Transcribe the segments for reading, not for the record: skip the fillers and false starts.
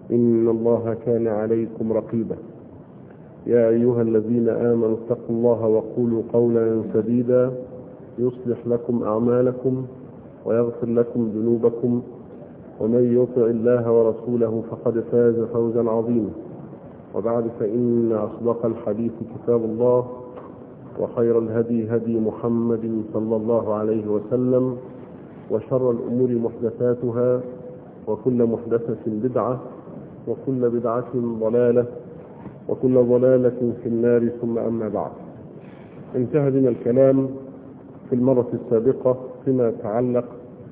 إن الله كان عليكم رقيبا. يا أيها الذين آمنوا اتقوا الله وقولوا قولا سديدا يصلح لكم أعمالكم ويغفر لكم ذنوبكم، ومن يطع الله ورسوله فقد فاز فوزا عظيما. وبعد، فإن أصدق الحديث كتاب الله، وخير الهدي هدي محمد صلى الله عليه وسلم، وشر الأمور محدثاتها، وكل محدثة بدعة، وكل بدعة ضلالة، وكل ضلالة في النار. ثم أما بعد، انتهى بنا الكلام في المرة السابقة فيما يتعلق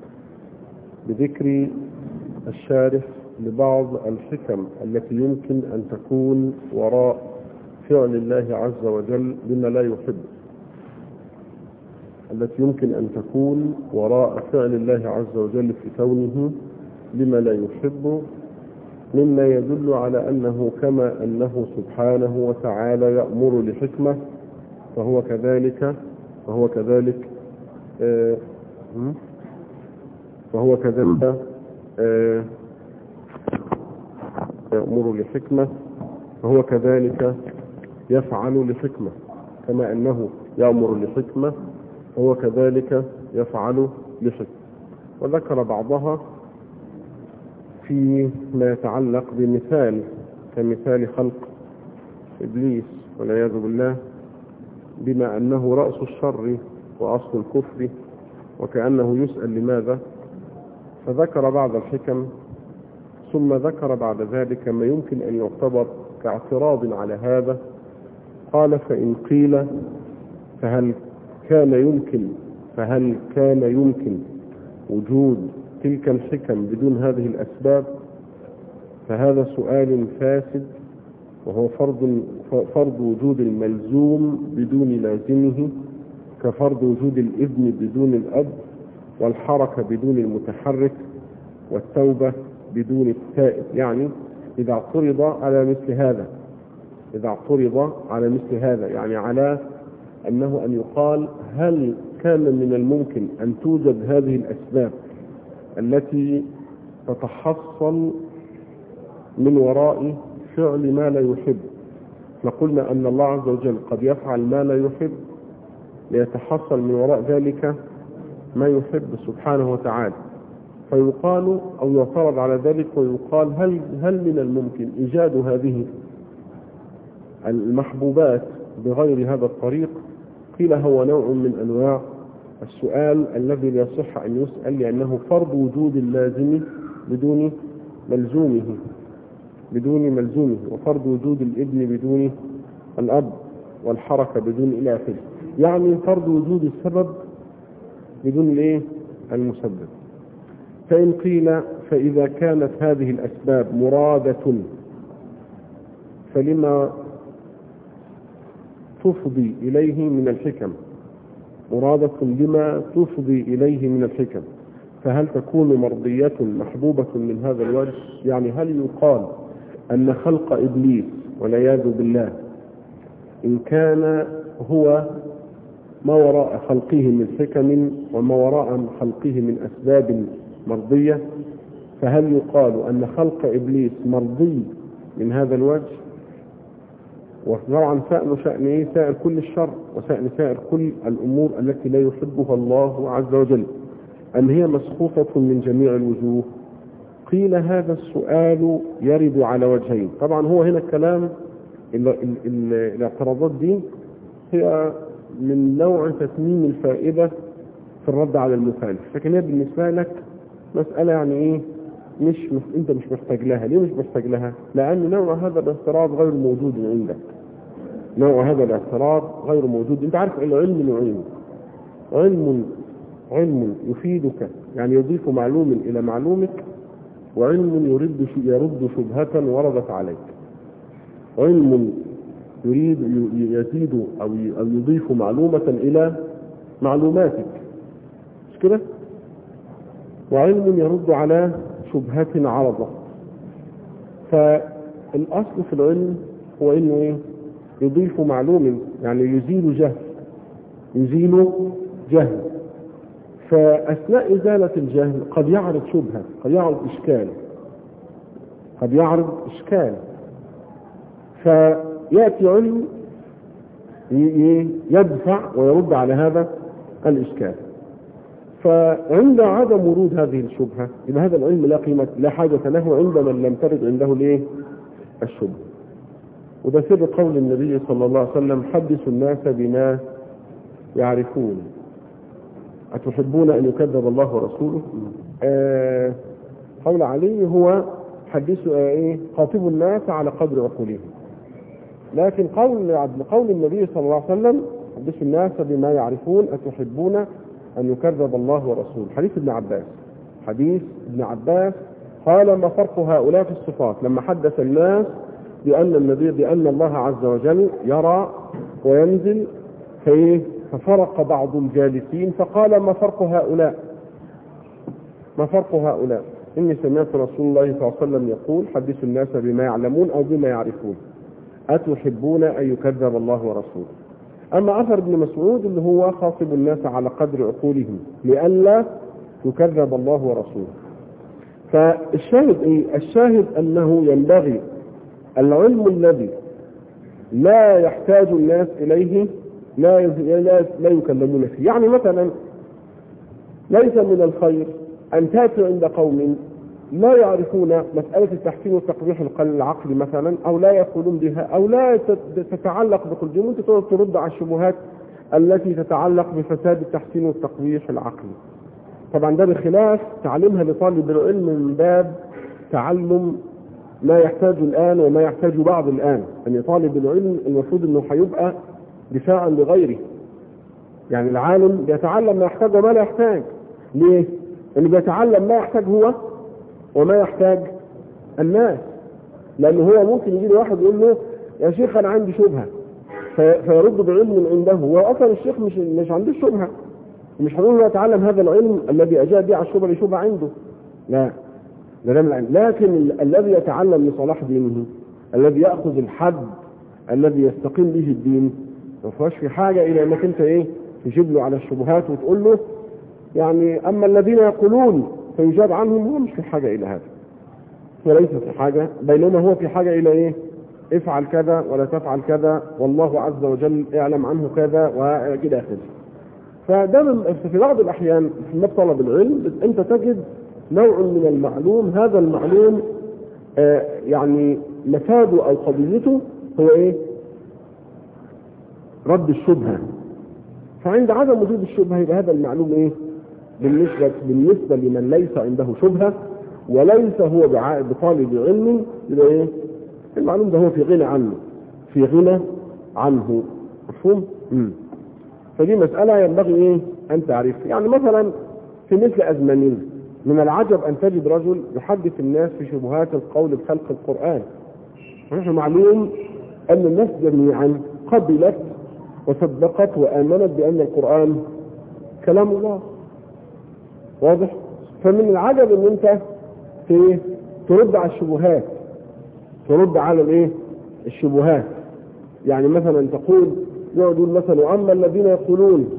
بذكر الشارح لبعض الحكم التي يمكن أن تكون وراء فعل الله عز وجل بما لا يحب، التي يمكن أن تكون وراء فعل الله عز وجل في كونه بما لا يحب، مما يدل على أنه كما أنه سبحانه وتعالى يأمر لحكمة، فهو كذلك يأمر لحكمة، فهو كذلك يفعل لحكمة. كما أنه يأمر لحكمة هو كذلك يفعل لحكمة. وذكر بعضها فيما يتعلق بمثال كمثال خلق إبليس والعياذ بالله، بما أنه رأس الشر وأصل الكفر، وكأنه يسأل لماذا، فذكر بعض الحكم، ثم ذكر بعد ذلك ما يمكن أن يعتبر كاعتراض على هذا. قال: فإن قيل فهل كان يمكن وجود تلك الحكم بدون هذه الأسباب؟ فهذا سؤال فاسد، وهو فرض وجود الملزوم بدون لازمه، كفرض وجود الابن بدون الأب، والحركة بدون المتحرك، والتوبة بدون التائب. يعني إذا اعترض على مثل هذا يعني على أنه أن يقال: هل كان من الممكن أن توجد هذه الأسباب التي تتحصل من وراء فعل ما لا يحب؟ فقلنا أن الله عز وجل قد يفعل ما لا يحب ليتحصل من وراء ذلك ما يحب سبحانه وتعالى، فيقال أو يعترض على ذلك ويقال: هل من الممكن إيجاد هذه المحبوبات بغير هذا الطريق؟ قيل: هو نوع من أنواع السؤال الذي لا يصح أن يسأل، لأنه فرض وجود اللازم بدون ملزومه، وفرض وجود الابن بدون الأب، والحركة بدون إلى آخره. يعني فرض وجود السبب بدون المسبب. فإن قيل: فإذا كانت هذه الأسباب مرادة، فلما تفضي إليه من الحكم؟ مرادة لما تفضي إليه من الحكم، فهل تكون مرضية محبوبة من هذا الوجه؟ يعني هل يقال أن خلق إبليس والعياذ بالله إن كان هو ما وراء خلقه من حكم وما وراء خلقه من أسباب مرضية، فهل يقال أن خلق إبليس مرضي من هذا الوجه؟ وطبعا شأن سائر كل الشر وشأن سائر كل الأمور التي لا يحبها الله عز وجل، أن هي مسخوطة من جميع الوجوه؟ قيل: هذا السؤال يرد على وجهين. طبعا هو هنا الكلام الاعتراضات دي هي من نوع تتميم الفائدة في الرد على المخالف، لكن هي بالنسبة لك مسألة يعني انت مش محتاج لها. ليه مش محتاج لها؟ لأن نوع هذا الاعتراض غير موجود عندك. انت عارف العلم نوعين: علم يفيدك يعني يضيف معلوم إلى معلومك، وعلم يرد شبهة وردت عليك. علم يزيد أو يضيف معلومة إلى معلوماتك، مش كده؟ وعلم يرد على شبهة عرضة. فالأصل في العلم هو إنه يضيف معلوم، يعني يزيل جهل. فأثناء إزالة الجهل قد يعرض شبهة، قد يعرض إشكال، قد يعرض إشكال، فيأتي علم يدفع ويرد على هذا الإشكال. فعند عدم ورود هذه الشبهة يبقى هذا العلم لا قيمة لا حاجة له عند من لم ترد عنده الشبهة. وده سر قول النبي صلى الله عليه وسلم: حدثوا الناس بما يعرفون أتحبون أن يكذب الله ورسوله. قول علي هو حدثوا خاطبوا الناس على قدر عقولهم، لكن قول النبي صلى الله عليه وسلم: حدثوا الناس بما يعرفون أتحبون أن يكذب الله ورسوله. حديث ابن عباس قال: ما فرق هؤلاء في الصفات؟ لما حدث الناس بأن الله عز وجل يرى وينزل، ففرق بعض الجالسين فقال: ما فرق هؤلاء؟ إني سمعت رسول الله صلى الله عليه وسلم يقول: حدثوا الناس بما يعلمون أو بما يعرفون أتحبون أن يكذب الله ورسوله. أما أثر ابن مسعود اللي هو: خاطب الناس على قدر عقولهم لئلا يكذب الله ورسوله. فالشاهد الشاهد أنه ينبغي العلم الذي لا يحتاج الناس إليه لا يكلمون فيه. يعني مثلا ليس من الخير أن تأتي عند قوم لا يعرفون مسألة التحسين والتقبيح العقلي مثلا، أو لا يقولون بها، أو لا تتعلق بقلبهم، وانت ترد على الشبهات التي تتعلق بفساد التحسين والتقبيح العقلي. طبعا ده بخلاف تعليمها لطالب العلم من باب تعلم ما يحتاج الآن وما يحتاج بعض الآن. يعني طالب العلم المفروض أنه هيبقى دفاعا لغيره. يعني العالم بيتعلم ما يحتاج وما لا يحتاج. ليه؟ لأنه بيتعلم ما يحتاج هو وما يحتاج الناس. لأنه هو ممكن يجي واحد يقول له: يا شيخ أنا عندي شبهة، فيرد بعلم عنده، وأصلا الشيخ مش عنده شبهة، مش هنقول له يتعلم هذا العلم الذي أجاب به على الشبهة لشبهة عنده، لا، لكن الذي يتعلم لصلاح دينه، الذي يأخذ الحد الذي يستقيم به الدين، ما فيهاش في حاجة إلى أنك أنت تجيب له على الشبهات وتقول له يعني أما الذين يقولون فيجاب عنهم. هو مش في حاجة إلى هذا، وليس في حاجة، بينما هو في حاجة إلى افعل كذا ولا تفعل كذا، والله عز وجل يعلم عنه كذا وكذا آخره. فده في بعض الأحيان في طلب العلم أنت تجد نوع من المعلوم، هذا المعلوم يعني مفاده أو قضيته هو رد الشبهة. فعند عدم وجود الشبهة يبقى هذا المعلوم بالنسبة لمن ليس عنده شبهة وليس هو بطالب علم، يبقى المعلوم ده هو في غنى عنه، مفهوم؟ فدي مسألة ينبغي أن تعرف. يعني مثلا في مثل أزماننا من العجب أن تجد رجل يحدث الناس في شبهات القول بخلق القرآن. ونحن معلوم أن الناس جميعا قبلت وصدقت وآمنت بأن القرآن كلام الله، واضح؟ فمن العجب أن أنت ترد على الشبهات، ترد على الشبهات. يعني مثلا يقول مثلا: وأما الذين يقولون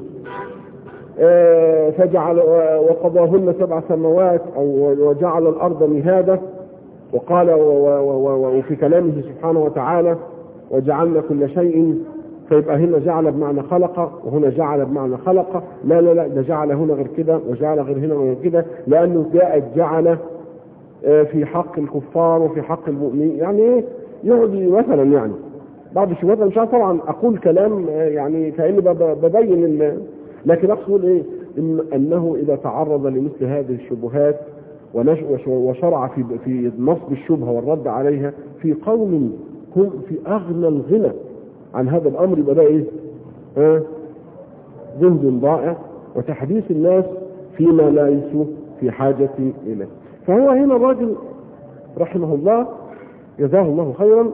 فجعل وقضاهن 7 سماوات أو وجعل الأرض مهادا، وقال وفي كلامه سبحانه وتعالى: وجعلنا كل شيء، فيبقى هنا جعل بمعنى خلق وهنا جعل بمعنى خلق. لا ده جعل هنا غير كده وجعل غير هنا غير كده، لأنه جاءت جعل في حق الكفار وفي حق المؤمنين. يعني يقعد مثلا بعض الشبهات، مش عارف طبعا أقول كلام يعني كأني ببين لكن أقصد أنه إذا تعرض لمثل هذه الشبهات وشرع في نصب الشبهة والرد عليها في قوم هم في أغنى الغنى عن هذا الأمر، يبقى ده جهد ضائع وتحديث الناس فيما لا يسوا في حاجة إليه. فهو هنا الراجل رحمه الله جزاه الله خيرا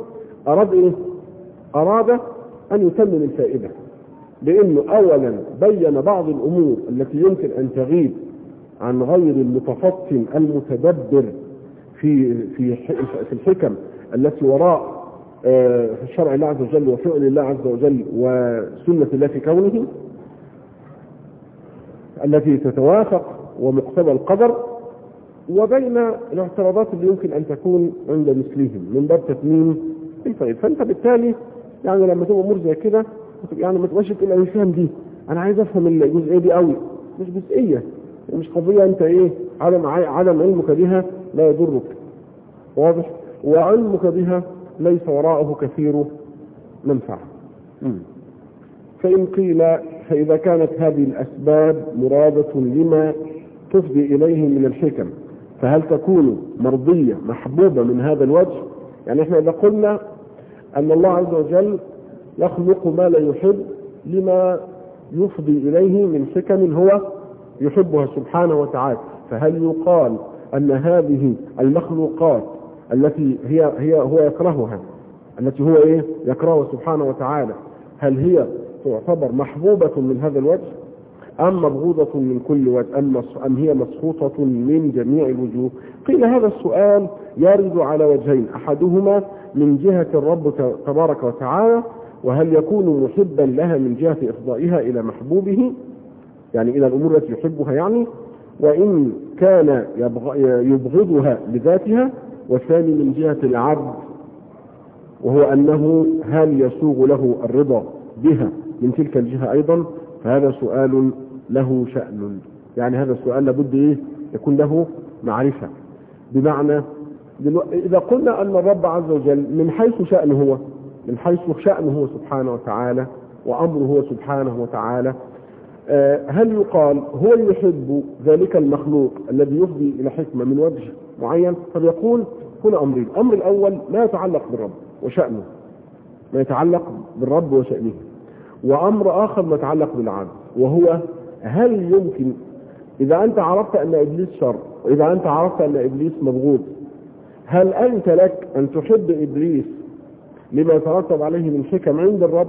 أراد أن يتمم الفائدة، لأنه أولا بين بعض الأمور التي يمكن أن تغيب عن غير المتفطن المتدبر في الحكم التي وراء في شرع الله عز وجل وفعل الله عز وجل وسنة الله في كونه التي تتوافق ومقتضى القدر. وبين الاعتراضات اللي يمكن أن تكون عند مثلهم من باب تتميم الفائدة. فأنت بالتالي يعني لما تبقى أمور زي كده يعني ما تبقاش تقول أنا فاهم دي، أنا عايز أفهم الجزئية دي قوي، مش جزئية، مش قضية أنت إيه عدم علمك بها لا يضرك، واضح؟ وعلمك بها ليس وراءه كثير منفعة. فإن قيل فإذا كانت هذه الأسباب مرادة لما تفضي إليه من الحكم فهل تكون مرضية محبوبة من هذا الوجه؟ يعني احنا إذا قلنا أن الله عز وجل يخلق ما لا يحب لما يفضي إليه من حكم هو يحبها سبحانه وتعالى، فهل يقال أن هذه المخلوقات التي هو يكرهها، التي هو يكرهها سبحانه وتعالى، هل هي تعتبر محبوبة من هذا الوجه أم مبغوضة من كل وجه أم هي مسخوطة من جميع الوجوه؟ قيل هذا السؤال يرد على وجهين، أحدهما من جهة الرب تبارك وتعالى، وهل يكون محبا لها من جهة إفضائها إلى محبوبه يعني إلى الأمور التي يحبها يعني، وإن كان يبغضها بذاتها، والثاني من جهة العبد وهو أنه هل يسوغ له الرضا بها من تلك الجهة أيضا، فهذا سؤال له شأن. يعني هذا السؤال لابد يكون له معرفة، بمعنى إذا قلنا أن الرب عز وجل من حيث شأنه هو سبحانه وتعالى وأمره هو سبحانه وتعالى، هل يقال هو يحب ذلك المخلوق الذي يفضي إلى حكمة من وجه معين؟ فيقول هنا أمرين، الأمر الأول ما يتعلق بالرب وشأنه، ما يتعلق بالرب وشأنه، وأمر آخر ما يتعلق بالعبد، وهو هل يمكن إذا أنت عرفت أن إبليس شر وإذا أنت عرفت أن إبليس مبغوض، هل أنت لك أن تحب إبليس لما يترتب عليه من حكم عند الرب،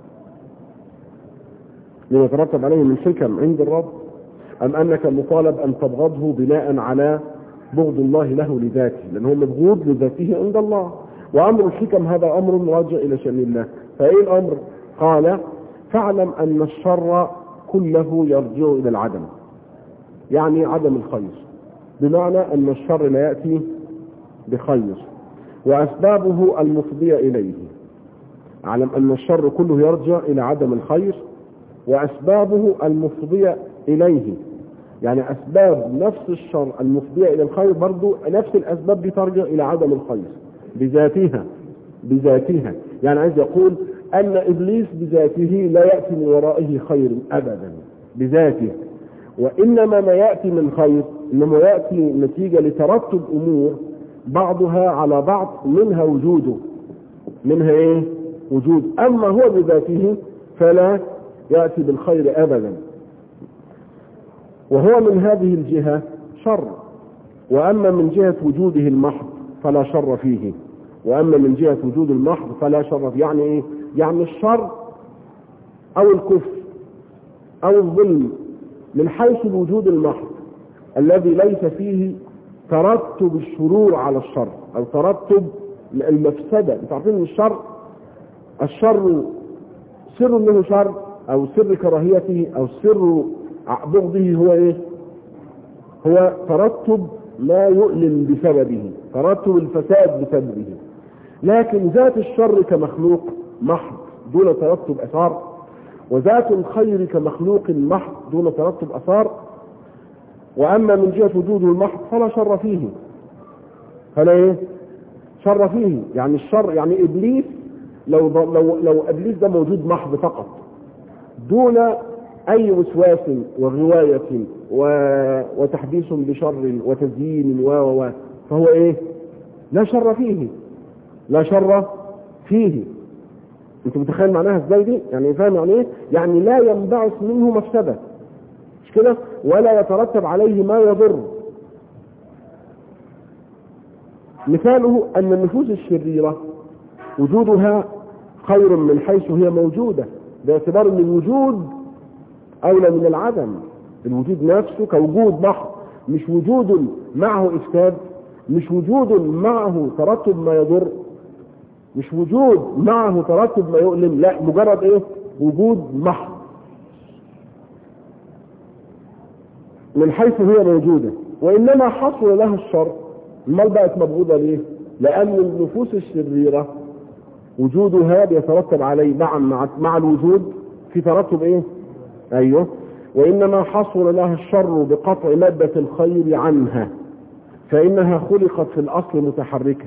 لما يترتب عليه من حكم عند الرب، أم أنك مطالب أن تبغضه بناء على بغض الله له لذاته، لأنه مبغوض لذاته عند الله، وأمر الحكم هذا أمر راجع إلى شأن الله. فإيه الأمر؟ قال فاعلم أن الشر كله يرجع إلى العدم، يعني عدم الخير، بمعنى أن الشر لا يأتي بخير وأسبابه المفضية إليه. اعلم أن الشر كله يرجع إلى عدم الخير وأسبابه المفضية إليه، يعني أسباب نفس الشر المفضية إلى الخير برضو نفس الأسباب بترجع إلى عدم الخير بذاتها. يعني عايز يقول أن إبليس بذاته لا يأتي من ورائه خير أبدا بذاته، وإنما ما يأتي من خير إنما يأتي نتيجة لترتب أمور بعضها على بعض، منها وجود، أما هو بذاته فلا يأتي بالخير أبدا، وهو من هذه الجهة شر. وأما من جهة وجوده المحض فلا شر فيه، وأما من جهة وجود المحض فلا شر فيه. يعني إيه؟ يعني الشر أو الكفر أو الظلم من حيث الوجود المحض الذي ليس فيه ترتب الشرور على الشر أو ترتب المفسدة. انتوا عارفين ان الشر سر له شر أو سر كراهيته أو سر بغضه هو هو ترتب ما يؤلم بسببه، ترتب الفساد بسببه. لكن ذات الشر كمخلوق محض دون ترتب أثار، وذات الخير كمخلوق محض دون ترتب أثار. وأما من جهة وجوده المحض فلا شر فيه، شر فيه. يعني الشر يعني إبليس لو إبليس ده موجود محض فقط دون أي وسواس وغواية وتحديث بشر وتزيين فهو لا شر فيه. انت متخيل معناها ازاي دي؟ يعني فاهم يعني ايه؟ يعني لا ينبعث منه مفسدة، مش كده؟ ولا يترتب عليه ما يضر. مثاله أن النفوس الشريرة وجودها خير من حيث هي موجودة، باعتبار ان الوجود أولى من العدم. الوجود نفسه كوجود محض، مش وجود معه إفساد، مش وجود معه ترتب ما يضر، مش وجود معه ترتب ما يؤلم، لا، مجرد وجود محض من حيث هي موجودة. وإنما حصل لها الشر. المال بقت مبغوضة ليه؟ لأن النفوس الشريرة وجودها بيترتب عليه مع الوجود في ترتب ايه؟ ايوه. وإنما حصل لها الشر بقطع مادة الخير عنها، فإنها خلقت في الأصل متحركة،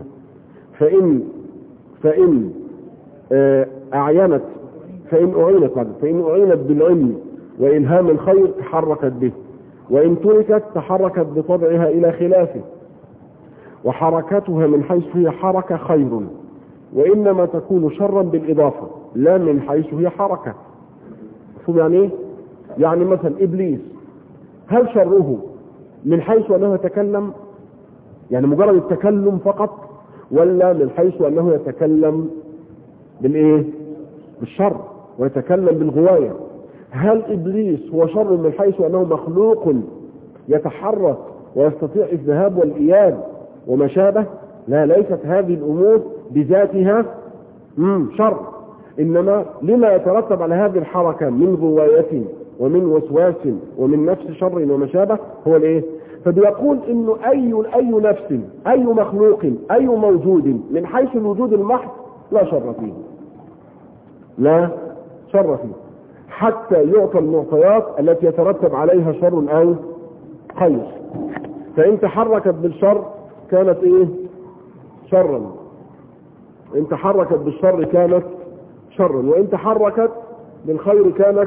فإن أعينت فإن أعينت بالعلم وإلهام الخير تحركت به، وإن تركت تحركت بطبعها إلى خلافه. وحركتها من حيث هي حركة خير، وإنما تكون شرا بالإضافة لا من حيث هي حركة. مفهوم يعني إيه؟ يعني مثلا إبليس هل شره من حيث أنه يتكلم، يعني مجرد التكلم فقط، ولا من حيث أنه يتكلم بالإيه؟ بالشر ويتكلم بالغواية؟ هل إبليس هو شر من حيث أنه مخلوق يتحرك ويستطيع الذهاب والإياب وما شابه؟ لا، ليست هذه الأمور بذاتها شر، إنما لما يترتب على هذه الحركة من غواية ومن وسواس ومن نفس شر وما شابه هو الايه. فبيقول انه اي نفس، اي مخلوق، اي موجود من حيث الوجود المحض لا شر فيه، لا شر فيه، حتى يعطى المعطيات التي يترتب عليها شر او خير. فان تحركت بالشر كانت ايه؟ شرا. ان تحركت بالشر كانت شرا، وان تحركت بالخير كانت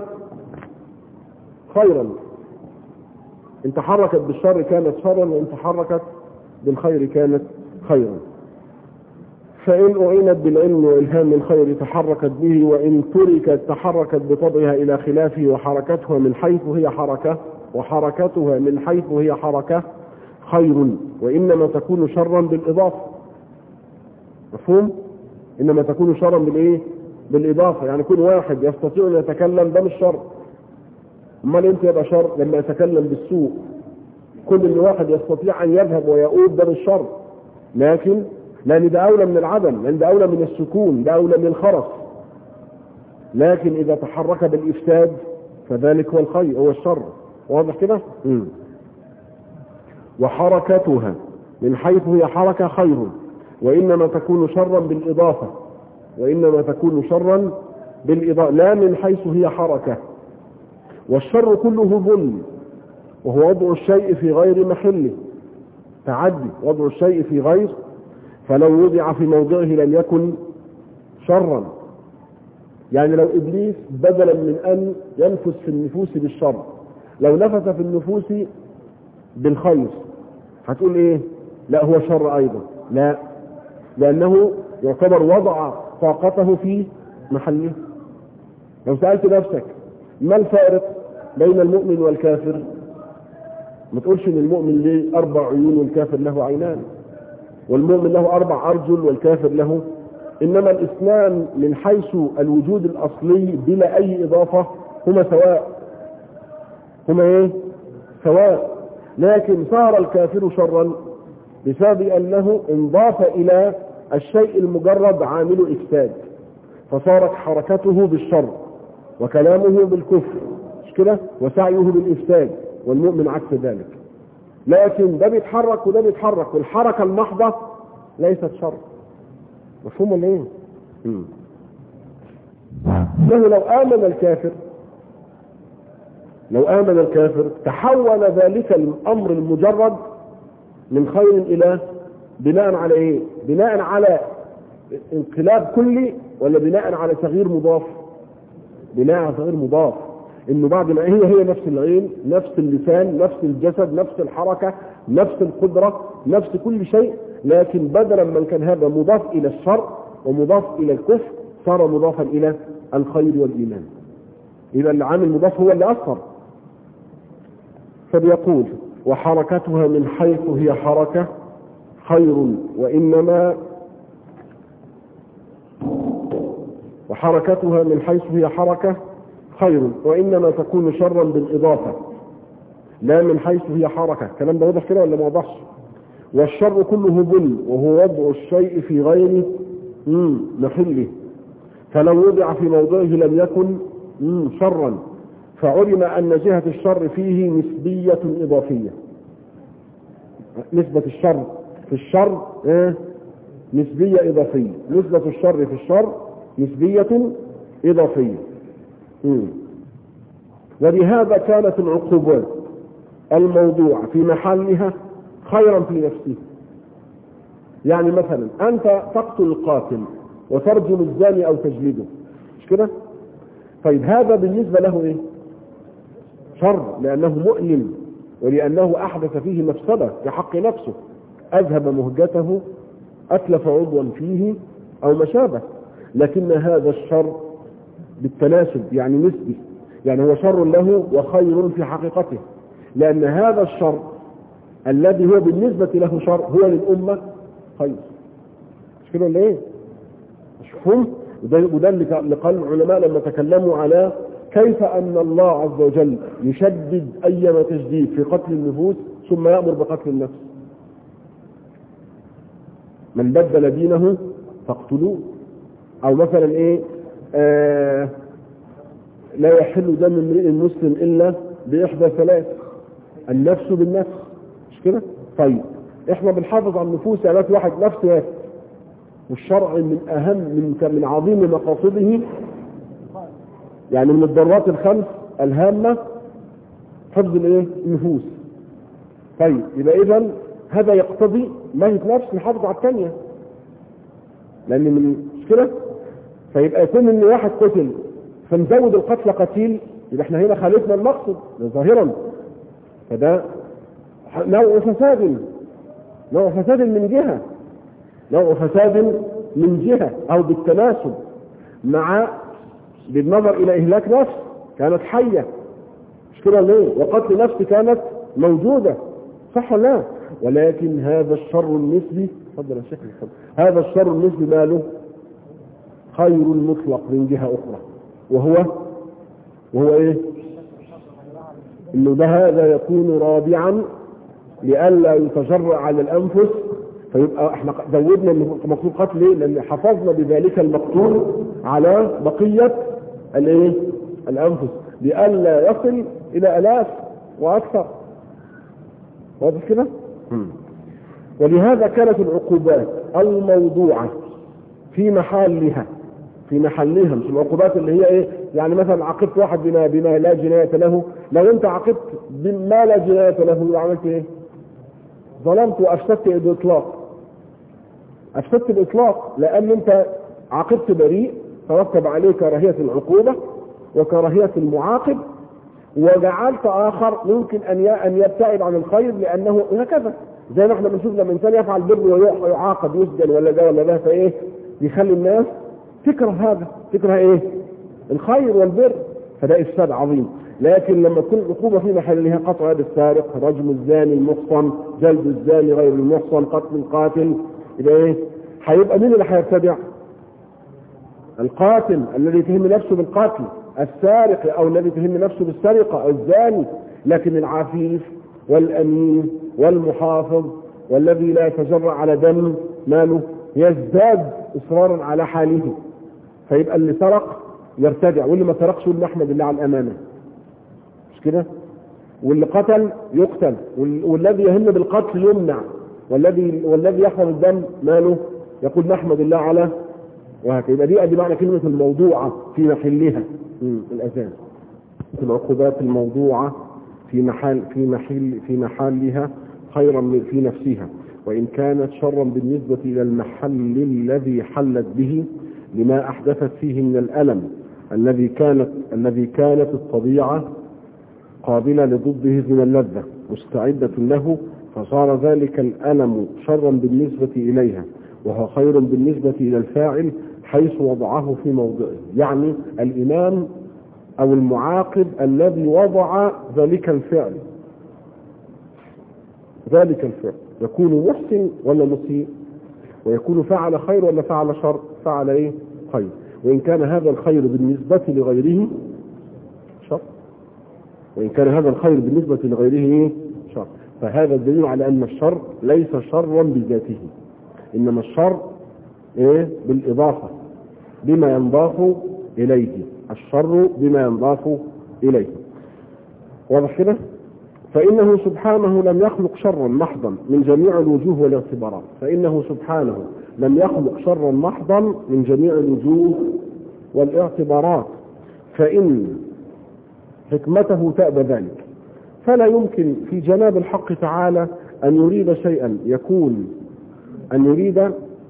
خيرا. ان تحركت بالشر كانت شرا، وان تحركت بالخير كانت خيرا. فإن أعينت بالعلم وإلهام الخير تحركت به، وإن تركت تحركت بطبعها إلى خلافه، وحركتها من حيث هي حركة خير، وإنما تكون شرا بالإضافة. مفهوم؟ إنما تكون شرا بالإيه؟ بالإضافة. يعني كل واحد يستطيع أن يتكلم ده مش شر. امال انت يبقى شر لما يتكلم بالسوء. كل واحد يستطيع ان يذهب ويؤود ده بالشر، لكن لان ده اولى من العدم، لان ده اولى من السكون، ده اولى من الخرس. لكن اذا تحرك بالافساد فذلك هو الخير، هو الشر. واضح كده؟ وحركتها من حيث هي حركة خير، وانما تكون شرا بالاضافة، لا من حيث هي حركة. والشر كله ظلم، وهو وضع الشيء في غير محله، تعدي وضع الشيء في غير، فلو وضع في موضعه لم يكن شرا. يعني لو إبليس بدلا من أن ينفس في النفوس بالشر لو نفس في النفوس بالخير هتقول إيه؟ لا هو شر أيضا. لا، لأنه يعتبر وضع طاقته في محله. لو سألت نفسك ما الفارق بين المؤمن والكافر؟ ما تقولش ان المؤمن له 4 عيون والكافر له عينان، والمؤمن له 4 أرجل والكافر له. انما الاثنان من حيث الوجود الاصلي بلا اي اضافة هما سواء. هما ايه؟ سواء. لكن صار الكافر شرا بسبب انه انضاف الى الشيء المجرد عامل افساد، فصارت حركته بالشر وكلامه بالكفر، مش كده؟ وسعيه بالإفساد. والمؤمن عكس ذلك. لكن ده بيتحرك وده بيتحرك، والحركة المحضة ليست شر. مفهوم ولا ايه؟ لو آمن الكافر تحول ذلك الأمر المجرد من خير إلى بناء على ايه؟ بناء على انقلاب كلي، ولا بناء على تغيير مضاف؟ بناء على تغيير مضاف. انه بعد ما هي نفس العين، نفس اللسان، نفس الجسد، نفس الحركة، نفس القدرة، نفس كل شيء، لكن بدلا من كان هذا مضاف الى الشر ومضاف الى الكفر صار مضافا الى الخير والايمان. اذا العامل المضاف هو اللي اثر. فبيقول وحركتها من حيث هي حركة خير، وحركتها من حيث هي حركة خير، وإنما تكون شرا بالإضافة لا من حيث هي حركة. الكلام ده واضح كده ولا ما واضحش؟ والشر كله ظلم، وهو وضع الشيء في غير محله، فلو وضع في موضعه لم يكن شرا، فعلم أن جهة الشر فيه نسبية إضافية. نسبة الشر في الشر نسبية إضافية، نسبة الشر في الشر نسبية إضافية. ولهذا كانت العقوبات الموضوعة في محلها خيرا في نفسه. يعني مثلا أنت تقتل القاتل وترجم الزاني أو تجلده، مش كده؟ طيب هذا بالنسبة له إيه؟ شر، لأنه مؤلم ولأنه أحدث فيه مفسدة في حق نفسه، أذهب مهجته، أتلف عضوا فيه أو ما شابه. لكن هذا الشر بالتناسب يعني نسبي، يعني هو شر له وخير في حقيقته، لأن هذا الشر الذي هو بالنسبة له شر هو للأمة خير. مش كده ولا إيه؟ مش فهم؟ وده اللي قال العلماء لما تكلموا على كيف أن الله عز وجل يشدد أيما تشديد في قتل النفوس ثم يأمر بقتل النفس. من بدل دينه فاقتلوه. أو مثلا إيه؟ لا يحل دم امرئ مسلم إلا بإحدى ثلاث: النفس بالنفس. مش كده؟ طيب إحنا بنحافظ على النفوس، يعني واحد نفس واحد، والشرع من عظيم مقاصده، يعني من الضرورات الخمس الهامة حفظ الايه؟ النفوس. طيب يبقى اذا هذا يقتضي ميت نفس نحافظ على الثانية، لان من مش كده؟ فيبقى يكون ان واحد قتل فنزود القتل قتيل، يبقى احنا هنا خالفنا المقصد ظاهرا، فده نوع فساد من جهة، نوع فساد من جهة او بالتناسب مع بالنظر الى اهلاك نفس كانت حية، مش كده ليه؟ وقتل نفس كانت موجودة، صح ولا لا؟ ولكن هذا الشر النسبي، اتفضل يا شيخ، هذا الشر النسبي ماله خير مطلق من جهة اخرى، وهو ايه؟ انه ده هذا يكون رابعا لئلا يتجرأ على الانفس، فيبقى احنا زودنا المقتول قتل ليه؟ لان حفظنا بذلك المقتول على بقية الايه؟ الانفس، لئلا يصل الى الاف واكثر. واضح كده؟ ولهذا كانت العقوبات الموضوعة في محلها مش العقوبات اللي هي ايه؟ يعني مثلا عاقبت واحد بما لا جناية له، لو انت عاقبت بما لا جناية له عملت ايه؟ ظلمت وافسدت الاطلاق، لان انت عاقبت بريء ترتب عليه كراهية العقوبة وكراهية المعاقب، وجعلت اخر ممكن ان يبتعد عن الخير لانه هكذا، زي ما احنا بنشوف لما انسان يفعل بر ويعاقب يسجن ولا ده فايه؟ يخلي الناس تكره ايه؟ الخير والبر، فده افساد عظيم. لكن لما تكون العقوبة في محلها قطع يد السارق، رجم الزاني المحصن، جلد الزاني غير المحصن، قتل القاتل، يبقى ايه؟ هيبقى مين اللي هيرتدع؟ القاتل الذي يتهم نفسه بالقتل، السارق او الذي يتهم نفسه بالسرقة او الزاني. لكن العفيف والامين والمحافظ والذي لا يتجرأ على دم ماله يزداد اصرارا على حاله، فيبقى اللي سرق يرتدع، واللي ما سرقش يقول نحمد الله على الامانة، مش كده؟ واللي قتل يقتل، والذي يهم بالقتل يمنع، والذي يحفظ الدم ماله يقول نحمد الله على، وهكذا. يبقى دي معنى كلمة الموضوعة في محلها الأذان. العقوبات الموضوعة في محلها خيرا في نفسها، وإن كانت شرا بالنسبة إلى المحل الذي حلت به، لما أحدثت فيه من الألم الذي كانت الطبيعة قابلة لضده من اللذة مستعدة له، فصار ذلك الألم شرا بالنسبة إليها وهو خير بالنسبة إلى الفاعل حيث وضعه في موضعه. يعني الإمام أو المعاقب الذي وضع ذلك الفعل يكون محسن ولا مسيء، ويكون فعل خير ولا فعل شر؟ فعل ايه؟ خير. وإن كان هذا الخير بالنسبة لغيره شر، شر، فهذا الدليل على أن الشر ليس شرا بذاته، إنما الشر إيه؟ بالإضافة، بما ينضاف إليه، الشر بما ينضاف إليه. واضح كده؟ فإنه سبحانه لم يخلق شرا محضا من جميع الوجوه والاعتبارات، فإنه سبحانه لم يخلق شرا محضا من جميع الوجوه والاعتبارات، فإن حكمته تأبى ذلك. فلا يمكن في جناب الحق تعالى أن يريد شيئا يكون أن يريد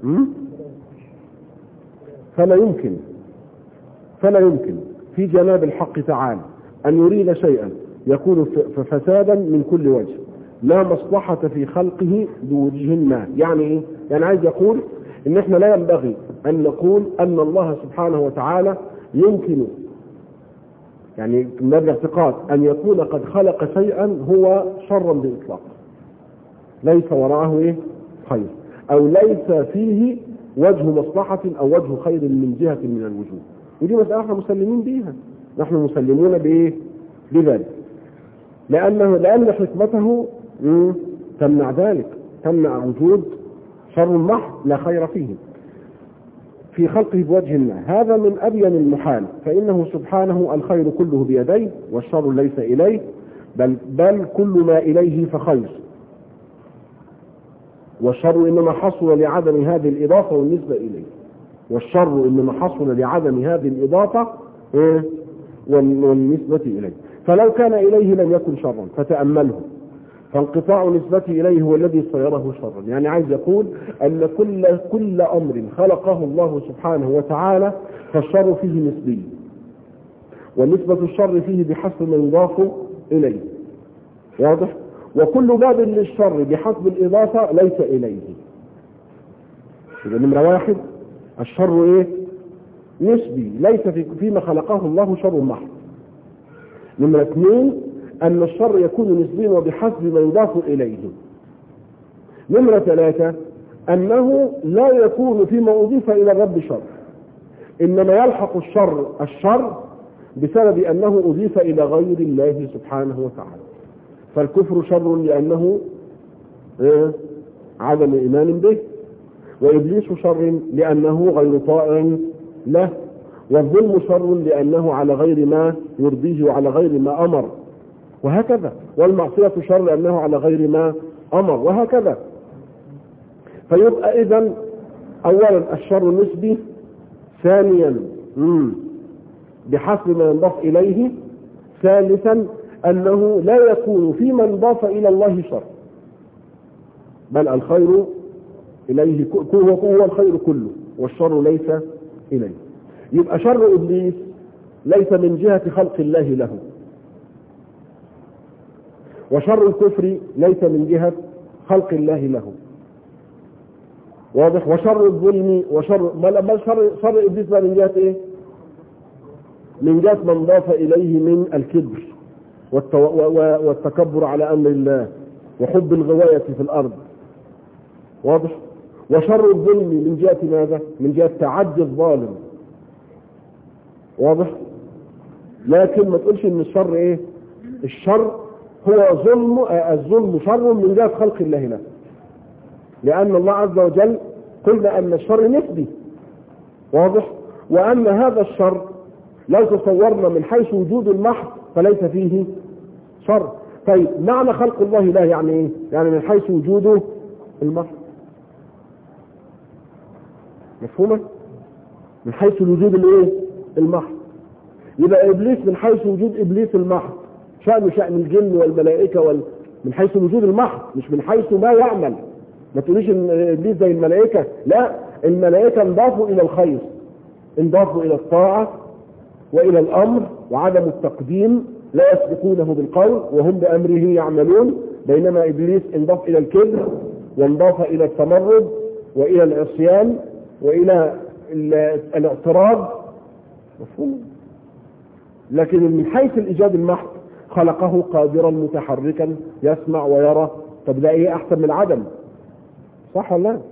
فلا يمكن في جناب الحق تعالى أن يريد شيئا يكون فسادا من كل وجه، لا مصلحة في خلقه بوجه ما. يعني إيه؟ يعني عايز يقول إن إحنا لا ينبغي أن نقول أن الله سبحانه وتعالى يمكن، يعني من الاعتقاد أن يكون قد خلق شيئا هو شرا بإطلاق ليس وراءه إيه؟ خير، أو ليس فيه وجه مصلحة أو وجه خير من جهة من الوجوه. ودي مسألة احنا مسلمين بيها، نحن مسلمون بإيه؟ بذلك، لأن حكمته تمنع ذلك، تمنع وجود شر محض لا خير فيه في خلقه بوجه ما. هذا من أبين المحال، فإنه سبحانه الخير كله بيديه والشر ليس إليه، بل كل ما إليه فخير، والشر إنما حصل لعدم هذه الإضافة والنسبة إليه، والشر إنما حصل لعدم هذه الإضافة والنسبة إليه. فلو كان إليه لم يكن شرا فتأمله، فانقطاع نسبته إليه هو الذي صيره شرا. يعني عايز يقول أن كل أمر خلقه الله سبحانه وتعالى فالشر فيه نسبي، ونسبة الشر فيه بحسب ما يضاف إليه، واضح؟ وكل باب للشر بحسب الإضافة ليس إليه. إذا نمرة واحد الشر إيه؟ نسبي، ليس فيما خلقه الله شر محض. نمرة اثنين أن الشر يكون نسبيا وبحسب ما يضاف إليه. نمرة ثلاثة أنه لا يكون فيما أضيف إلى الرب شر، إنما يلحق الشر بسبب أنه أضيف إلى غير الله سبحانه وتعالى. فالكفر شر لأنه عدم إيمان به، وإبليس شر لأنه غير طائع له، والظلم شر لأنه على غير ما يرضيه وعلى غير ما أمر، وهكذا. والمعصية شر لأنه على غير ما أمر، وهكذا. فيبقى إذن أولا الشر نسبي، ثانيا بحسب ما ينضاف إليه، ثالثا أنه لا يكون فيما انضاف إلى الله شر، بل الخير إليه هو الخير كله والشر ليس إليه. يبقى شر إبليس ليس من جهة خلق الله له، وشر الكفر ليس من جهة خلق الله له، واضح؟ وشر الظلم شر إبليس من جهة إيه؟ من جهة من ضاف إليه من الكبر والتكبر على أمر الله وحب الغواية في الأرض، واضح؟ وشر الظلم من جهة ماذا؟ من جهة تعدي الظالم، واضح؟ لكن ما تقولش ان الشر ايه؟ الشر هو الظلم شر من جهة خلق الله له، لأن الله عز وجل قلنا أن الشر نسبي، واضح؟ وأن هذا الشر لو تصورنا من حيث وجود المحض فليس فيه شر. طيب معنى خلق الله له يعني ايه؟ يعني من حيث وجوده المحض، مفهومة؟ من حيث الوجود الايه؟ المحض. يبقى ابليس من حيث وجود ابليس المحض شأن الجن والملائكة من حيث الوجود المحض، مش من حيث ما يعمل. ما تقوليش ان ابليس زي الملائكة، لا، الملائكة انضافوا الى الخير، انضافوا الى الطاعة والى الامر وعدم التقديم، لا يسبقونه بالقول وهم بامره يعملون. بينما ابليس انضاف الى الكبر وانضاف الى التمرد والى العصيان والى الاعتراض، مفهوم؟ لكن من حيث الايجاد المحض خلقه قادرا متحركا يسمع ويرى. طب ده ايه احسن من العدم؟ صح ولا لا؟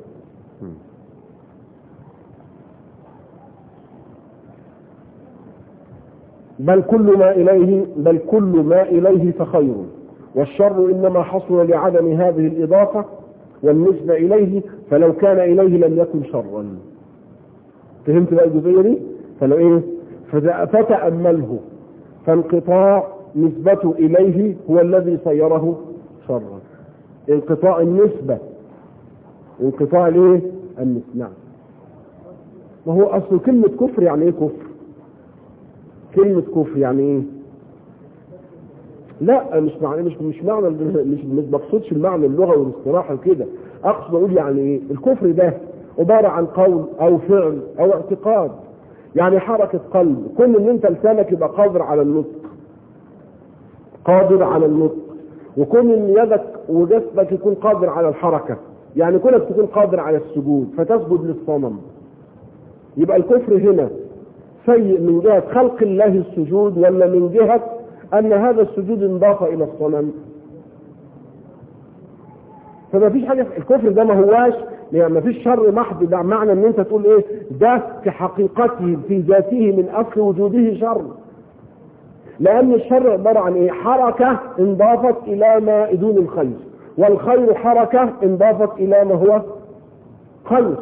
بل كل ما إليه فخير، والشر إنما حصل لعدم هذه الإضافة والنسبة إليه، فلو كان إليه لم يكن شرا. فهمت بقى الجزئية دي؟ فلو إيه؟ فتأمله، فانقطاع نسبته إليه هو الذي صيره شرا. انقطاع النسبة، انقطاع الايه؟ النسبة. نعم. ما هو أصل كلمة كفر يعني ايه كفر؟ كلمة كفر يعني ايه؟ لا مش معنى مش بقصدش المعنى اللغوي والاصطلاحي وكده. اقصد اقول يعني ايه؟ الكفر ده عبارة عن قول او فعل او اعتقاد، يعني حركة قلب، كل ان انت لسانك يبقى قادر على النطق، قادر على النطق، وكون ان يدك وجسدك يكون قادر على الحركة، يعني كونك تكون قادر على السجود فتسجد للصنم. يبقى الكفر هنا سيء من جهة خلق الله السجود، ولا من جهة ان هذا السجود انضاف الى الصنم؟ فما فيش حاجة. الكفر ده ما هواش يعني ما فيش شر محض، ده معنى ان انت تقول ايه ده في حقيقته في ذاته من اصل وجوده شر، لان الشر عبارة عن ايه؟ حركة انضافت الى ما دون الخير، والخير حركة انضافت الى ما هو خير.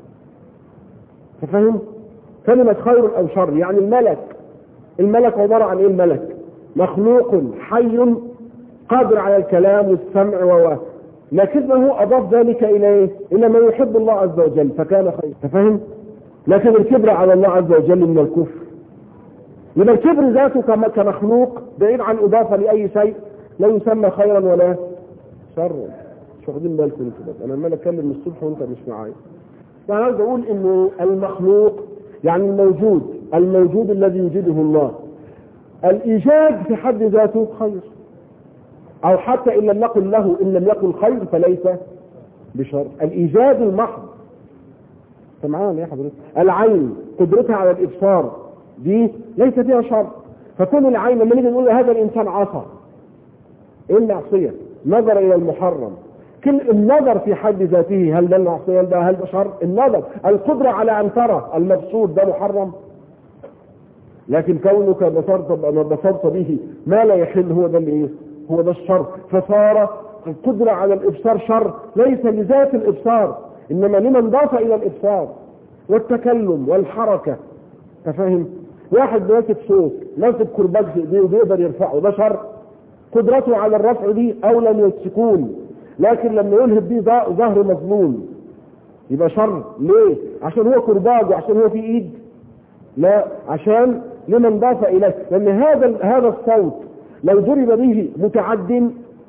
تفهم؟ كلمة خير او شر يعني الملك عبارة عن ايه؟ الملك مخلوق حي قادر على الكلام والسمع لكنه اضاف ذلك الى ايه؟ الى ما يحب الله عز وجل فكان خير. تفهم؟ لكن الكبر على الله عز وجل من الكفر. يبقى الكبر ذاته كمخلوق بعيد عن اضافه لاي شيء لا يسمى خيرا ولا شرا. مش واخدين بالكم كده؟ انا عمال اتكلم من الصبح وانت مش معايا. فانا عايز اقول انه المخلوق يعني الموجود الذي يوجده الله، الايجاد في حد ذاته خير، او حتى ان لم نقل له ان لم يكن خير فليس بشر. الايجاد المحض. سمعان يا حضرتك؟ العين قدرتها على الابصار دي ليس فيها شر، فكل العين لما نيجي نقول هذا الانسان عصى، ايه المعصيه؟ نظر الى المحرم. كل النظر في حد ذاته هل ده المعصيه؟ هل ده شر؟ النظر، القدره على ان ترى المبصور ده محرم، لكن كونك بصرت به ما لا يحل هو ده اللي هو ده الشر. فصار القدرة على الإبصار شر ليس لذات الإبصار، إنما لمن ضاف إلى الإبصار والتكلم والحركة. تفهم؟ واحد ماسك صوت، ماسك كرباج في ايديه وبيقدر يرفعه، ده شر. قدرته على الرفع دي أولى من السكون، لكن لما يلهب دي ظهر مظلوم يبقى شر. ليه؟ عشان هو كرباج وعشان هو في ايد؟ لا، عشان لمن ضاف إليه. لأن هذا الصوت لو ضرب به متعد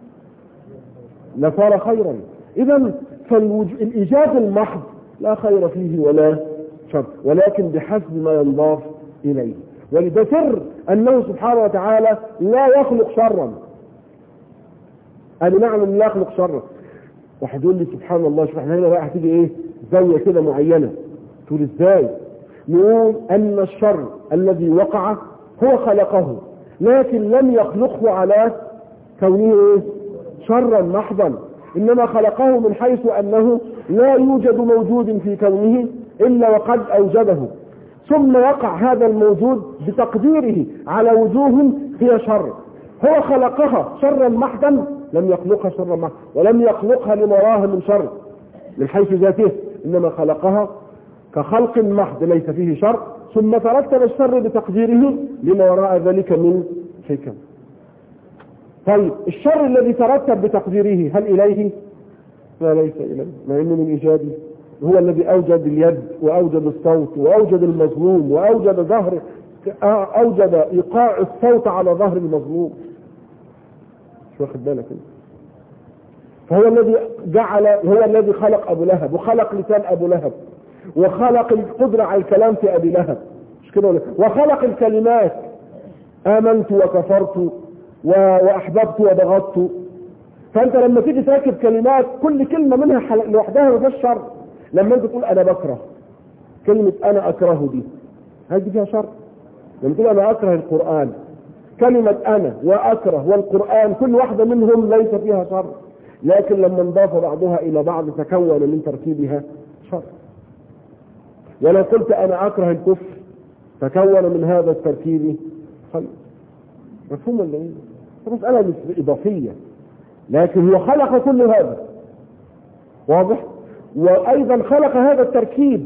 لصار خيرا. إذا فالإيجاد المحض لا خير فيه ولا شر، ولكن بحسب ما ينضاف إليه. ولذا سر أنه سبحانه وتعالى لا يخلق شرا. أنا نعلم لا يخلق شرا. واحد يقول لي سبحان الله، شوف احنا هنا بقى هتيجي ايه زاوية كده معينة. تقول ازاي؟ نقول أن الشر الذي وقع هو خلقه، لكن لم يخلقه على كونه شرا محضا، إنما خلقه من حيث أنه لا يوجد موجود في كونه إلا وقد أوجده، ثم وقع هذا الموجود بتقديره على وجوه هي شر. هو خلقها شرا محضا، لم يخلقها شرا محضا، ولم يخلقها لمراها من شر من حيث ذاته، إنما خلقها كخلق محض ليس فيه شر، ثم ترتب الشر بتقديره لما وراء ذلك من حكم. طيب الشر الذي ترتب بتقديره هل إليه؟ لا، ليس إليه، مع أنه من إيجاده. هو الذي أوجد اليد وأوجد الصوت وأوجد المظلوم أوجد إيقاع الصوت على ظهر المظلوم. مش واخد بالك انت؟ فهو الذي خلق أبو لهب، وخلق لسان أبو لهب، وخلق القدرة على الكلام في أبي لهب، مش كده؟ وخلق الكلمات آمنت وكفرت وأحببت وبغضت. فأنت لما تيجي تركب كلمات كل كلمة منها لوحدها ما فيهاش شر. لما أنت تقول أنا بكره، كلمة أنا أكره دي هذه فيها شر. لما تقول أنا أكره القرآن، كلمة أنا وأكره والقرآن كل واحدة منهم ليس فيها شر، لكن لما انضاف بعضها إلى بعض تكون من تركيبها شر. ولو قلت أنا أكره الكفر تكون من هذا التركيب خير. مفهوم ولا ايه؟ مسألة مش إضافية، لكن هو خلق كل هذا، واضح؟ وأيضا خلق هذا التركيب،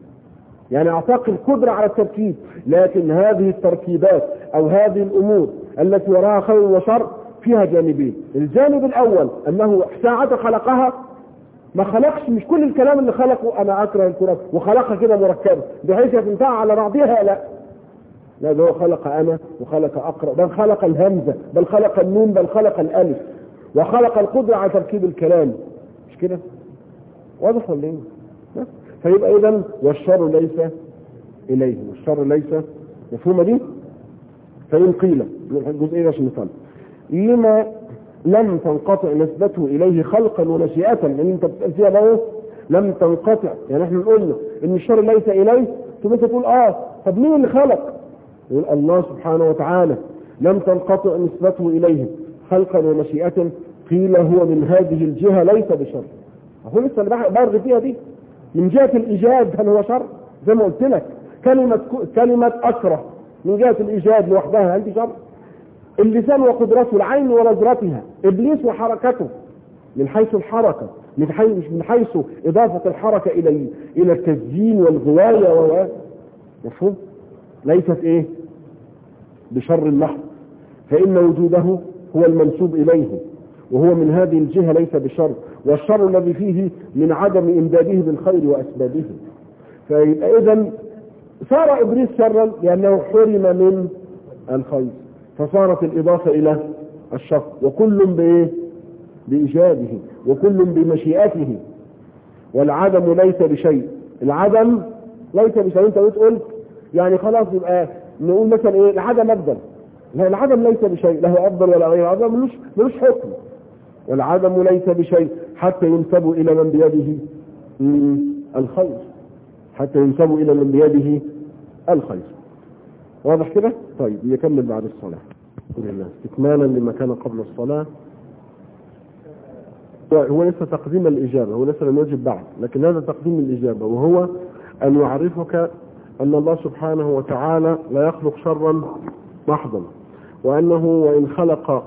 يعني أعطاك القدرة على التركيب، لكن هذه التركيبات أو هذه الأمور التي وراها خير وشر فيها جانبين. الجانب الأول أنه ساعة خلقها ما خلقش، مش كل الكلام اللي خلقه أنا أكره الكرة وخلقها كده مركبة بحيث ينفع على بعضها، لا ده هو خلق أنا وخلق أقرأ، بل خلق الهمزة، بل خلق النون، بل خلق الألف، وخلق القدرة على تركيب الكلام. مش كده؟ واضح ولا ايه؟ فيبقى إذن والشر ليس إليه، والشر ليس مفهومة دي. فإن قيل الجزئية عشان نفهم لما لم تنقطع نسبته إليه خلقا ونشيئة، لأن أنت بتسأل فيها بقى لم تنقطع، يعني احنا قلنا إن الشر ليس إليه، ثم أنت تقول طب مين اللي خلق؟ يقول الله سبحانه وتعالى لم تنقطع نسبته إليه خلقا ومشيئة، قيل هو من هذه الجهة ليس بشر. هو لسه اللي برغي فيها دي من جهة الإيجاد هل هو شر؟ زي ما قلت لك كلمة أكره من جهة الإيجاد لوحدها هل دي شر؟ اللسان وقدرته، العين ونظرتها، إبليس وحركته من حيث الحركة، من حيث إضافة الحركة إلى التزيين والغواية مفهوم؟ ليست إيه؟ بشر محض، فإن وجوده هو المنسوب إليه، وهو من هذه الجهة ليس بشر، والشر الذي فيه من عدم إمداده بالخير وأسبابه. فيبقى إذن صار إبليس شرا لأنه حرم من الخير، فصارت الإضافة إلى الشر، وكل بإيه؟ بإيجاده، وكل بمشيئته، والعدم ليس بشيء. العدم ليس بشيء. أنت بتقول يعني خلاص يبقى نقول مثلا إيه؟ العدم أفضل. لا، العدم ليس بشيء، له أفضل ولا غير، العدم ملوش حكم. والعدم ليس بشيء حتى ينسب إلى من بيده الخير، حتى ينسب إلى من بيده الخير. واضح كده؟ طيب يكمل بعد الصلاة. استكمالا لما كان قبل الصلاة، هو لسه تقديم الإجابة، هو لسه لم يجب بعد، لكن هذا تقديم الإجابة، وهو أن يعرفك أن الله سبحانه وتعالى لا يخلق شرا محضا، وأنه وإن خلق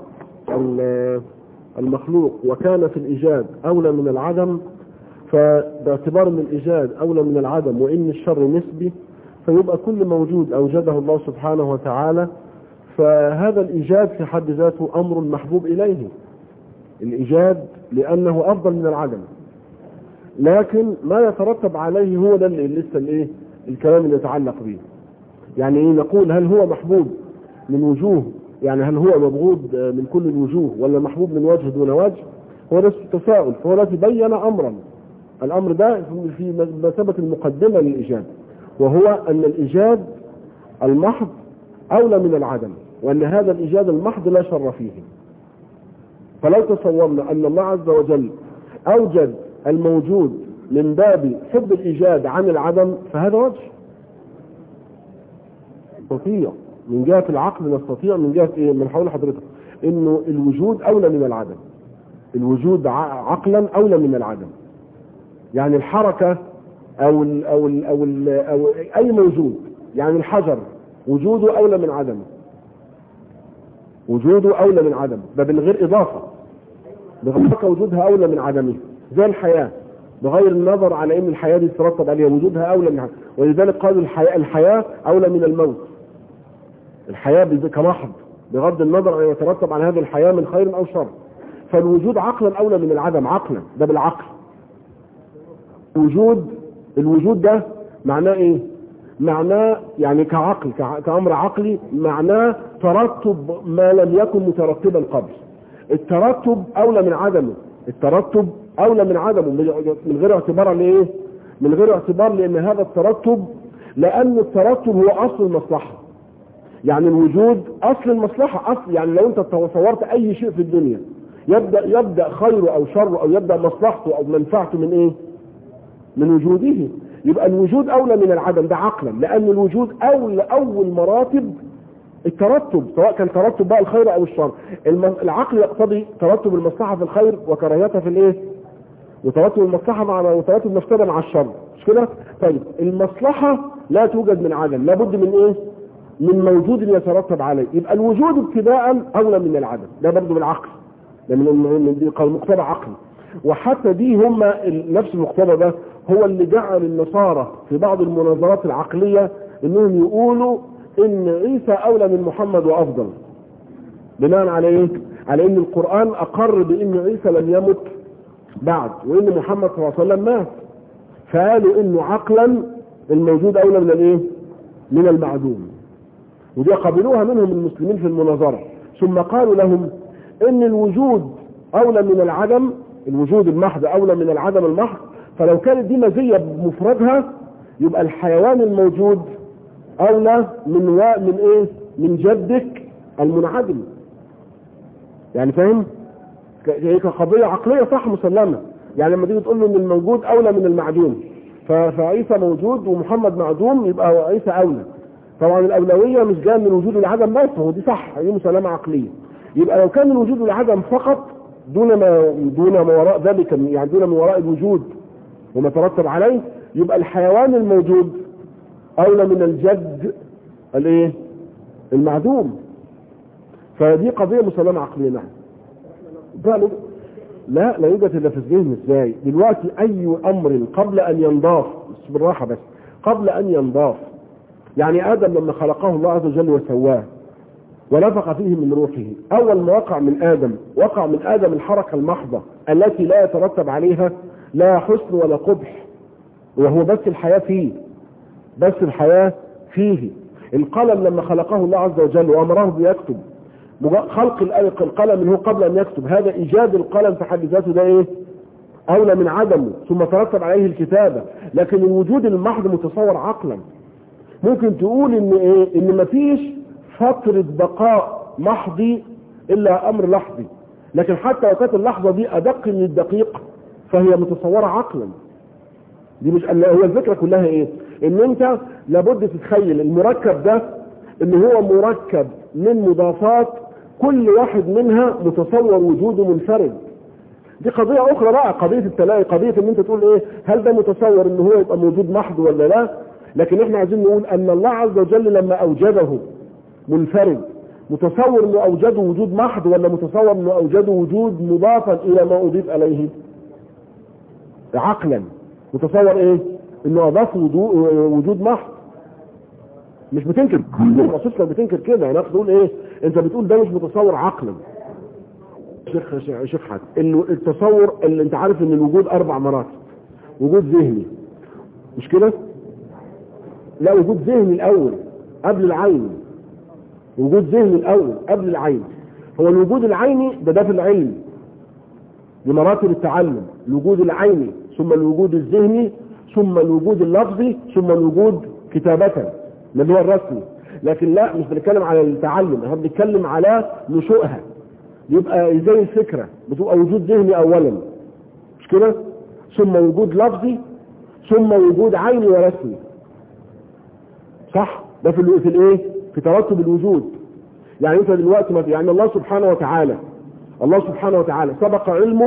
المخلوق وكان في الإيجاد أولى من العدم، فباعتبار أن الإيجاد أولى من العدم وإن الشر نسبي، فيبقى كل موجود أوجده الله سبحانه وتعالى، فهذا الإيجاد في حد ذاته أمر محبوب إليه، الإيجاد لأنه أفضل من العدم. لكن ما يترتب عليه هو ده اللي لسه الإيه الكلام اللي يتعلق به. يعني إيه نقول هل هو محبوب من وجوه، يعني هل هو مبغوض من كل الوجوه ولا محبوب من وجه دون وجه؟ هو ده التساؤل. فهو الذي بين أمرا، الأمر ده في مثابة المقدمة للإيجاد، وهو أن الإيجاد المحض أولى من العدم، وأن هذا الإيجاد المحض لا شر فيه. فلو تصورنا أن الله عز وجل أوجد الموجود من باب حب الإيجاد عن العدم، فهذا وجه نستطيع من جهة العقل، نستطيع من جهة إيه؟ من حول حضرتك إنه الوجود أولى من العدم، الوجود عقلا أولى من العدم. يعني الحركة أو أي موجود، يعني الحجر وجوده أولى من عدمه، وجوده أولى من عدمه، ده من غير إضافة، بغير وجودها أولى من عدمه. زي الحياة بغير النظر على إن الحياة دي ترتب عليها، وجودها أولى من عدمه. ولذلك قالوا الحياة أولى من الموت، الحياة كمحض بغض النظر أن يترتب على هذه الحياة من خير أو شر. فالوجود عقلا أولى من العدم، عقلا ده بالعقل. الوجود ده معناه إيه؟ معناه يعني كعقل، كأمر عقلي، معناه ترتب ما لم يكن مترتبا قبل. الترتب أولى من عدمه، الترتب أولى من عدمه من غير اعتبار لإيه؟ من غير اعتبار لأن هذا الترتب، لأن الترتب هو أصل المصلحة. يعني الوجود أصل المصلحة، أصل يعني لو أنت تصورت أي شيء في الدنيا يبدأ خيره أو شره أو يبدأ مصلحته أو منفعته من إيه؟ من وجوده. يبقى الوجود أولى من العدم ده عقلا، لأن الوجود أول مراتب الترتب، سواء كان ترتب بقى الخير أو الشر. العقل يقتضي ترتب المصلحة في الخير وكراهيتها في الإيه؟ وترتب المصلحة وترتب المفسدة مع الشر، مش كده؟ طيب المصلحة لا توجد من عدم، لابد من إيه؟ من موجود يترتب عليه. يبقى الوجود ابتداء أولى من العدم، ده برضه بالعقل، ده من مقتضى عقلي. وحتى دي هم نفس المقتضى ده هو اللي جعل النصارى في بعض المناظرات العقلية انهم يقولوا ان عيسى اولى من محمد وافضل. بناء على ايه؟ على ان القرآن اقر بان عيسى لم يمت بعد، وان محمد صلى الله عليه وسلم مات، فقالوا انه عقلا الموجود اولى من الايه؟ من المعدوم. ودي قبلوها منهم المسلمين في المناظرة. ثم قالوا لهم ان الوجود اولى من العدم، الوجود المحض اولى من العدم المحض، فلو كانت دي مزية بمفردها يبقى الحيوان الموجود اولى من ايه؟ من جدك المنعدم. يعني فاهم؟ هي كقضية عقلية صح مسلمة. يعني لما تيجي تقول له ان الموجود اولى من المعدوم، فعيسى موجود ومحمد معدوم، يبقى عيسى اولى. طبعا الاولوية مش جايه من الوجود والعدم بس، هو دي صح، هي مسلمة عقلية. يبقى لو كان الوجود والعدم فقط دون ما وراء ذلك، يعني دون ما وراء الوجود وما ترتب عليه، يبقى الحيوان الموجود اولى من الجد الايه؟ المعدوم. فدي قضية مسلمة عقلية. نعم. لا يوجد الا في الذهن. ازاي؟ دلوقتي اي امر قبل ان ينضاف، بالراحة بس، قبل ان ينضاف، يعني ادم لما خلقه الله عز وجل وسواه ونفخ فيه من روحه، اول ما وقع من ادم الحركة المحضة التي لا يترتب عليها لا حسن ولا قبح، وهو بس الحياة فيه. القلم لما خلقه الله عز وجل وامره بيكتب، خلق القلم اللي هو قبل ان يكتب، هذا ايجاد القلم في حد ذاته ده ايه؟ اولى من عدمه، ثم ترتب عليه الكتابة. لكن الوجود المحض متصور عقلا. ممكن تقول ان ايه؟ ان مفيش فترة بقاء محضي الا امر لحظي، لكن حتى لو كانت اللحظة دي ادق من الدقيق فهي متصورة عقلا. دي مش هو الفكرة كلها ايه؟ ان انت لابد تتخيل المركب ده ان هو مركب من مضافات كل واحد منها متصور وجوده منفرد. دي قضية اخرى بقى، قضية التلاقي، قضية ان انت تقول ايه؟ هل ده متصور ان هو يبقى موجود محض ولا لا؟ لكن احنا عايزين نقول ان الله عز وجل لما اوجده منفرد، متصور انه اوجده وجود محض ولا متصور انه اوجده وجود مضافا الى ما اضيف اليه؟ عقلا متصور ايه؟ انه اضاف وجود محض. مش بتنكر الرسول كان بتنكر كده. يعني تقول ايه؟ انت بتقول ده مش متصور عقلا. شيخ حاج، انه التصور اللي انت عارف ان الوجود 4 مراتب. وجود ذهني، مش كده؟ لا، وجود ذهني الاول قبل العين. وجود ذهني الاول قبل العين. هو الوجود العيني ده في العلم بمراتب التعلم، الوجود العيني، ثم الوجود الذهني، ثم الوجود اللفظي، ثم الوجود كتابة اللي هو الرسمي. لكن لا، مش بنتكلم على التعلم، احنا بنتكلم على نشوئها. يبقى زي الفكرة بتبقى وجود ذهني اولا، مش كده؟ ثم وجود لفظي، ثم وجود عيني ورسمي. صح؟ ده في الايه؟ في ترتب الوجود. يعني انت دلوقتي يعني الله سبحانه وتعالى سبق علمه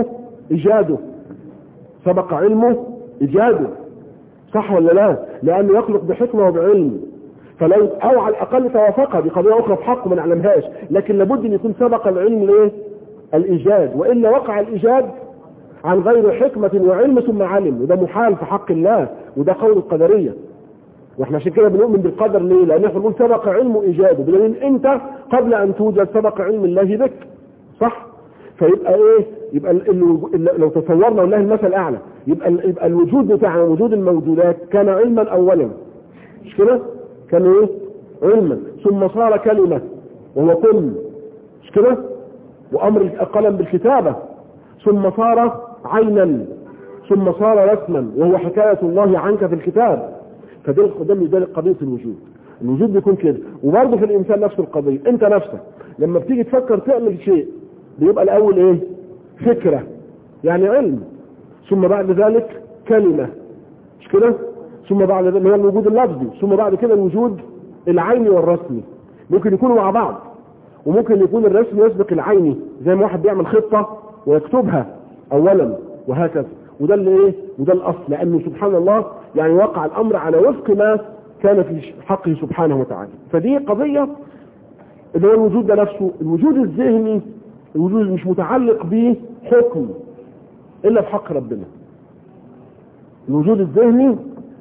ايجاده. صح ولا لا؟ لانه يخلق بحكمه وبعلم. فلو او على الاقل توافقها، دي قضيه اخرى في حقه ما نعلمهاش، لكن لابد ان يكون سبق العلم الايه؟ الايجاد، والا وقع الايجاد عن غير حكمه وعلم ثم علم، وده محال في حق الله، وده قول القدريه. واحنا عشان كده بنؤمن بالقدر ليه؟ لان احنا بنقول سبق علمه ايجاده، بدليل انت قبل ان توجد سبق علم الله بك. صح؟ فيبقى ايه؟ يبقى لو تصورنا والله المثل اعلى، يبقى الوجود بتاعنا، وجود الموجودات، كان علما اولا، مش كده؟ كان ايه؟ علما، ثم صار كلمة وهو كل، مش كده؟ وامر القلم بالكتابة، ثم صار عينا، ثم صار رسما وهو حكاية الله عنك في الكتاب. فده لذلك قضية الوجود بيكون كده. وبرضه في الانسان نفس القضية. انت نفسك لما بتيجي تفكر تعمل شيء بيبقى الاول ايه؟ فكرة، يعني علم، ثم بعد ذلك كلمة، مش كده؟ ثم بعد ذلك هو الوجود اللفظي، ثم بعد كده الوجود العيني والرسمي. ممكن يكونوا مع بعض، وممكن يكون الرسم يسبق العيني، زي ما واحد بيعمل خطة ويكتبها اولا، وهكذا. وده اللي ايه؟ وده الاصل، لانه سبحان الله يعني وقع الامر على وفق ما كان في حقه سبحانه وتعالى. فدي قضية اللي هو الوجود ده نفسه. الوجود الذهني، الوجود مش متعلق به حكم الا في حق ربنا. الوجود الذهني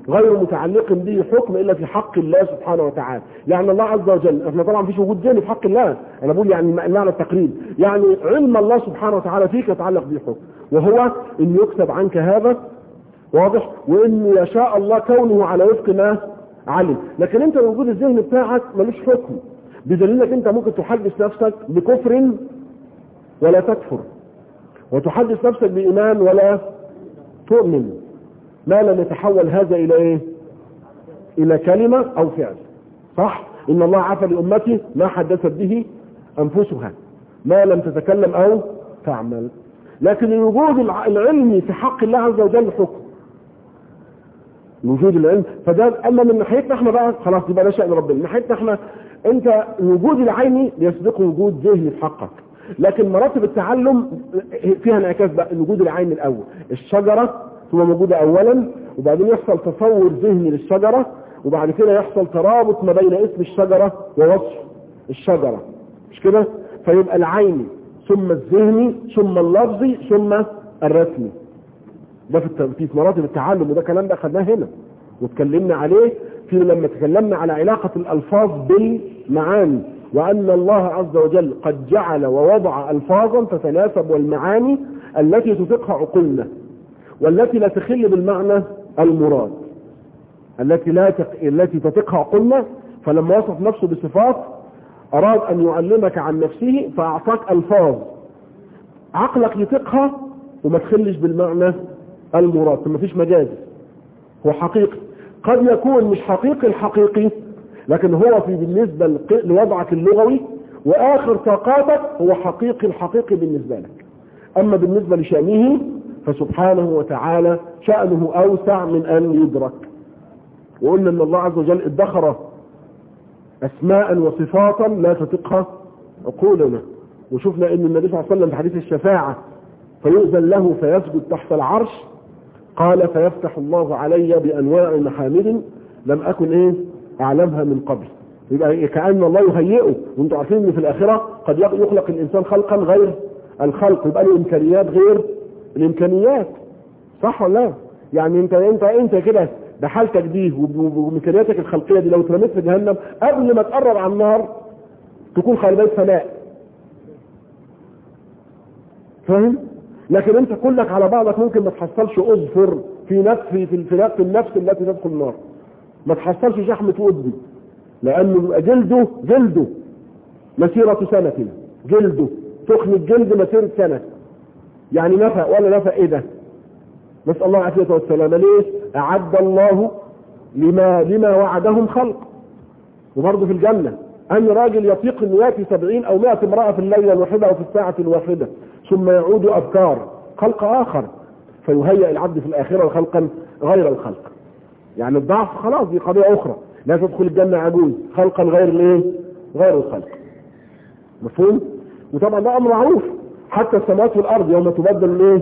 غير متعلق به حكم إلا في حق الله سبحانه وتعالى. يعني الله عز وجل، احنا طبعا مفيش وجود ذهني في حق الله، أنا بقول يعني معنى التقريب، يعني علم الله سبحانه وتعالى فيك يتعلق به حكم، وهو إن يكتب عنك هذا، واضح، وإن يشاء الله كونه على وفق ما علم. لكن أنت الوجود الذهني بتاعك ملوش حكم، بدليل انك أنت ممكن تحدث نفسك بكفر ولا تكفر، وتحدث نفسك بإيمان ولا تؤمن، ما لم يتحول هذا إلى إيه؟ إلى كلمة أو فعل. صح؟ إن الله عفى لأمتي ما حدثت به أنفسها ما لم تتكلم أو تعمل. لكن الوجود العلمي في حق الله عز وجل حكم، الوجود العلمي. فده أما من ناحيتنا احنا بقى خلاص يبقى ده شأن ربنا. من ناحيتنا احنا انت الوجود العيني يسبقه وجود ذهني في حقك، لكن مراتب التعلم فيها انعكاس بقى. الوجود العيني الأول، الشجرة تبقى موجودة أولا، وبعدين يحصل تصور ذهني للشجرة، وبعد كده يحصل ترابط ما بين اسم الشجرة ووصف الشجرة، مش كده؟ فيبقى العيني ثم الذهني ثم اللفظي ثم الرسمي. ده في مراتب التعلم، وده كلام ده أخذناه هنا واتكلمنا عليه في لما تكلمنا على علاقة الألفاظ بالمعاني، وأن الله عز وجل قد جعل ووضع ألفاظا تتناسب والمعاني التي تفقها عقولنا، والتي لا تخل بالمعنى المراد، التي تفقها عقولنا. فلما وصف نفسه بصفات أراد أن يعلمك عن نفسه فأعطاك ألفاظ عقلك يفقها وما تخلش بالمعنى المراد، فما فيش مجاز، هو حقيقي. قد يكون مش حقيقي الحقيقي، لكن هو في بالنسبة لوضعك اللغوي وآخر طاقاتك هو حقيقي الحقيقي بالنسبة لك. أما بالنسبة لشأنه فسبحانه وتعالى شأنه أوسع من أن يدرك. وقلنا أن الله عز وجل ادخر أسماء وصفاتا لا تطيقها عقولنا، وشفنا أن النبي صلى الله عليه وسلم في حديث الشفاعة فيؤذن له فيسجد تحت العرش، قال فيفتح الله علي بأنواع محامد لم أكن أعلمها من قبل. يبقى كأن الله يهيئه، وانتم عارفين ان في الآخرة قد يخلق الإنسان خلقا غير الخلق، يبقى له إمكانيات غير الإمكانيات. صح ولا لا؟ يعني انت كده بحالتك دي وإمكانياتك الخلقية دي لو اترميت في جهنم قبل ما تقرب على النار تكون خالبات فناء، فاهم؟ لكن انت كلك على بعضك ممكن ما تحصلش اظفر في النفس التي تدخل النار، ما تحصلش شحمة ودي، لأنه جلده مسيرة سنة، جلده تخن الجلد مسيرة سنة، يعني نفق ولا نفق ايه ده؟ نسأل الله العافية والسلامة. ليه؟ أعد الله لما وعدهم خلق. وبرضه في الجنة أن راجل يطيق أن يأتي 70 أو 100 امرأة في الليلة الواحدة أو في الساعة الواحدة، ثم يعود أبكار خلق آخر، فيهيئ العبد في الآخرة خلقا غير الخلق. يعني الضعف خلاص دي قضية أخرى، لا تدخل الجنة عجوز خلقا غير الخلق. مفهوم؟ وطبعا ده أمر معروف، حتى السماوات والأرض يوم تبدل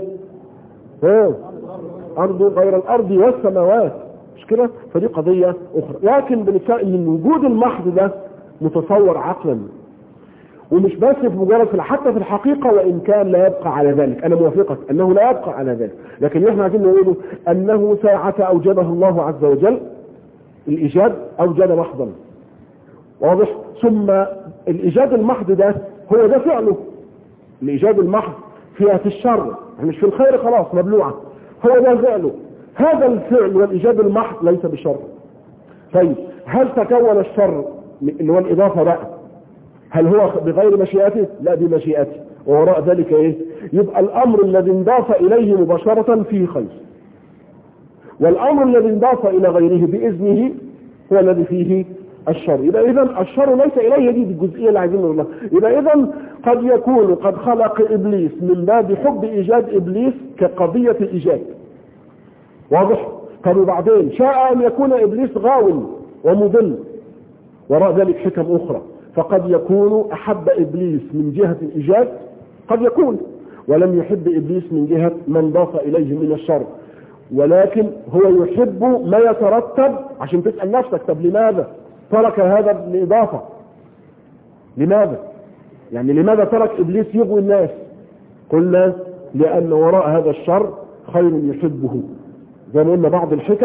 أرض غير الأرض والسماوات، مش كده؟ فدي قضية أخرى. لكن بنتكلم إن الوجود المحض ده متصور عقلا، ومش بس في مجرد حتى في الحقيقة، وإن كان لا يبقى على ذلك، أنا موافقك أنه لا يبقى على ذلك، لكن إحنا عايزين نقوله أنه ساعة أوجده الله عز وجل الإيجاد أوجد محضا، واضح؟ ثم الإيجاد المحض ده هو ده فعله. الإيجاد المحض فيها في الشر، مش في الخير، خلاص مبلوعة، هو ده فعله. هذا الفعل والإيجاد المحض ليس بشر. طيب هل تكون الشر اللي هو الإضافة بقى هل هو بغير مشيئته؟ لا، بمشيئته، ووراء ذلك يبقى الأمر الذي انضاف إليه مباشرة فيه خير، والأمر الذي انضاف إلى غيره بإذنه هو الذي فيه الشر. يبقى إذن الشر ليس إليه، دي الجزئية اللي عايزين نقولها. يبقى إذن قد يكون قد خلق إبليس من باب حب إيجاد إبليس كقضية الإيجاد، واضح؟ طب وبعدين شاء أن يكون إبليس غاو ومضل، وراء ذلك حكم أخرى، فقد يكون أحب إبليس من جهة الإيجاد، قد يكون، ولم يحب إبليس من جهة من ضاف إليه من الشر، ولكن هو يحب ما يترتب. عشان تسأل نفسك طب لماذا ترك هذا الإضافة؟ لماذا؟ يعني لماذا ترك إبليس يغوي الناس؟ قلنا لأن وراء هذا الشر خير يحبه، زي ما قلنا بعض الحكم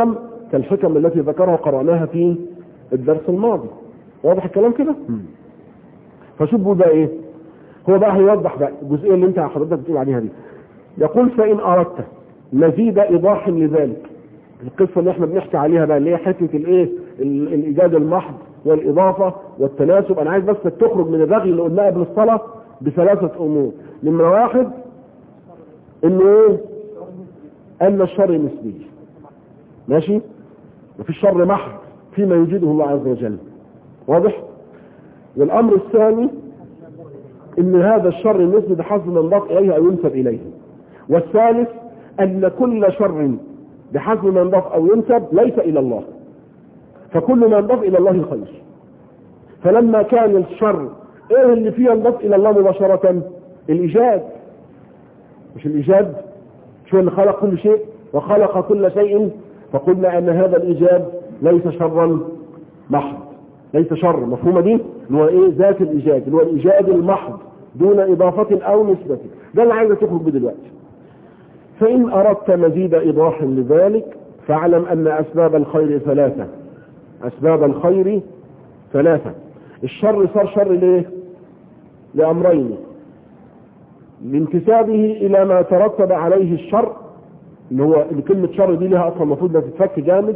كالحكم التي ذكرها قرأناها في الدرس الماضي. واضح الكلام كده؟ فشوفوا بقى ايه، هو بقى هيوضح بقى الجزئيه اللي انت حضرتك بتقول عليها دي. يقول فإن أردت مزيد إيضاح لذلك، القصة اللي احنا بنحكي عليها بقى اللي هي حتة الايه، الإيجاد المحض والإضافة والتناسب. أنا عايز بس تخرج من الرغي اللي قلناه قبل الصلاة بثلاثة أمور. نمرة واحد إنه ايه؟ أن الشر نسبي، ماشي؟ مفيش شر محض فيما يوجده الله عز وجل، واضح؟ والأمر الثاني إن هذا الشر النسبي بحسب ما ينضاف إليه أو ينسب إليه. والثالث أن كل شر بحسب ما ينضاف أو ينسب ليس إلى الله، فكل ما ينضاف إلى الله خير. فلما كان الشر إيه اللي فيه ينضاف إلى الله مباشرة؟ الإيجاد، مش الإيجاد شو اللي خلق كل شيء وخلق كل شيء، فقلنا أن هذا الإيجاد ليس شرا محض، ليس شر. مفهومة دي؟ اللي هو إيه؟ ذات الإيجاد، اللي هو الإيجاد المحض دون إضافة أو نسبة. ده اللي عايز تخرج به دلوقتي. فإن أردت مزيد إيضاح لذلك فاعلم أن أسباب الخير ثلاثة. أسباب الخير ثلاثة. الشر صار شر ليه؟ لأمرين: لانتسابه إلى ما ترتب عليه الشر، اللي هو كلمة شر دي لها أصلا المفروض لا تتفك جامد،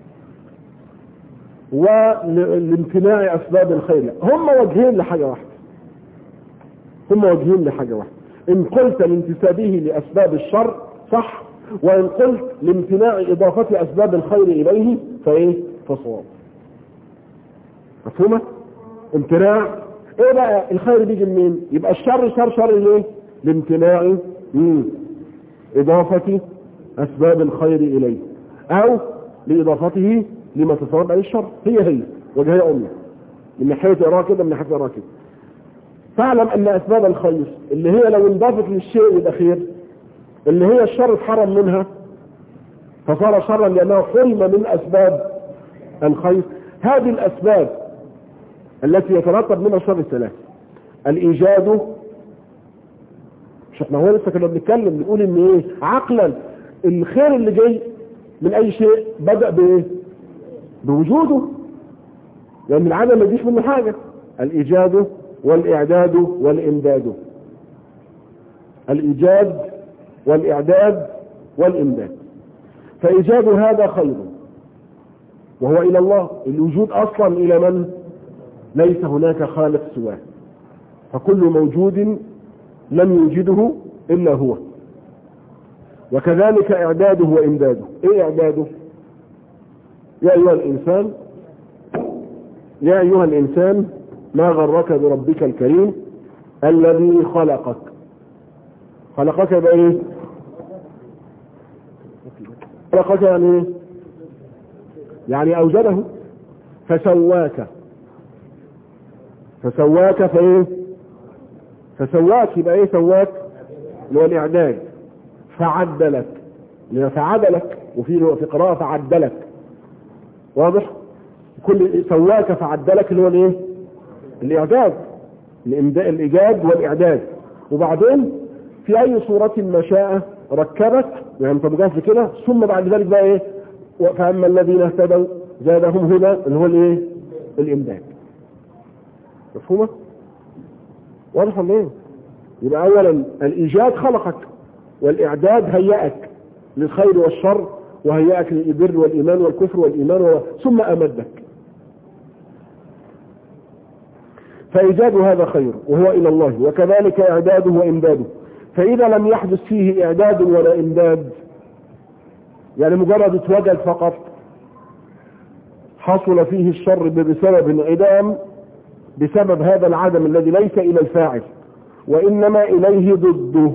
ولامتناع أسباب الخير. هم وجهين لحاجة واحدة، هم وجهين لحاجة واحدة. إن قلت لانتسابه لأسباب الشر صح، وإن قلت لامتناع إضافة أسباب الخير إليه فإيه؟ فصواب. مفهومة؟ امتناع إيه بقى الخير بيجي منين؟ يبقى الشر صار شر ليه؟ لامتناع إضافة أسباب الخير إليه أو لإضافته لما تصرف عليه الشر. هي وجهية أمي من ناحية إراء كده، من ناحية إراء كده. فاعلم أن أسباب الخير اللي هي لو انضافت للشيء يبقى خير، اللي هي الشر اتحرم منها فصار شرا لأنه حرم من أسباب الخير. هذه الأسباب التي يترتب منها الشر الثلاث: الإيجاد، مش احنا هو لسه كنا بنتكلم بنقول ان ايه عقلا الخير اللي جاي من اي شيء بدأ بايه؟ بوجوده، لأن العدم ما يجيش منه حاجة. الإيجاد والإعداد والإمداد، الإيجاد والإعداد والإمداد. فإيجاد هذا خير وهو إلى الله، الوجود أصلا إلى من؟ ليس هناك خالق سواه، فكل موجود لم يوجده إلا هو. وكذلك إعداده وإمداده. إيه إعداده؟ يا أيها الإنسان ما غرك بربك الكريم الذي خلقك. خلقك يبقى إيه؟ خلقك يعني إيه؟ يعني أوجده. فسواك فإيه؟ فسواك يبقى إيه سواك؟ اللي هو الإعداد. فعدلك، اللي فعدلك، وفي قراءة فعدلك. واضح؟ كل سواك فعدلك اللي هو الايه؟ الإعداد، الإيجاد والإعداد. وبعدين في أي صورة ما شاء ركبك، يعني انت مجاز كده. ثم بعد ذلك بقى ايه؟ فأما الذين اهتدوا زادهم هدى، اللي هو الايه؟ الإمداد. مفهومة؟ واضح ولا ايه؟ يبقى أولا الإيجاد خلقك، والإعداد هيئك للخير والشر، وهيئك للبر والإيمان والكفر والإيمان ثم أمدك. فإيجاد هذا خير وهو إلى الله، وكذلك إعداده وإمداده. فإذا لم يحدث فيه إعداد ولا إمداد، يعني مجرد اتوجد فقط، حصل فيه الشر بسبب انعدام، بسبب هذا العدم الذي ليس إلى الفاعل وإنما إليه ضده.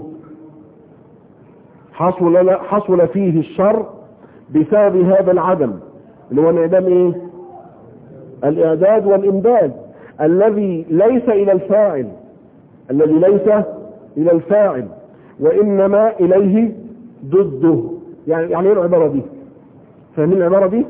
حصل فيه الشر بسبب هذا العدم اللي هو انعدام ايه؟ الإعداد والإمداد الذي ليس إلى الفاعل، وإنما إليه ضده. يعني ايه العبارة دي؟ فاهمين العبارة دي؟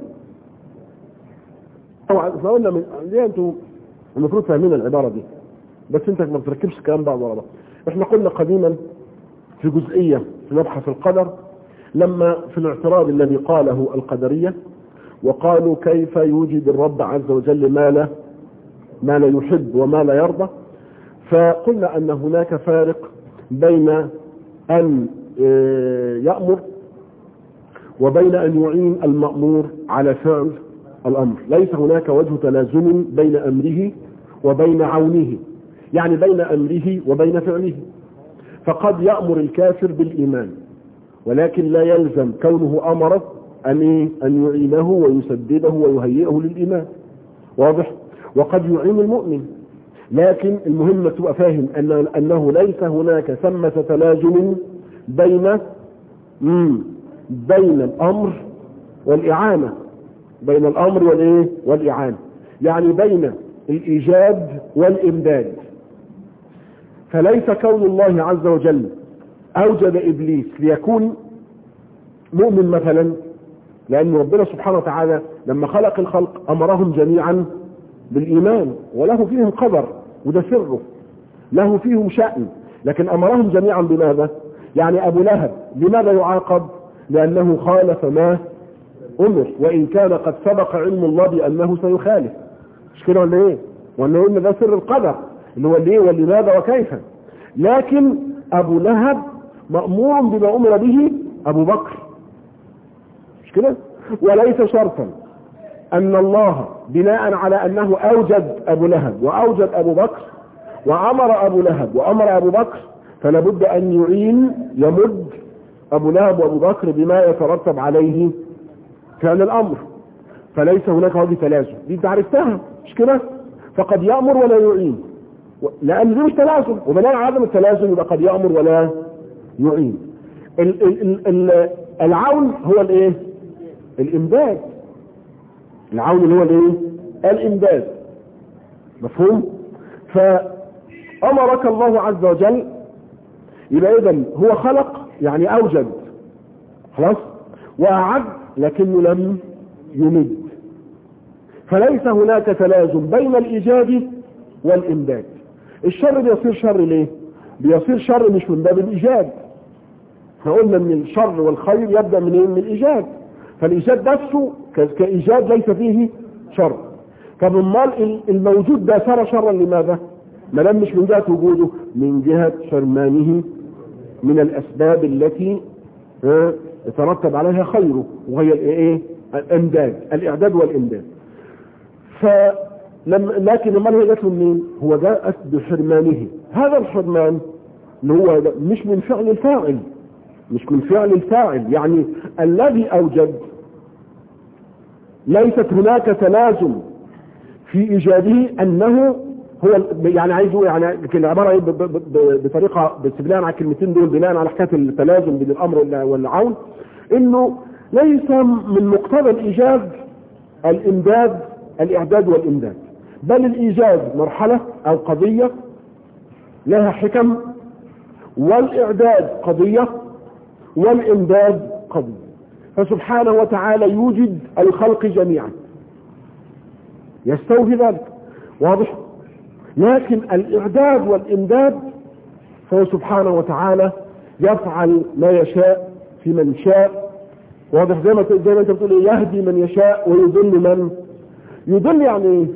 احنا قلنا ليه انتوا المفروض فاهمين العبارة دي، بس انت ما بتركبش الكلام بعض ورا بعض. احنا قلنا قديما في جزئية في مبحث القدر، لما في الاعتراض الذي قاله القدرية وقالوا كيف يوجد الرب عز وجل ما لا يحب وما لا يرضى. فقلنا أن هناك فارق بين أن يأمر وبين أن يعين المأمور على فعل الأمر. ليس هناك وجه تلازم بين أمره وبين عونه، يعني بين أمره وبين فعله. فقد يأمر الكافر بالإيمان، ولكن لا يلزم كونه أمر أن يعينه ويسدده ويهيئه للإيمان. واضح؟ وقد يعين المؤمن، لكن المهم تبقى فاهم أنه ليس هناك ثمة تلازم بين الأمر والإعانة، بين الأمر والإعانة، يعني بين الإيجاد والإمداد. فليس كون الله عز وجل أوجد إبليس ليكون مؤمن مثلا، لأن ربنا سبحانه وتعالى لما خلق الخلق أمرهم جميعا بالإيمان، وله فيهم قدر، وده سره، له فيهم شأن، لكن أمرهم جميعا بماذا؟ يعني أبو لهب لماذا يعاقب؟ لأنه خالف ما أمر، وإن كان قد سبق علم الله بأنه سيخالف. مش كده ولا إيه؟ وأنه قلنا ده سر القدر اللي هو ليه ولماذا وكيف. لكن أبو لهب مأمور بما أمر به أبو بكر، مش كده؟ وليس شرطا أن الله بناء على أنه أوجد أبو لهب وأوجد أبو بكر وأمر أبو لهب وأمر أبو بكر فلابد أن يمد أبو لهب وأبو بكر بما يترتب عليه فعل الأمر. فليس هناك وجه تلازم، دي انت عرفتها مش كده؟ فقد يأمر ولا يعين، لأن دي مش تلازم، وبناء على عدم التلازم يبقى قد يأمر ولا يعين. العون هو الايه؟ الإمداد. العون اللي هو الايه؟ الإمداد. مفهوم؟ فأمرك الله عز وجل، يبقى إذن هو خلق يعني أوجد خلاص، وأعد لكنه لم يمد. فليس هناك تلازم بين الإيجاد والإمداد. الشر بيصير شر ليه؟ بيصير شر مش من باب الإيجاد. احنا قلنا ان الشر والخير يبدأ من ايه؟ من الإيجاد. فالإيجاد نفسه كإيجاد ليس فيه شر. طب امال الموجود ده صار شرا لماذا؟ ما دام مش من جهة وجوده، من جهة حرمانه من الأسباب التي يترتب عليها خيره، وهي ايه؟ الإمداد، الإعداد والإمداد. لكن امال هي جاءت منين؟ هو جاءت بحرمانه. هذا الحرمان اللي هو مش من فعل الفاعل، مش من فعل الفاعل، يعني الذي أوجد ليست هناك تلازم في إيجاده أنه هو، يعني عايزه يعني العبارة بطريقة بناء على الكلمتين دول، بناء على حكاية التلازم بين الأمر والعون، إنه ليس من مقتضى الإيجاد الإمداد، الإعداد والإمداد، بل الإيجاد مرحلة أو قضية لها حكم، والإعداد قضية، والإمداد قضية. فسبحانه وتعالى يوجد الخلق جميعا، يستوفي ذلك، واضح؟ لكن الإعداد والإمداد فهو سبحانه وتعالى يفعل ما يشاء في من شاء، واضح؟ زي ما انت بتقول يهدي من يشاء ويضل من يضل. يعني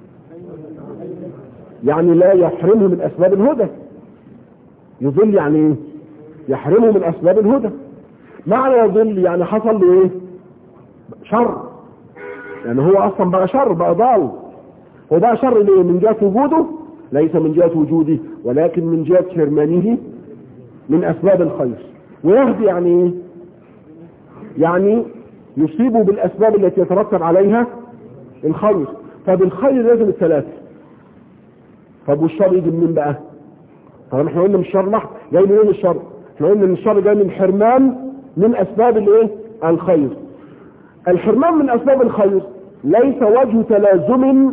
لا يحرمه من أسباب الهدى. يضل يعني يحرمه من أسباب الهدى. معنى يضل يعني حصل له ايه؟ شر، يعني هو اصلا بقى شر، بقى ضال. هو بقى شر ليه؟ من جهة وجوده؟ ليس من جهة وجوده، ولكن من جهة حرمانه من أسباب الخير. ويهدي يعني ايه؟ يعني يصيبه بالأسباب التي يترتب عليها الخير. فبالخير لازم الثلاثة. طب والشر يجي منين بقى؟ طب احنا قلنا من الشر محض، جاي منين الشر؟ احنا قلنا ان الشر جاي من حرمان من أسباب الايه؟ الخير. الحرمان من أسباب الخير ليس وجه تلازم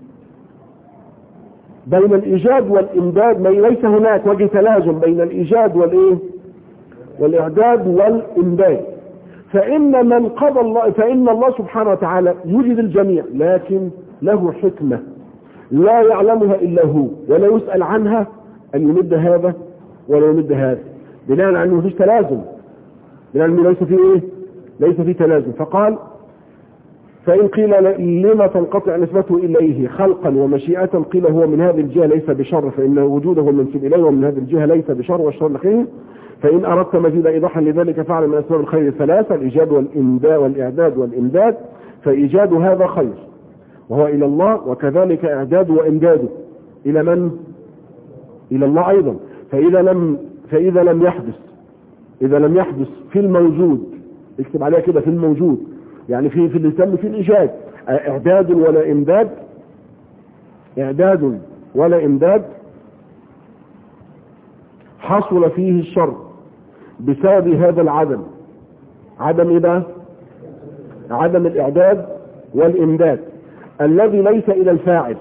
بين الإيجاد والإمداد، ليس هناك وجه تلازم بين الإيجاد والإيه؟ والإعداد والإمداد. فإن الله سبحانه وتعالى يوجد الجميع، لكن له حكمة لا يعلمها إلا هو، ولا يسأل عنها أن يمد هذا ولا يمد هذا، بناء على أنه فيش تلازم، بناء على أنه ليس فيه تلازم. فقال فإن قيل لما تنقطع نسبته إليه خلقا ومشيئة قيل هو من هذه الجهة ليس بشر فإن وجوده منسوب إليه ومن هذه الجهة ليس بشر والشر لخير. فإن أردت مزيد إيضاحا لذلك فعل من أسباب الخير ثلاثة: الإيجاد والإعداد والإمداد. فإيجاد هذا خير وهو إلى الله، وكذلك إعداد وإمداده إلى من؟ إلى الله أيضا. فإذا لم يحدث في الموجود، اكتب عليها كده في الموجود، يعني في اللي يسمى في الإيجاد إعداد ولا إمداد حصل فيه الشر بسبب هذا العدم. عدم إيه بقى؟ عدم الإعداد والإمداد الذي ليس إلى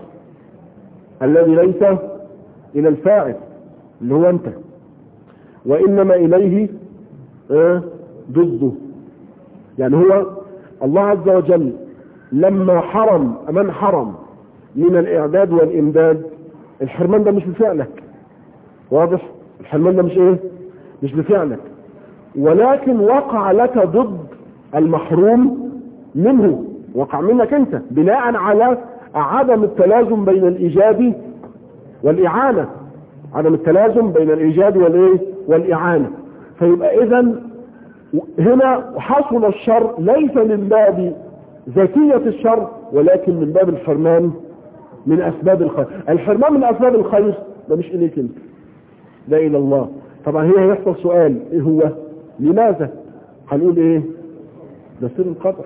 الفاعل اللي هو أنت، وإنما إليه ضده. يعني هو الله عز وجل لما حرم من الإعداد والإمداد، الحرمان ده مش بفعلك، واضح؟ الحرمان ده مش بفعلك، ولكن وقع لك ضد المحروم منه، وقع منك انت بناء على عدم التلازم بين الإيجاد والإعانة، عدم التلازم بين الإيجاد والإعانة. فيبقى إذن هنا حصل الشر ليس من باب ذاتية الشر، ولكن من باب الحرمان من أسباب الخير. الحرمان من أسباب الخير ده مش إليك انت، ده إلى الله. طبعا هي هيحصل سؤال، إيه هو؟ لماذا؟ هنقول إيه؟ ده سر القدر،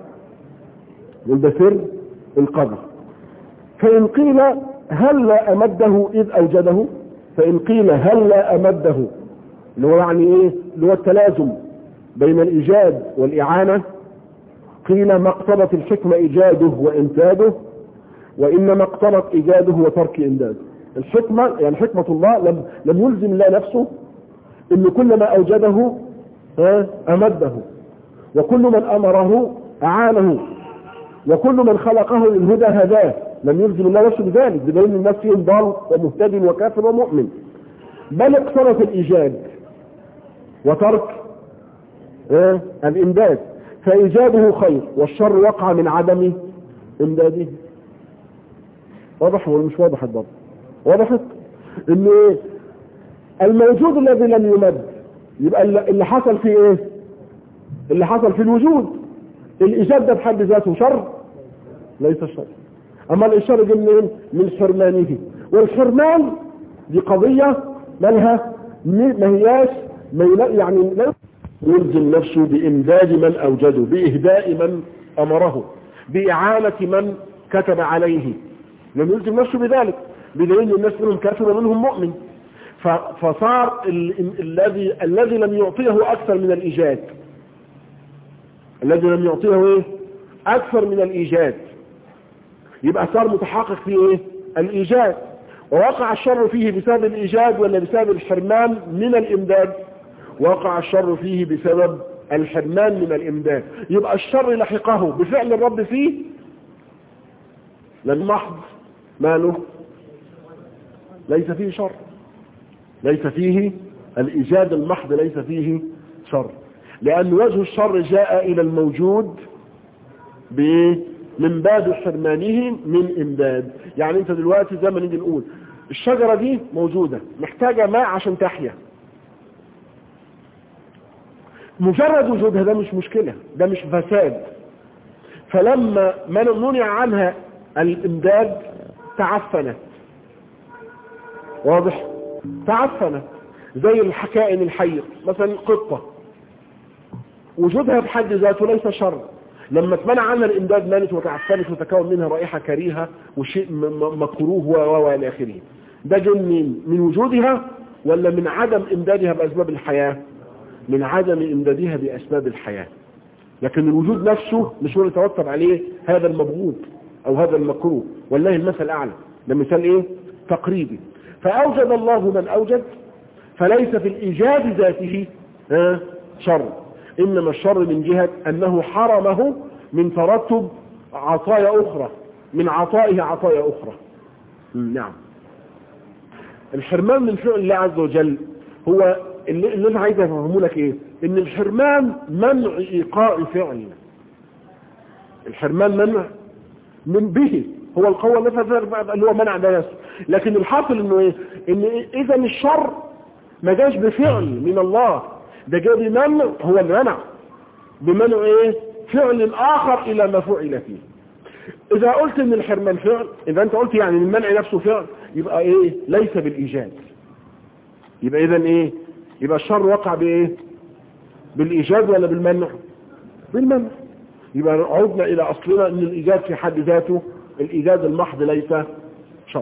ده سر القدر. فإن قيل هل لا أمده إذ أوجده، فإن قيل هل لا أمده اللي هو يعني إيه؟ اللي هو التلازم بين الإيجاد والإعانة، قيل ما اقتضت الحكمة إيجاده وإمداده، وإنما اقتضت إيجاده وترك إمداده. الحكمة يعني حكمة الله لم يلزم الله نفسه إن كل ما أوجده أمده، وكل من أمره أعانه، وكل من خلقه للهدى هداه. لم يلزم الله نفسه بذلك، بدليل الناس فيهم ضال ومهتد وكافر ومؤمن، بل اقتضت الإيجاد وترك الإمداد، فإيجاده خير والشر وقع من عدم إمداده. واضح ولا مش واضح؟ الضبط وضحت إن الموجود الذي لم يمد، يبقى اللي حصل فيه إيه؟ اللي حصل في الوجود الإيجاد ده بحد ذاته شر؟ ليس شر. أما الشر جاي منين؟ من حرمانه، والحرمان دي قضية مالها ما هياش يعني لا يلزم نفسه بإمداد من أوجده، بإهداء من أمره، بإعانة من كتب عليه، لم يلزم نفسه بذلك، بدليل الناس منهم كافر ومنهم مؤمن. فصار الذي لم يعطيه أكثر من الإيجاد، الذي لم يعطيه إيه؟ أكثر من الإيجاد، يبقى صار متحقق فيه إيه؟ الإيجاد. ووقع الشر فيه بسبب الإيجاد ولا بسبب الحرمان من الإمداد؟ وقع الشر فيه بسبب الحرمان من الإمداد. يبقى الشر لحقه بفعل الرب فيه للمحض ماله؟ ليس فيه شر، ليس فيه الإيجاد المحض، ليس فيه شر، لأن وجه الشر جاء إلى الموجود من باب حرمانه من إمداد. يعني أنت دلوقتي زي ما نيجي نقول الشجرة دي موجودة محتاجة ماء عشان تحيا، مجرد وجودها ده مش مشكلة، ده مش فساد. فلما منع عنها الإمداد تعفنت، واضح؟ تعفنت زي الحكائن الحية مثلا القطة، وجودها بحد ذاته ليس شر، لما اتمنع عنها الإمداد مالت وتعفنت وتكون منها رائحة كريهة وشيء مكروه وإلى آخره. ده جن من وجودها ولا من عدم إمدادها بأسباب الحياة؟ من عدم إمدادها بأسباب الحياة. لكن الوجود نفسه مش هو اللي يترتب عليه هذا المبغوض أو هذا المكروه، والله المثل الأعلى. ده مثال إيه؟ تقريبي. فأوجد الله من أوجد، فليس في الإيجاد ذاته شر، إنما الشر من جهة أنه حرمه من ترتب عطايا أخرى، من عطائه عطايا أخرى. نعم. الحرمان من فعل الله عز وجل هو اللي أنا عايز أفهمه لك إيه؟ إن الحرمان منع إيقاع فعل، الحرمان منع من به، هو القوة نفذ اللي هو منع ده يسر. لكن الحاصل انه ايه؟ ان اذا الشر ما جاش بفعل من الله، ده جاء بمنع، هو المنع بمنع ايه؟ فعل اخر الى ما فعل فيه. اذا قلت ان الحرمان فعل، اذا انت قلت يعني المنع نفسه فعل، يبقى ايه؟ ليس بالايجاد. يبقى اذا ايه؟ يبقى الشر وقع بايه؟ بالايجاد ولا بالمنع؟ بالمنع. يبقى عودنا الى اصلنا ان الايجاد في حد ذاته، الايجاد المحض ليس شر.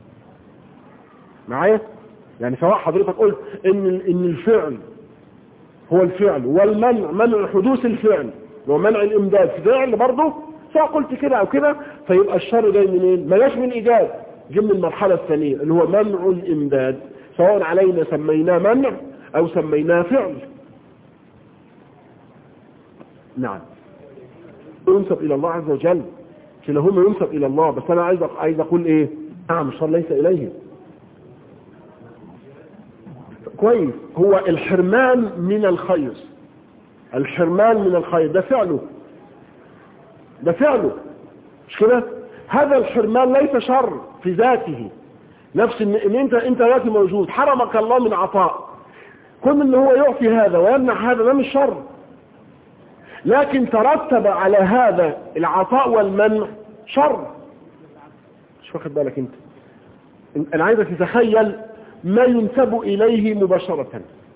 معايا؟ يعني سواء حضرتك قلت ان الفعل هو الفعل، والمنع منع حدوث الفعل ومنع الامداد فعل برضه، سواء قلت كده او كده، فيبقى الشر جاي منين؟ ما جاش من ايجاد، جاي من المرحله الثانيه اللي هو منع الامداد، سواء علينا سميناه منع او سميناه فعل. نعم، ينسب الى الله عز وجل، كلاهما ينسب الى الله، بس انا عايز اقول ايه؟ نعم الشر ليس اليه. كويس، هو الحرمان من الخير، الحرمان من الخير ده فعله، ده فعله، مش كده؟ هذا الحرمان ليس شر في ذاته، نفس ان انت ذاتي موجود، حرمك الله من عطاء، كل ان هو يعطي هذا ويمنع هذا، ده مش شر، لكن ترتب على هذا العطاء والمنع شر. مش واخد بالك انت؟ انا عايزك تتخيل ما ينسب اليه مباشرة.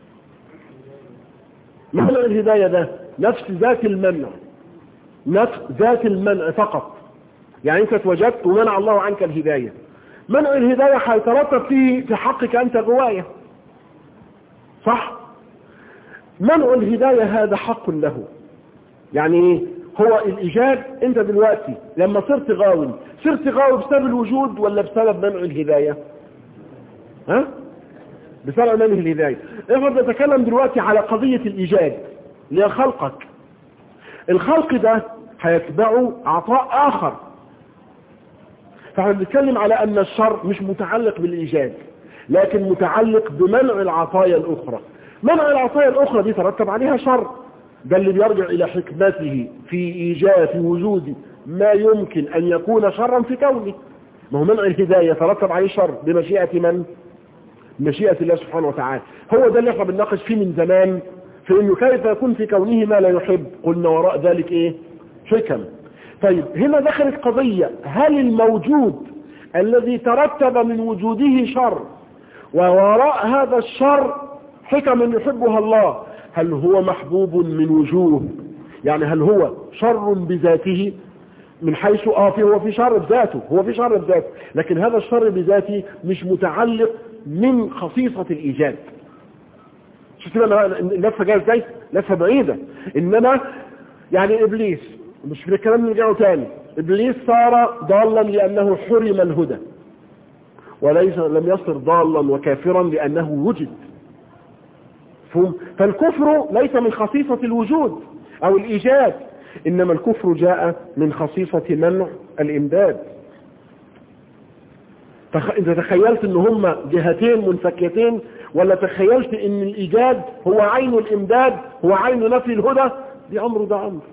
منع الهداية ده نفس ذات المنع، نفس ذات المنع فقط. يعني انت اتوجدت ومنع الله عنك الهداية، منع الهداية هيترتب فيه في حقك انت غواية، صح؟ منع الهداية هذا حق له. يعني ايه؟ هو الايجاد، انت دلوقتي لما صرت غاوي بسبب الوجود ولا بسبب منع الهداية؟ ها؟ بسبب منع الهداية. احنا بنتكلم دلوقتي على قضية الايجاد اللي هي خلقك. الخلق ده هيتبعه عطاء اخر، فاحنا بنتكلم على ان الشر مش متعلق بالايجاد، لكن متعلق بمنع العطايا الاخرى. منع العطايا الاخرى دي ترتب عليها شر، ده اللي بيرجع الى حكمته في ايجاد في وجود ما يمكن ان يكون شرا في كونه. ما هو منع الهداية ترتب عليه شر بمشيئة من؟ مشيئة الله سبحانه وتعالى. هو ده اللي احنا بنناقش فيه من زمان، في انه كيف يكون في كونه ما لا يحب، قلنا وراء ذلك ايه؟ حكم. طيب هنا دخلت قضية، هل الموجود الذي ترتب من وجوده شر ووراء هذا الشر حكم يحبها الله، هل هو محبوب من وجوه؟ يعني هل هو شر بذاته من حيث هو في شر بذاته، هو في شر بذاته، لكن هذا الشر بذاته مش متعلق من خصيصة الإيجاد. شفت بقى اللفة جاية ازاي؟ لفة بعيدة. إنما يعني إبليس، مش في الكلام نرجعه تاني، إبليس صار ضالا لأنه حرم الهدى، وليس لم يصر ضالا وكافرا لأنه وجد. فالكفر ليس من خصيصة الوجود أو الإيجاد، إنما الكفر جاء من خصيصة منع الإمداد. انت تخيلت ان هما جهتين منفكتين، ولا تخيلت ان الايجاد هو عين الامداد، هو عين نفي الهدى؟ دي امر ده امر.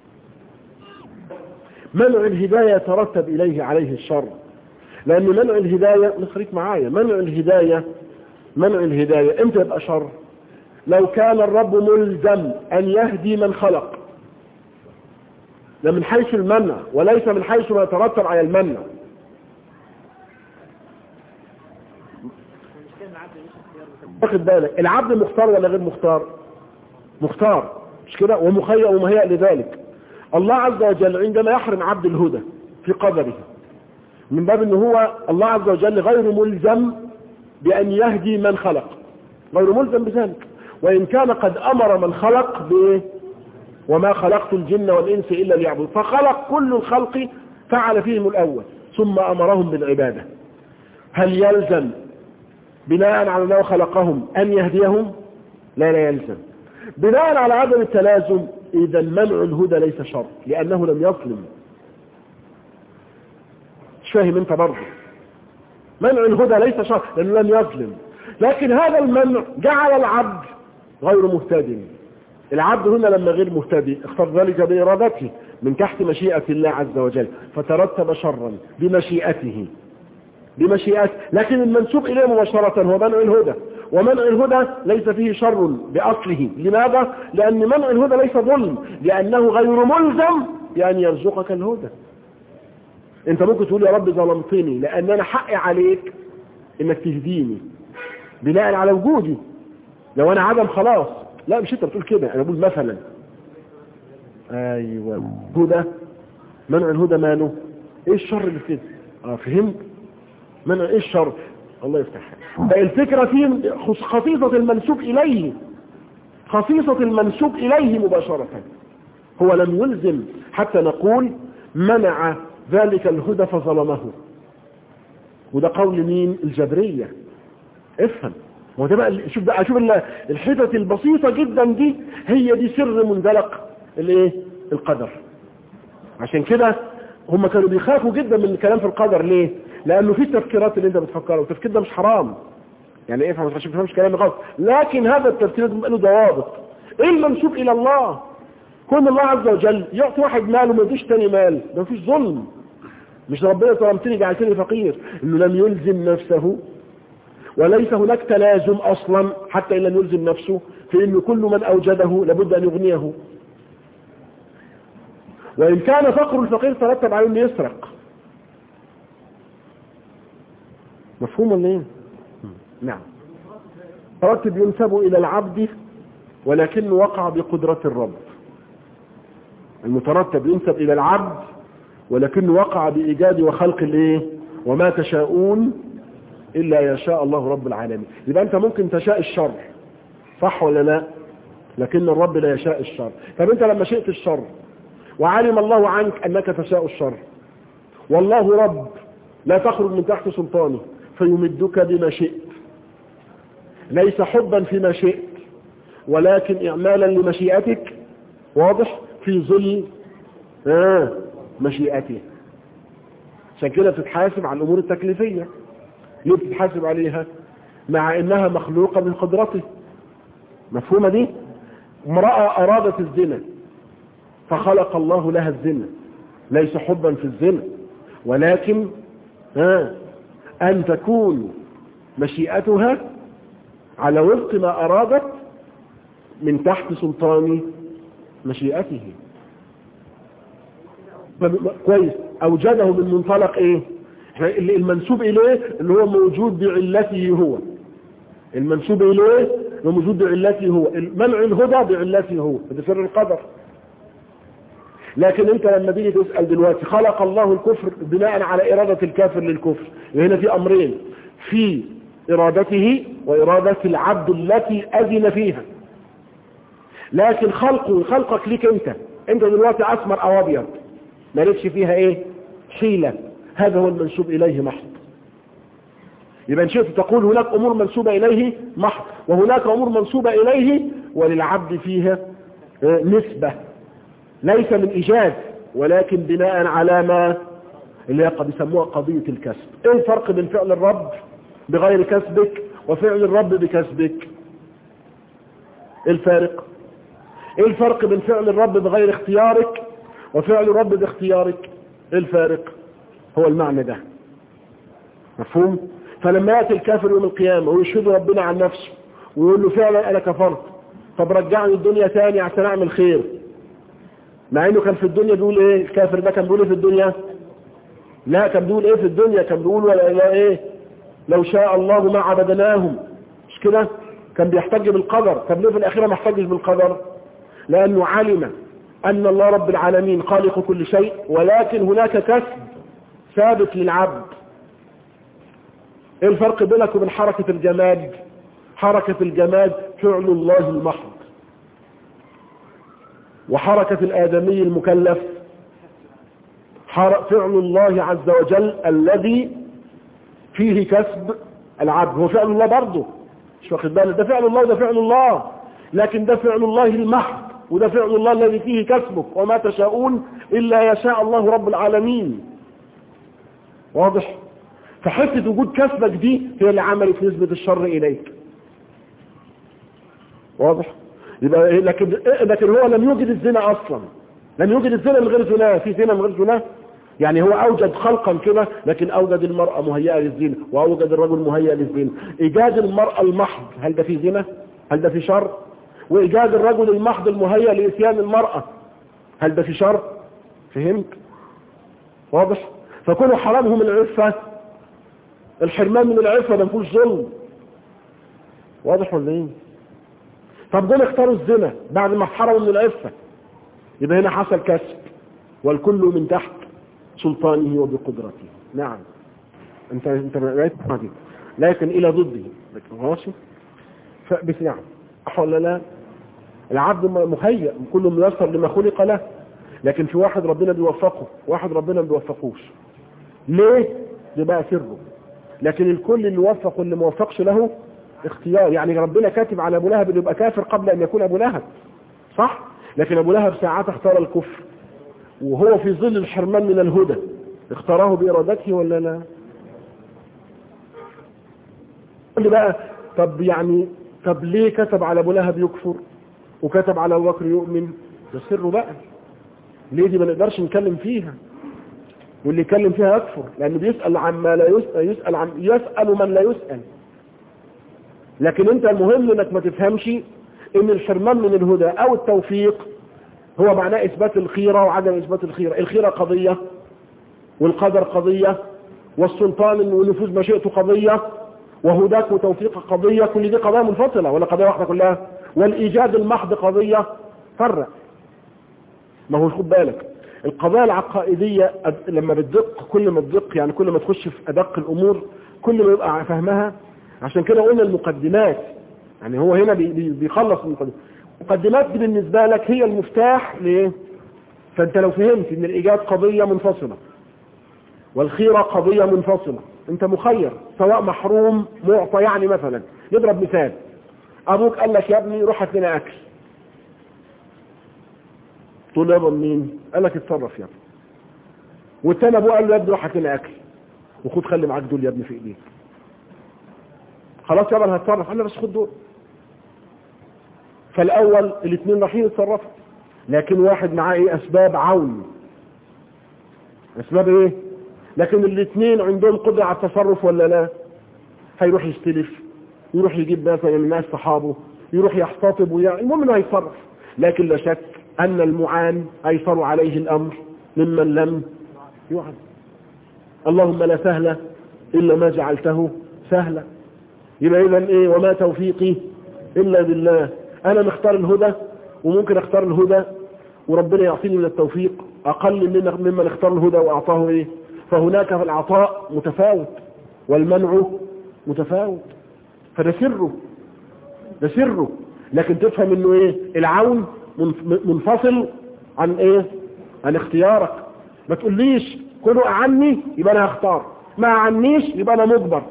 منع الهداية ترتب اليه عليه الشر، لان منع الهداية، نخريك معايا، منع الهداية امتى يبقى شر؟ لو كان الرب ملزم ان يهدي من خلق، ده من حيث المنع وليس من حيث ما يترتب على المنع. واخد بالك؟ العبد مختار ولا غير مختار؟ مختار، مش كده؟ ومخير ومهيأ لذلك. الله عز وجل عندما يحرم عبد الهدى في قدره، من باب ان هو الله عز وجل غير ملزم بان يهدي من خلق، غير ملزم بذلك، وان كان قد امر من خلق بايه؟ وما خلقت الجن والانس الا ليعبدون، فخلق كل الخلق فعل فيهم الاول ثم امرهم بالعباده. هل يلزم بناء على أنه خلقهم أن يهديهم؟ لا يلزم. بناء على عدم التلازم، إذا منع الهدى ليس شر، لأنه لم يظلم. مش فاهم أنت برضه؟ منع الهدى ليس شر لأنه لم يظلم، لكن هذا المنع جعل العبد غير مهتدي. العبد هنا لما غير مهتدي اختار ذلك بإرادته، من تحت مشيئة الله عز وجل، فترتب شرا بمشيئته، لكن المنسوب إليه مباشرة هو منع الهدى، ومنع الهدى ليس فيه شر بأصله. لماذا؟ لأن منع الهدى ليس ظلم، لأنه غير ملزم بأن يرزقك الهدى. انت ممكن تقول يا رب ظلمتني لأن أنا حقي عليك انك تهديني بناء على وجودي، لو أنا عدم خلاص. لا مش انت بتقول كده، أنا بقول مثلا أيوة هدى، منع الهدى ماله؟ ايه الشر اللي في كده؟ فهمت؟ منع ايه الشر؟ الله يفتحها. الفكرة في خصيصة المنسوب إليه، خصيصة المنسوب إليه مباشرة. هو لم يلزم حتى نقول منع ذلك الهدى فظلمه، وده قول مين؟ الجبرية. افهم، وده بقى شوف الحتة البسيطة جدا دي، هي دي سر منزلق الايه؟ القدر. عشان كده هم كانوا بيخافوا جدا من الكلام في القدر. ليه؟ لانه في التفكيرات اللي انت بتفكرها، والتفكير ده مش حرام يعني، ايه؟ ما تفهمش كلامي غلط، لكن هذا التفكير بيبقى له ضوابط. ايه المنسوب الى الله؟ كون الله عز وجل يعطي واحد مال وما يديش تاني مال، ده مفيش ظلم. مش ربنا ظلمتني جعلتني فقير، انه لم يلزم نفسه، وليس هناك تلازم اصلا حتى ان لم يلزم نفسه في انه كل من اوجده لابد ان يغنيه. وان كان فقر الفقير ترتب عليه انه يسرق. مفهوم ولا ايه؟ نعم. ترتب ينسب الى العبد ولكنه وقع بقدرة الرب. المترتب ينسب الى العبد ولكنه وقع بإيجاد وخلق الايه؟ وما تشاءون إلا يشاء الله رب العالمين. يبقى أنت ممكن تشاء الشر، صح ولا لا؟ لكن الرب لا يشاء الشر. طب أنت لما شئت الشر وعلم الله عنك أنك تشاء الشر، والله رب لا تخرج من تحت سلطانه فيمدك بما شئت، ليس حبا فيما شئت ولكن إعمالا لمشيئتك، واضح؟ في ظل مشيئته. عشان كده تتحاسب على الأمور التكليفية. ليه بتتحاسب عليها؟ مع إنها مخلوقة من قدرته. مفهومة دي؟ امرأة أرادت الزنا فخلق الله لها الزنا، ليس حبا في الزنا ولكن أن تكون مشيئتها على وفق ما أرادت من تحت سلطان مشيئته. كويس. أوجده من منطلق إيه؟ المنسوب إليه اللي هو موجود بعلته هو، المنسوب إليه اللي موجود بعلته هو، منع الهدى بعلته هو، ده سر القدر. لكن انت لما تيجي تسأل دلوقتي خلق الله الكفر بناء على إرادة الكافر للكفر، هنا في أمرين، في إرادته وإرادة العبد التي أذن فيها. لكن خلقك ليك انت دلوقتي أسمر أو أبيض، مالكش فيها ايه؟ حيلة. هذا هو المنسوب إليه محض. يبقى شئت تقول هناك أمور منسوبة إليه محض، وهناك أمور منسوبة إليه وللعبد فيها نسبة، ليس من إيجاد ولكن بناء على ما اللي قد يسموها قضية الكسب. ايه الفرق بين فعل الرب بغير كسبك وفعل الرب بكسبك؟ ايه الفارق؟ ايه الفرق بين فعل الرب بغير اختيارك وفعل الرب باختيارك؟ ايه الفارق؟ هو المعنى ده. مفهوم؟ فلما يأتي الكافر يوم القيامة ويشهد ربنا عن نفسه ويقول له فعلا انا كفرت، طب رجعني الدنيا تاني عشان اعمل خير، مع انه كان في الدنيا بيقول ايه؟ الكافر ده كان بيقول ايه في الدنيا؟ لا، كان بيقول ايه في الدنيا؟ كان بيقول ولا ايه؟ لو شاء الله ما عبدناهم، مش كده؟ كان بيحتج بالقدر. طب ليه في الاخيره ما احتجش بالقدر؟ لانه علم ان الله رب العالمين خالق كل شيء، ولكن هناك كسب ثابت للعبد. ايه الفرق بينك وبين حركة الجماد؟ حركة الجماد فعل الله المحض، وحركة الآدمي المكلف فعل الله عز وجل الذي فيه كسب العبد. هو فعل الله برضه، مش واخد بالك؟ ده فعل الله وده فعل الله، لكن ده فعل الله المحض وده فعل الله الذي فيه كسبك، وما تشاءون إلا يشاء الله رب العالمين. واضح؟ فحتة وجود كسبك دي هي اللي عملت نسبة الشر إليك. واضح؟ يبقى لكن هو لم يوجد الزنا أصلا، لم يوجد الزنا من غير زنا. في زنا من غير زنا؟ يعني هو أوجد خلقا كده، لكن أوجد المرأة مهيئة للزنا وأوجد الرجل مهيئ للزنا. إيجاد المرأة المحض هل ده في زنا؟ هل ده في شر؟ وإيجاد الرجل المحض المهيئ لإتيان المرأة هل ده في شر؟ فهمت؟ واضح؟ فكونوا حرامهم من العفة، الحرمان من العفة ده مفيهوش ظلم. واضح ولا ايه؟ طب دول اختاروا الزنا بعد ما حرموا من العفة، يبقى هنا حصل كسب، والكل من تحت سلطانه وبقدرته. نعم انت بقيت معدي، لكن الى ضده، لكن ماشي فبس. نعم ولا لا؟ العبد مهيئ، كل ميسر لما خلق له، لكن في واحد ربنا بيوفقه، واحد ربنا ما بيوفقوش. ليه؟ ده بقى سره. لكن الكل اللي وفق واللي ما وفقش له اختيار. يعني ربنا كاتب على ابو لهب انه يبقى كافر قبل ان يكون ابو لهب، صح؟ لكن ابو لهب ساعات اختار الكفر وهو في ظل الحرمان من الهدى، اختاره بارادته ولا لا؟ قال لي بقى طب ليه كتب على ابو لهب يكفر وكتب على ابو بكر يؤمن؟ ده سره بقى. ليه دي ما نقدرش نتكلم فيها، واللي يتكلم فيها يكفر، لانه بيسأل عما لا يسأل من لا يسأل. لكن انت المهم انك ما تفهمش ان الحرمان من الهدى او التوفيق هو معناه اثبات الخيرة وعدم اثبات الخيرة. الخيرة قضية، والقدر قضية، والسلطان ونفوذ مشيئته قضية، وهداك وتوفيق قضية. كل دي قضايا منفصلة ولا قضية واحدة كلها؟ والايجاد المحض قضية. فرق. ما هو خد بالك، القضايا العقائدية لما بتدق، كل ما تدق يعني كل ما تخش في أدق الأمور كل ما يبقى فهمها. عشان كده قلنا المقدمات، يعني هو هنا بيخلص المقدمات. المقدمات دي بالنسبة لك هي المفتاح ليه؟ فأنت لو فهمت إن الإيجاد قضية منفصلة والخيرة قضية منفصلة، أنت مخير سواء محروم معطى. يعني مثلا نضرب مثال، أبوك قال لك يا ابني روح هات لنا أكل، تقول له يابا مين؟ قال لك اتصرف يا ابني. والتاني ابوه قال له يا ابني روح هات لنا اكل وخد خلي معاك دول يا ابني في ايديك. خلاص يابا انا هتصرف، قال له بس خد دول. فالاول الاثنين رايحين يتصرفوا، لكن واحد معاه ايه؟ اسباب عون، اسباب ايه؟ لكن الاثنين عندهم قدره على التصرف ولا لا؟ هيروح يستلف، يروح يجيب مثلا من الناس صحابه، يروح يحتطب المهم انه هيتصرف. لكن لا شك أن المعان أيسر عليه الأمر ممن لم يعن. اللهم لا سهل إلا ما جعلته سهلا. يبقى إذن إيه؟ وما توفيقي إلا بالله. أنا مختار الهدى وممكن أختار الهدى وربنا يعطيني من التوفيق أقل ممن اختار الهدى وأعطاه إيه؟ فهناك في العطاء متفاوت والمنع متفاوت. فده سره، ده سره. لكن تفهم إنه إيه؟ العون منفصل عن ايه؟ عن اختيارك. ما تقوليش كله اعني يبقى انا هختار، ما اعنيش يبقى انا مجبر.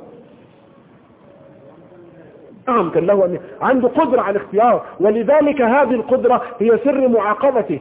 نعم كان له عنده قدرة على الاختيار، ولذلك هذه القدرة هي سر معاقبته.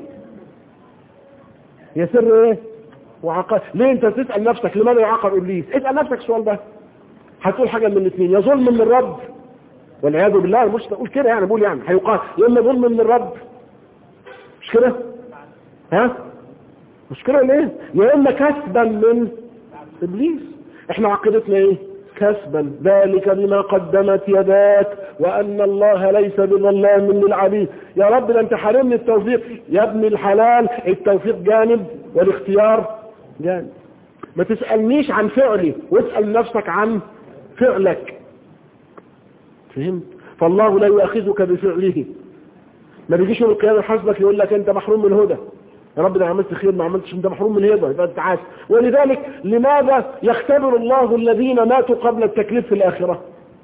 هي سر ايه؟ معاقبة. ليه انت تسأل نفسك لماذا يعاقب ابليس؟ اسأل نفسك السؤال ده، هتقول حاجة من الاثنين: يا ظلم من الرب والعياذ بالله، مش تقول كده يعني، بقول يعني هيقال يا اما ظلم من الرب، مش كده؟ ها؟ مش كده ليه؟ يا اما كسبا من ابليس. احنا عقيدتنا ايه؟ كسبا، ذلك بما قدمت يداك وان الله ليس بظلام للعبيد. يا رب ده انت حرمني التوفيق. يا ابن الحلال التوفيق جانب والاختيار جانب. ما تسألنيش عن فعلي واسأل نفسك عن فعلك. فهمت؟ فالله لا يؤاخذك بفعله. ما بيجيش يوم القيامة يحاسبك يقول لك انت محروم من الهدى، يا رب ده عملت خير ما عملتش، انت محروم من الهدى، يبقى انت عاش. ولذلك لماذا يختبر الله الذين ماتوا قبل التكليف في الآخرة؟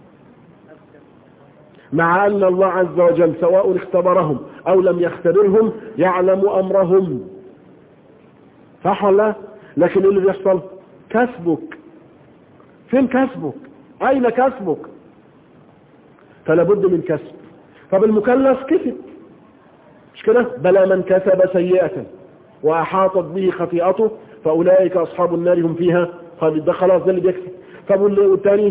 مع أن الله عز وجل سواء اختبرهم أو لم يختبرهم يعلم أمرهم، صح ولا؟ لكن اللي بيحصل كسبك. فين كسبك؟ أين كسبك؟ فلا بد من كسب. طب المكلف كسب، مش كده؟ بلى من كسب سيئة وأحاطت به خطيئته فأولئك أصحاب النار هم فيها خالدون. ده خلاص ده اللي بيكسب. طب والتاني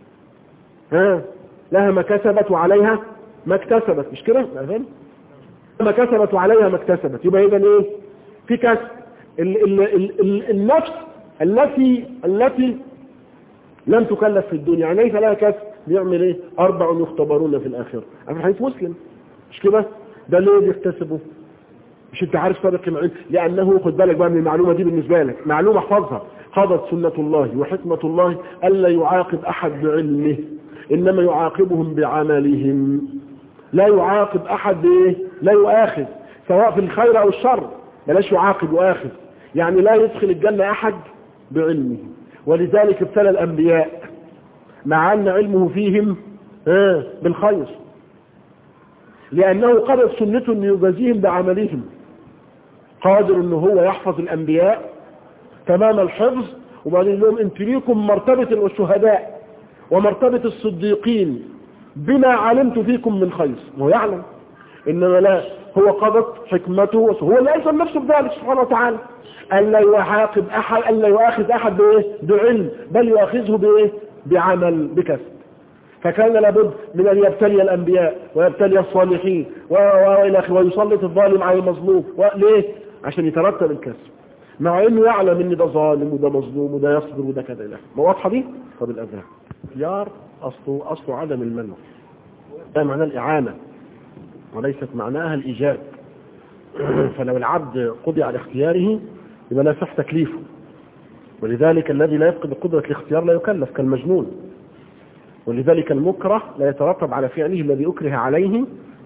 لها ما كسبت وعليها ما اكتسبت، مش كده؟ ما كسبت وعليها ما اكتسبت، يبقى إذن إيه؟ في كسب. النفس التي لم تكلف في الدنيا، يعني ليس لها كسب، بيعمل إيه؟ 4 يختبرون في الآخرة. في حديث مسلم مش كده؟ ده ليه بيكتسبوا؟ مش انت عارف سابق العلم؟ لأنه خد بالك بقى من المعلومة دي بالنسبة لك، معلومة احفظها. قضت سنة الله وحكمة الله ألا يعاقب أحد بعلمه، إنما يعاقبهم بعملهم. لا يعاقب أحد بإيه؟ لا يؤاخذ، سواء في الخير أو الشر، بلاش يعاقب وآخذ. يعني لا يدخل الجنة أحد بعلمه. ولذلك ابتلى الأنبياء مع أن علمه فيهم بالخير، لأنه قضت سنته أن يجازيهم بعملهم. قادر أنه هو يحفظ الأنبياء تمام الحفظ، وبعدين لهم انت ليكم مرتبة الشهداء ومرتبة الصديقين بما علمت فيكم من خير. هو يعلم، إنما لا، هو قضت حكمته، هو اللي ألزم نفسه بذلك سبحانه وتعالى، ألا يعاقب أحد، ألا يؤاخذ أحد بإيه؟ بعلم، بل يؤاخذه بإيه؟ بعمل، بكسب. فكان لابد من أن يبتلي الأنبياء ويبتلي الصالحين ويسلط الظالم على المظلوم. ليه؟ عشان يترتب الكسب، مع انه يعلم ان ده ظالم وده مظلوم وده يصبر وده كذا الى اخره. ما واضحه دي؟ طب الاذان اختيار اصله عدم المنع، ده معناه الاعانه وليست معناها الايجاب. فلو العبد قضي على اختياره يبقى لا يصح تكليفه، ولذلك الذي لا يفقد قدره الاختيار لا يكلف كالمجنون. ولذلك المكره لا يترتب على فعله الذي اكره عليه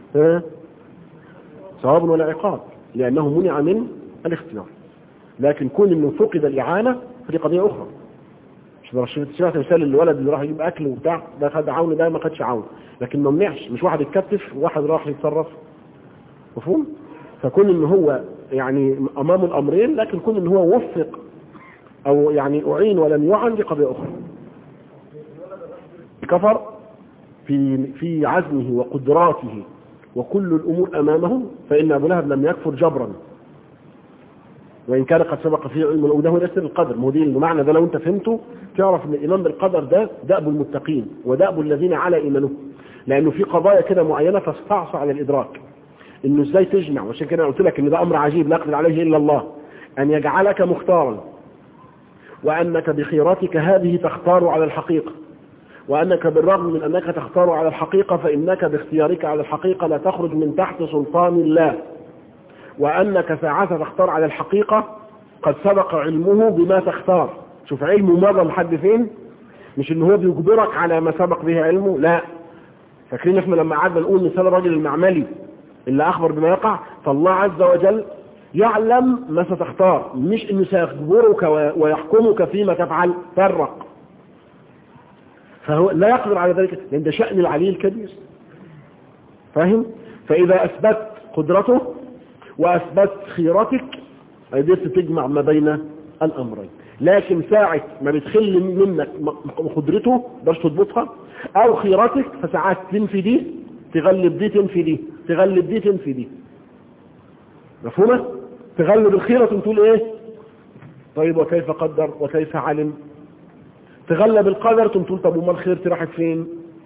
ثواب ولا عقاب، لانه منع من الاختيار. لكن كون انه فقد الاعانه فدي قضيه اخرى. مش سمعت مثال الولد اللي راح يجيب اكل وبتاع، ده خد عون، ده ما خدش عون، لكن ما منعش، مش واحد اتكتف وواحد راح يتصرف. مفهوم؟ فكون انه هو يعني امام الامرين، لكن كون انه هو وفق او يعني اعين ولم يعن دي قضيه اخرى. كفر في عزمه وقدراته وكل الامور امامه، فان ابو لهب لم يكفر جبرا، وإن كان قد سبق فيه علم، وده هو يسر القدر. مودي المعنى ده لو انت فهمته تعرف ان الإيمان بالقدر ده دأب المتقين ودأب الذين على إيمانهم، لأنه في قضايا كده معينة تستعصى على الإدراك إنه إزاي تجمع. وعشان كده قلت لك إن ده أمر عجيب لا يقدر عليه إلا الله، أن يجعلك مختارا، وأنك بخيراتك هذه تختار على الحقيقة، وأنك بالرغم من أنك تختار على الحقيقة فإنك باختيارك على الحقيقة لا تخرج من تحت سلطان الله، وأنك ساعات تختار على الحقيقة قد سبق علمه بما تختار. شوف علمه مضى لحد فين، مش إنه هو بيجبرك على ما سبق به علمه، لا. فاكرين احنا لما قعدنا نقول مثال الرجل المعملي اللي أخبر بما يقع، فالله عز وجل يعلم ما ستختار، مش إنه سيخبرك ويحكمك فيما تفعل. فرق، فهو لا يقدر على ذلك، لأن ده شأن العلي الكبير. فاهم؟ فإذا أثبت قدرته وأثبت خيرتك قدرت تجمع ما بين الأمرين. لكن ساعة ما بتخل منك قدرته باش تضبطها أو خيرتك، فساعات تنفي دي تغلب دي، تنفي دي تغلب دي، تنفي دي. مفهومة؟ تغلب الخيرة تقول إيه؟ طيب وكيف قدر وكيف علم؟ تغلب القدر تقول طب وما الخير راحت فين؟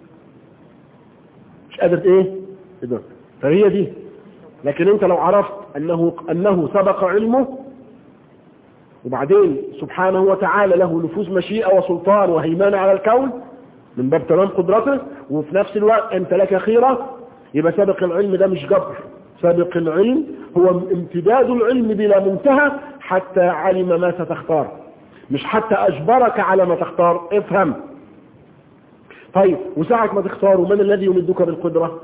مش قادر إيه؟ فهي دي. لكن انت لو عرفت انه سبق علمه، وبعدين سبحانه وتعالى له نفوذ مشيئة وسلطان وهيمانة على الكون من باب تمام قدرته، وفي نفس الوقت انت لك خيرة، يبقى سابق العلم ده مش جبر. سابق العلم هو امتداد العلم بلا منتهى حتى علم ما ستختار، مش حتى اجبرك على ما تختار. افهم. طيب وساعة ما تختار من الذي يمدك بالقدرة؟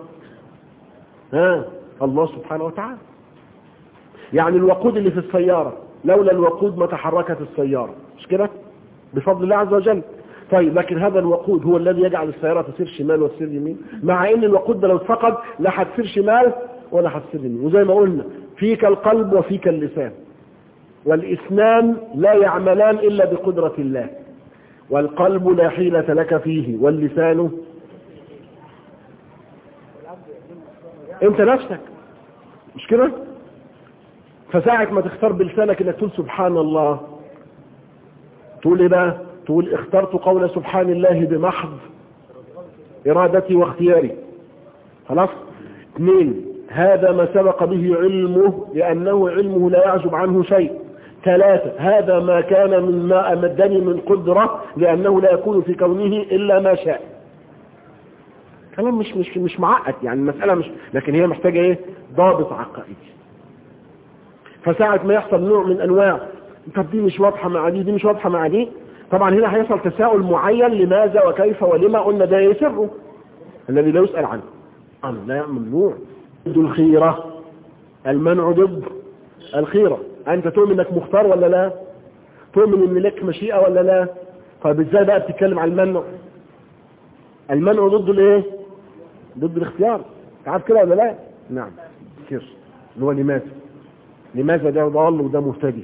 الله سبحانه وتعالى. يعني الوقود اللي في السيارة، لولا الوقود ما تحركت السيارة، مش كده؟ بفضل الله عز وجل. طيب لكن هذا الوقود هو الذي يجعل السيارة تسير شمال وتسير يمين، مع ان الوقود ده لو اتفقد لا هتسير شمال ولا هتسير يمين. وزي ما قلنا فيك القلب وفيك اللسان، والاثنان لا يعملان الا بقدرة الله. والقلب لا حيلة لك فيه، واللسان انت نفسك، مش كده؟ فساعة ما تختار بلسانك انك تقول سبحان الله، تقول ايه بقى؟ تقول اخترت قول سبحان الله بمحض ارادتي واختياري. خلاص؟ 2 هذا ما سبق به علمه لأنه علمه لا يعزب عنه شيء. 3 هذا ما كان مما أمدني من قدرة لأنه لا يكون في كونه إلا ما شاء. كلام مش معقد يعني المسألة مش، لكن هي محتاجة ايه؟ ضابط عقائدي. فساعة ما يحصل نوع من انواع طب دي مش واضحة مع دي مش واضحة مع دي، طبعا هنا هيحصل تساؤل معين لماذا وكيف ولما. قلنا ده يسره الذي لا يسأل عنه. لا ممنوع. ضد الخيرة، المنع ضد الخيرة. انت تؤمن انك مختار ولا لا؟ تؤمن ان لك مشيئة ولا لا؟ طيب ازاي بقى بتتكلم عن المنع؟ المنع ضد الايه؟ ضد الاختيار. تعرف كده ولا لا؟ نعم كيف اللي هو لماذا ده ضال وده مهتدي.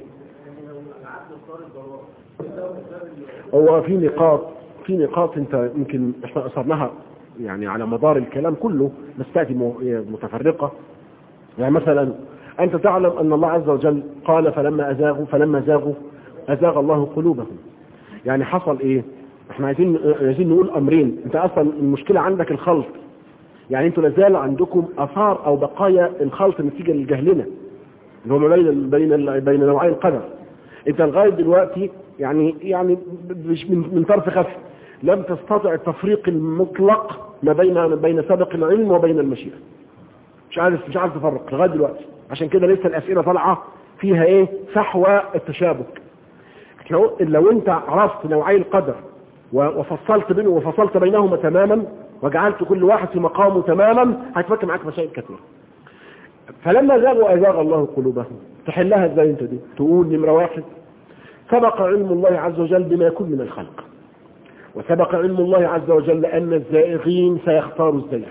هو في نقاط انت يمكن احنا اثرناها يعني على مدار الكلام كله بس تأتي متفرقة. يعني مثلا انت تعلم ان الله عز وجل قال فلما زاغوا ازاغ الله قلوبهم. يعني حصل ايه؟ احنا عايزين نقول امرين. انت اصلا المشكلة عندك الخلط، يعني انتوا لازال عندكم اثار او بقايا الخلط نتيجة لجهلنا اللي هو بين نوعي القدر. انت لغاية دلوقتي يعني من طرف خفي لم تستطع التفريق المطلق ما بين سابق العلم وبين المشيئة. مش عارف تفرق لغاية دلوقتي. عشان كده لسه الاسئلة طالعة فيها ايه؟ فحوى التشابك. لو انت عرفت نوعي القدر وفصلت بينهما تماما وجعلت كل واحد في مقامه تماما هتفك معاك مسائل كثيرة. فلما زاغوا أزاغ الله قلوبهم. تحلها ازاي انت دي؟ تقول نمرة 1 سبق علم الله عز وجل بما يكون من الخلق، وسبق علم الله عز وجل أن الزائغين سيختاروا الزيغ.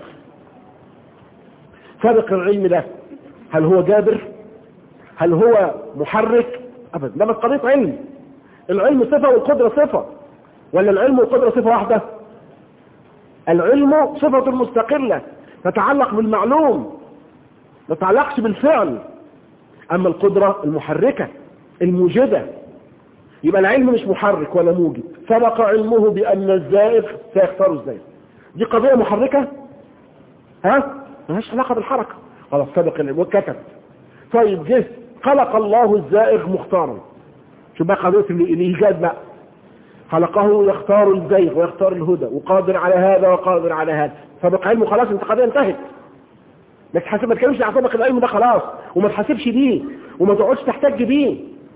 سبق العلم ده. هل هو جابر؟ هل هو محرك؟ أبدا. ده مش قضية علم. العلم صفة والقدرة صفة، ولا العلم والقدرة صفة واحدة؟ العلم صفة مستقلة تتعلق بالمعلوم ما تتعلقش بالفعل. أما القدرة المحركة الموجدة. يبقى العلم مش محرك ولا موجد. سبق علمه بأن الزائغ سيختار الزائغ. دي قضية محركة؟ ملهاش علاقة بالحركة. خلاص سبق العلم وكتب. طيب جه خلق الله الزائغ مختارا. شو بقى قضية الإيجاد بقى؟ خلقه يختار الزيغ ويختار الهدى وقادر على هذا وقادر على هذا. سبق علمه خلاص انت قضية انتهت. ما تكلمش عن سبق العلم ده خلاص، وما تحاسبش بيه وما تقعدش تحتج بيه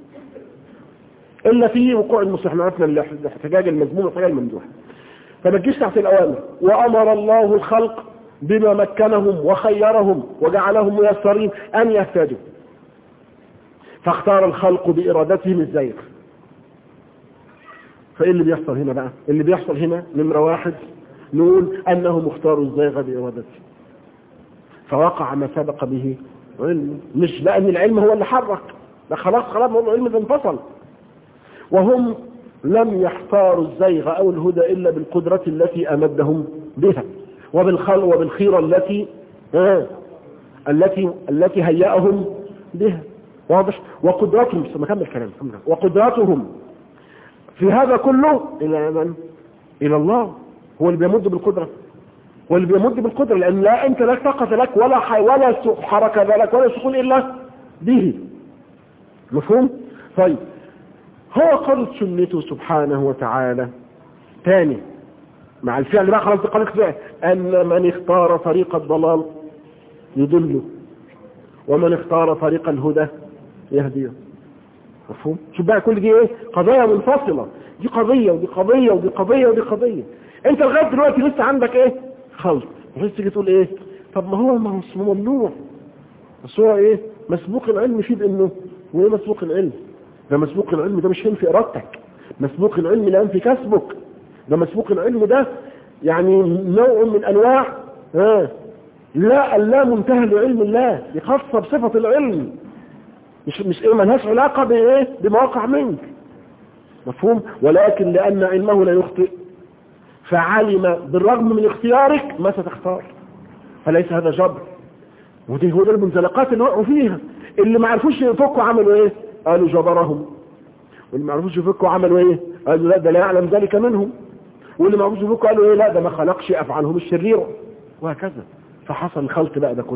الا في وقوع المصلحة. عرفنا الاحتجاج المذموم والاحتجاج الممدوح. فما تجيش تحت الأوامر. وأمر الله الخلق بما مكنهم وخيرهم وجعلهم ميسرين أن يهتدوا، فاختار الخلق بإرادتهم الزيغ. فإيه اللي بيحصل هنا بقى؟ اللي بيحصل هنا نمرة 1 نقول أنهم اختاروا الزيغ بإرادته، فوقع ما سبق به علم. مش لأن العلم هو اللي حرك، ده خلاص هو العلم ده انفصل. وهم لم يختاروا الزيغ أو الهدى إلا بالقدرة التي أمدهم بها وبالخيرة التي هيأهم بها. واضح؟ وقدرتهم مكمل كلام. وقدرتهم في هذا كله إلى من؟ إلى الله. هو اللي بيمد بالقدرة، لأن لا أنت لا طاقة لك ولا حركة لك ولا سكون إلا به. مفهوم؟ طيب هو قرد سنته سبحانه وتعالى ثاني مع الفعل بقى خلاص بقى فعل أن من اختار طريق الضلال يضله ومن اختار طريق الهدى يهديه. مفهوم؟ شوف بقى كل دي ايه؟ قضايا منفصلة. دي قضية ودي قضية ودي قضية ودي قضية. انت لغاية دلوقتي لسه عندك ايه؟ خلط. بحيث تيجي تقول ايه؟ طب ما هو ممنوع. بس هو ايه؟ مسبوق العلم فيه بانه وايه مسبوق العلم؟ ده مسبوق العلم ده مش في ارادتك. مسبوق العلم لا في كسبك. ده مسبوق العلم ده يعني نوع من انواع لا منتهى لعلم الله، دي خاصة بصفة العلم. مش ايه ملهاش علاقة بايه؟ بمواقع منك. مفهوم؟ ولكن لان علمه لا يخطئ فعلم بالرغم من اختيارك ما ستختار، فليس هذا جبر. ودي هو المنزلقات اللي وقعوا فيها. اللي ما عرفوش يفكوا عملوا ايه؟ قالوا جبرهم. واللي ما عرفوش يفكوا عملوا ايه؟ قالوا لا ده لا يعلم ذلك منهم. واللي ما عرفوش يفكوا قالوا ايه؟ لا ده ما خلقش افعالهم الشريرة، وهكذا. فحصل الخلط بقى ده كله.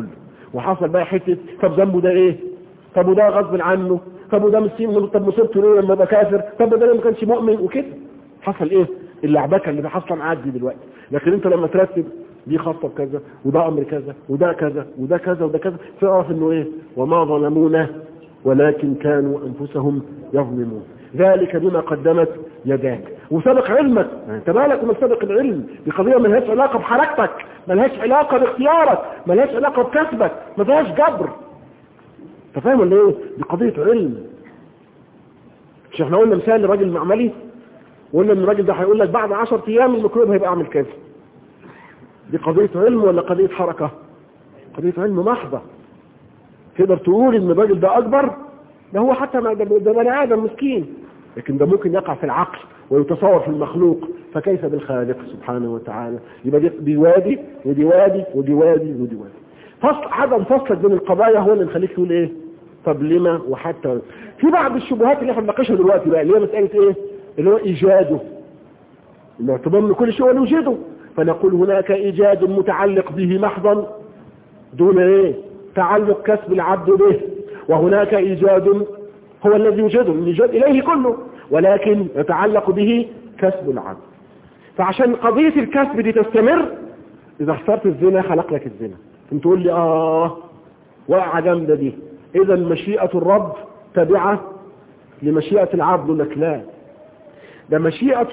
وحصل بقى حته طب ذنبه ده ايه؟ طب وده غصب عنه، طب وده مسكين، طب مصيبته ليه لما بقى كافر، طب ده ما كانش مؤمن وكده. حصل ايه؟ اللعبكه اللي حاصله معاك دي دلوقتي. لكن انت لما ترتب دي خاصه بكذا وده امر كذا وده كذا وده كذا وده كذا، تعرف انه ايه؟ وما ظلمونا ولكن كانوا انفسهم يظلمون، ذلك بما قدمت يداك. وسبق علمك، انت مالك من سبق العلم؟ دي قضيه ملهاش علاقه بحركتك، ملهاش علاقه باختيارك، ملهاش علاقه بكسبك، ما فيهاش جبر. انت فاهم ولا ايه؟ دي قضيه علم. مش احنا قلنا مثال لراجل معملي، وقلنا ان الراجل ده هيقول لك بعد 10 ايام الميكروب هيبقى عامل كذا. دي قضيه علم ولا قضيه حركه؟ قضيه علم محضه. تقدر تقول ان الراجل ده اكبر، ده هو حتى ده بني ادم مسكين، لكن ده ممكن يقع في العقل ويتصور في المخلوق، فكيف بالخالق سبحانه وتعالى؟ يبقى دي وادي ودي وادي ودي وادي ودي وادي. فصل عدم فصلك بين القضايا هو اللي مخليك تقول ايه؟ طب لما؟ وحتى في بعض الشبهات اللي احنا بنناقشها دلوقتي بقى، اللي هي مساله ايه؟ اللي هو ايجاده، اللي اعتبر ان كل شيء نوجده، فنقول هناك ايجاد متعلق به محضا دون ايه؟ تعلق كسب العبد به، وهناك ايجاد هو الذي يوجده، الإيجاد إليه كله، ولكن يتعلق به كسب العبد. فعشان قضية الكسب دي تستمر، إذا اخترت الزنا خلق لك الزنا. انت تقول لي وقع جامدة دي، إذا مشيئة الرب تابعة لمشيئة العبد. لك لا، ده مشيئة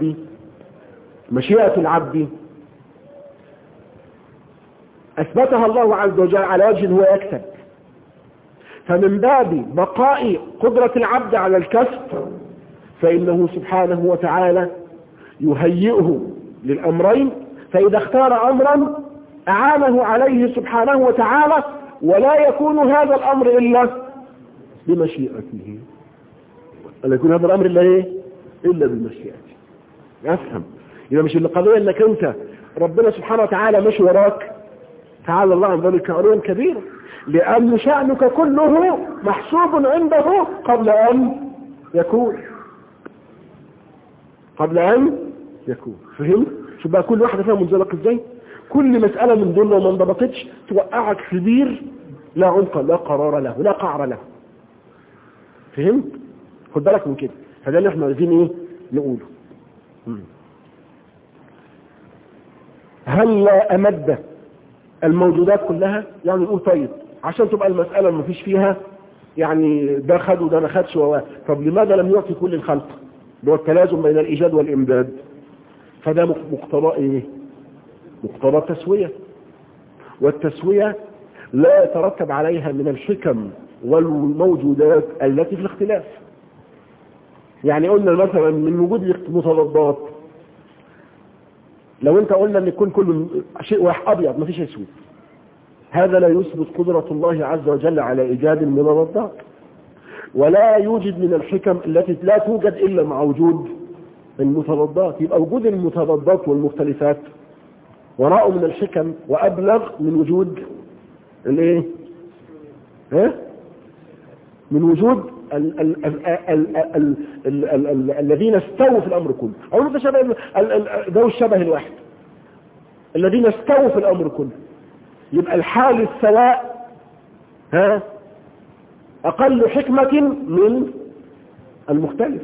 العبد أثبتها الله عز وجل على وجه هو يكسب، فمن باب بقاء قدرة العبد على الكسب فإنه سبحانه وتعالى يهيئه للأمرين، فإذا اختار أمرا أعانه عليه سبحانه وتعالى، ولا يكون هذا الأمر إلا بمشيئته، ولا يكون هذا الأمر إلا بمشيئته. أفهم؟ إذا مش القضية أنك أنت ربنا سبحانه وتعالى مش وراك، تعالى الله عن ذلك علوا كبيرا، لأن شأنك كله محسوب عنده قبل أن يكون. فهمت؟ شو بقى كل واحدة فيها منزلق ازاي؟ كل مسألة من دول لو ما انضبطتش توقعك في بير لا عمق لا قرار له لا قعر له. فهمت؟ خد بالك من كده. فده اللي احنا عايزين ايه نقوله. هل لا أمد الموجودات كلها؟ يعني نقول طيب عشان تبقى المسألة ما فيش فيها يعني ده خد وده ما خدش طب لماذا لم يعطي كل الخلق؟ هو التلازم بين الإيجاد والإمداد. فده مقتضى ايه؟ مقتضى تسوية، والتسوية لا يترتب عليها من الحكم والموجودات التي في الاختلاف. يعني قلنا مثلا من وجود المتضادات، لو انت قلنا ان يكون كل شيء واحد ابيض ما فيش اسود، هذا لا يثبت قدرة الله عز وجل على ايجاد المتضادات، ولا يوجد من الحكم التي لا توجد الا مع وجود المتضادات. يبقى وجود المتضادات والمختلفات وراءه من الحكم وابلغ من وجود الايه؟ من وجود الذين استووا في الامر كله، او ده الشبه الواحد الذين استووا في الامر كله. يبقى الحال السواء اقل حكمة من المختلف.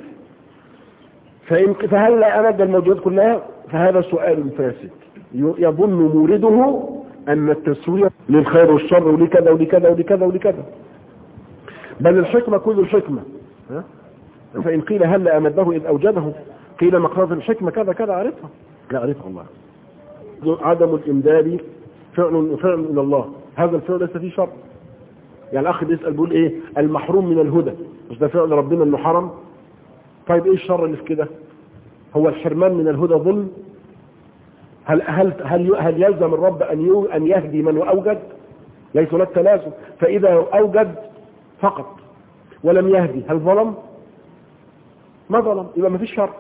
فهل لا امد الموجودات كلها؟ فهذا سؤال فاسد يظن مورده ان التسوية للخير والشر ولكذا ولكذا ولكذا ولكذا، بل الحكمة كل الحكمة. فإن قيل هل أمده إذ أوجده، قيل مقتضى الحكمة كذا كذا، عرفها؟ لا عرفها الله. عدم الإمداد فعل من الله، هذا الفعل ليس فيه شر. يعني الأخ بيسأل بيقول إيه؟ المحروم من الهدى، مش ده فعل ربنا إنه حرم؟ طيب إيه الشر اللي في كده؟ هو الحرمان من الهدى ظلم؟ هل يلزم الرب أن يهدي من أوجد؟ ليس هناك تلازم. فإذا أوجد فقط ولم يهدي هل ظلم؟ ما ظلم، يبقى ما فيش شر،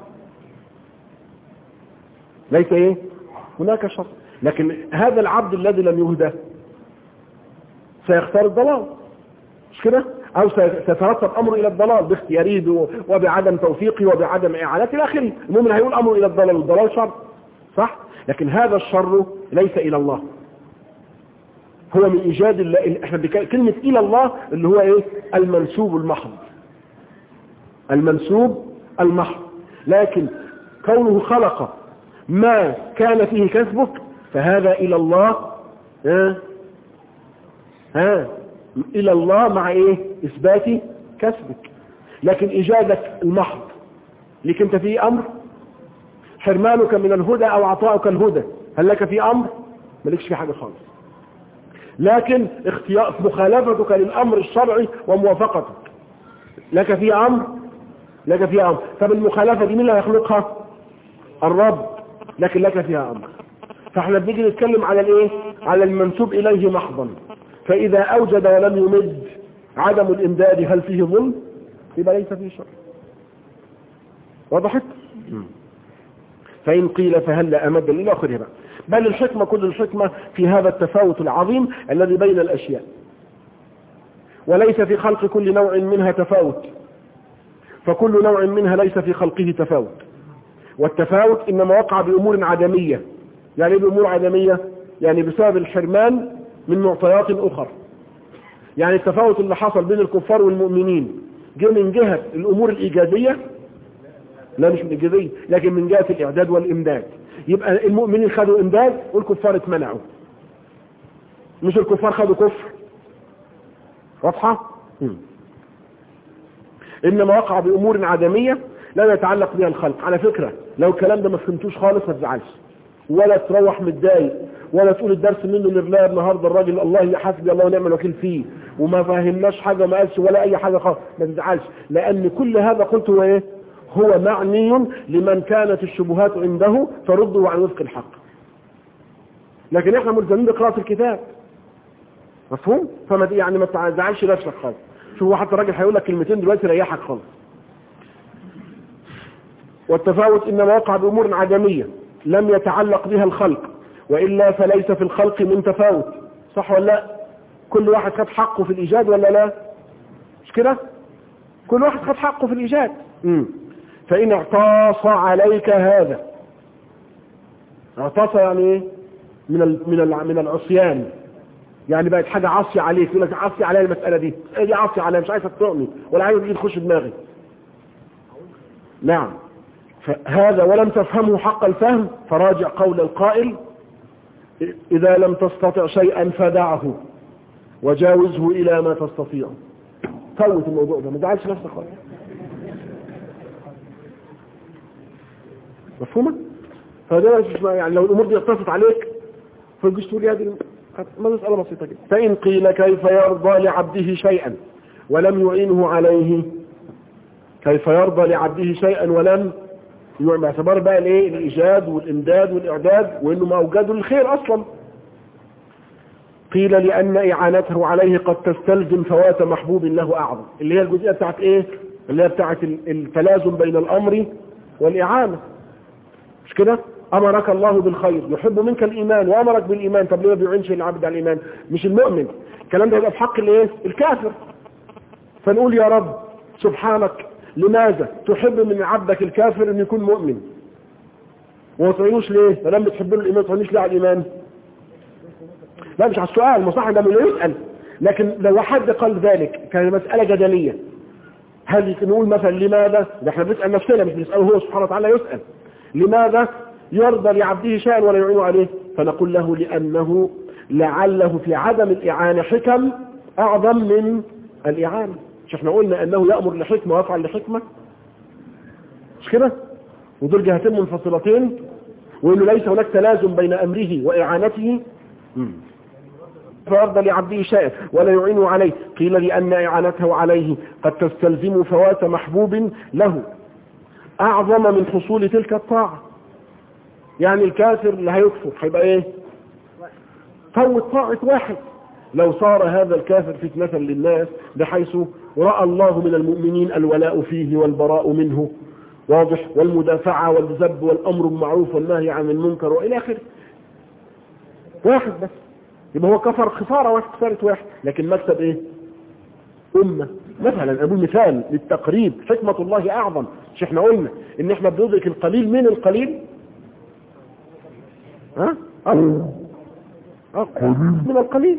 ليس ايه هناك شر. لكن هذا العبد الذي لم يهدى سيختار الضلال، مش كده؟ او سيترتب امره الى الضلال باختياره وبعدم توفيقه وبعدم اعانته الى اخره. المؤمن هيقول امره الى الضلال، والضلال شر، صح؟ لكن هذا الشر ليس الى الله، هو من إيجاد الله. احنا كلمة إلى الله اللي هو إيه؟ المنسوب المحض، المنسوب المحض. لكن كونه خلق ما كان فيه كسبك فهذا إلى الله. إلى الله مع إيه؟ إثبات كسبك. لكن إيجادك المحض لك أنت فيه أمر، حرمانك من الهدى أو عطاؤك الهدى هل لك فيه أمر؟ مالكش فيه حاجة خالص. لكن مخالفتك للأمر الشرعي وموافقتك لك فيه أمر، لك فيها أمر. طب المخالفة دي مين اللي هيخلقها؟ الرب، لكن لك فيها أمر. فاحنا بنيجي نتكلم على الايه؟ على المنسوب إليه محضا. فإذا أوجد ولم يمد عدم الإمداد هل فيه ظلم؟ يبقى ليس فيه شر. وضحت؟ فإن قيل فهل أمد إلى آخره بقى. بل الحكمة كل الحكمة في هذا التفاوت العظيم الذي بين الأشياء، وليس في خلق كل نوع منها تفاوت، فكل نوع منها ليس في خلقه تفاوت. والتفاوت إنما وقع بأمور عدمية. يعني بأمور عدمية يعني بسبب الحرمان من معطيات أخرى. يعني التفاوت اللي حصل بين الكفار والمؤمنين جه من جهة الأمور الإيجابية، لا مش من الإيجابية، لكن من جهة الإعداد والإمداد. يبقى المؤمنين خدوا إمداد والكفار اتمنعوا، مش الكفار خدوا كفر. واضحة؟ إنما وقع بأمور عدمية لا يتعلق بها الخلق. على فكرة لو الكلام ده ما فهمتوش خالص ما تزعلش، ولا تروح متضايق، ولا تقول الدرس منه لله النهارده الراجل الله حسبي الله ونعم الوكيل فيه وما فهمناش حاجة ما قالش ولا أي حاجة خالص. ما تزعلش، لأن كل هذا قلت هو إيه؟ هو معني لمن كانت الشبهات عنده فرده عن وفق الحق. لكن احنا ملزمين بقراءة الكتاب، مفهوم؟ فما يعني ما تزعلش نفسك خالص. شوفوا حتى الراجل هيقول لك كلمتين دلوقتي ريحك خالص. والتفاوت إنما وقع بأمور عدمية لم يتعلق بها الخلق، وإلا فليس في الخلق من تفاوت. صح ولا لا؟ كل واحد خد حقه في الإيجاد ولا لا؟ مش كده؟ كل واحد خد حقه في الإيجاد. فإن اعتص عليك هذا، اعتص يعني ايه؟ من العصيان، يعني بقت حاجة عصي عليك، يقول لك عصي عليا المسألة دي، ايه دي عصي عليا؟ مش عايزة تطعني ولا عايزة تيجي تخش دماغي. نعم. فهذا ولم تفهمه حق الفهم فراجع قول القائل إذا لم تستطع شيئا فدعه وجاوزه إلى ما تستطيع. فوت الموضوع ده، ما تزعلش نفسك خالص. مفهومة؟ فده يعني لو الأمور دي اقتصت عليك فالجيش تقول يا دي مسألة بسيطة جدا. فإن قيل كيف يرضى لعبده شيئا ولم يعينه عليه؟ كيف يرضى لعبده شيئا ولم يعين؟ باعتبار بقى الايه؟ الإيجاد والإمداد والإعداد، وإنه ما أوجده الخير أصلا. قيل لأن إعانته عليه قد تستلزم فوات محبوب له أعظم، اللي هي الجزئية بتاعت إيه؟ اللي هي بتاعت التلازم بين الأمر والإعانة. مش كده؟ أمرك الله بالخير، يحب منك الإيمان وأمرك بالإيمان، طب ليه ما بيعينش العبد على الإيمان؟ مش المؤمن. الكلام ده يبقى في حق الايه؟ الكافر. فنقول يا رب سبحانك لماذا تحب من عبدك الكافر أن يكون مؤمن وما تعينوش ليه؟ فلما بتحب له الإيمان تعينوش ليه على الإيمان؟ لا مش على السؤال، مصحح ده من يسأل. لكن لو حد قال ذلك كان مسألة جدلية، هل نقول مثلا لماذا؟ ده احنا بنسأل نفسنا مش بنسأله هو سبحانه وتعالى يسأل. لماذا يرضى لعبده شيئا ولا يعين عليه؟ فنقول له لأنه لعله في عدم الإعانة حكم أعظم من الإعانة. مش احنا قلنا أنه يأمر لحكمة ويفعل لحكمة؟ مش كده؟ ودول جهتين منفصلتين، وإنه ليس هناك تلازم بين أمره وإعانته. فيرضى لعبده شيئا ولا يعين عليه. قيل لأن إعانته عليه قد تستلزم فوات محبوب له أعظم من حصول تلك الطاعة. يعني الكافر اللي هيكفر هيبقى ايه؟ فوت طاعة واحد. لو صار هذا الكافر فتنة للناس بحيث رأى الله من المؤمنين الولاء فيه والبراء منه واضح، والمدافعة والذب والأمر بالمعروف والنهي عن المنكر وإلى آخره، واحد بس، يبقى هو كفر خسارة واحد، خسارة واحد، لكن مكسب ايه؟ أمة. مثلا أقول مثال للتقريب، حكمة الله أعظم. مش احنا قلنا إن احنا بندرك القليل من القليل؟ ها؟ من القليل.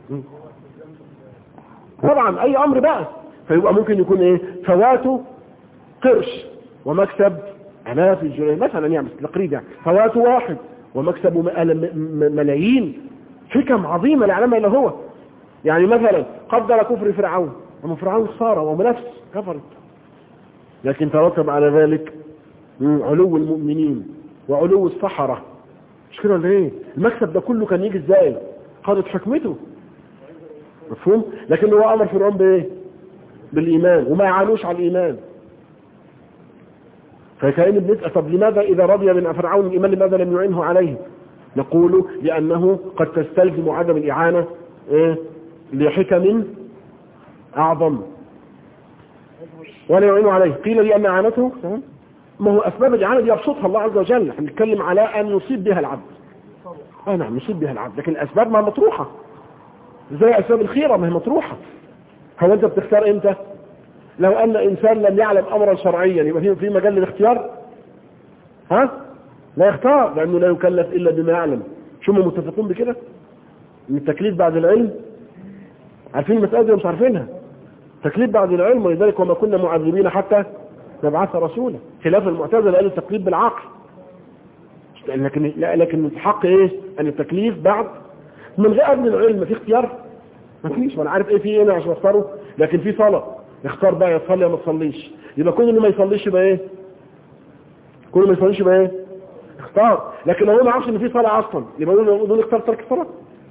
طبعا اي امر بقى، فيبقى ممكن يكون ايه فواته قرش ومكسب آلاف الجنيه مثلا، يعني تقريبا فواته واحد ومكسبه ملايين. حكم عظيمة لا يعلمها الا هو. يعني مثلا قدر كفر فرعون، أما فرعون صار ومنافس كفرت، لكن ترتب على ذلك علو المؤمنين وعلو السحرة. مش كده ولا ايه؟ المكسب ده كله كان يجي ازاي؟ قادت حكمته، مفهوم؟ لكن هو امر فرعون بايه؟ بالايمان، وما يعانوش على الايمان. فكأن بنسأل طب لماذا اذا رضي من فرعون الايمان لماذا لم يعينه عليه؟ نقول لانه قد تستلزم عدم الاعانة ايه؟ لحكم اعظم ولا يعين عليه. قيل لأن اعانته ما هو اسباب الاعانة دي يبسطها الله عز وجل، احنا بنتكلم على ان يصيب بها العبد. نعم يصيب بها العبد، لكن الاسباب ما مطروحة زي اسباب الخيرة ما هي مطروحة. هو انت بتختار امتى؟ لو ان انسان لم يعلم امرا شرعيا يبقى في مجال للاختيار؟ لا يختار، لانه لا يكلف الا بما يعلم. شو هم متفقون بكده؟ ان التكليف بعد العلم، عارفين المسألة دي مش عارفينها؟ تكليف بعد العلم، ولذلك وما كنا معذبين حتى نبعث رسولا، خلاف المعتزلة قالوا التكليف بالعقل. لكن الحق ايه؟ ان التكليف بعد من غير قبل العلم في اختيار؟ ما فيش، وانا عارف ايه في ايه عشان اختاره، لكن في صلاة اختار بقى يصلي وما تصليش، يبقى كل اللي ما يصليش يبقى ايه؟ كل ما يصليش يبقى ايه؟ اختار. لكن لو ما عرفش ان في صلاة اصلا يبقى دول اختار ترك الصلاة.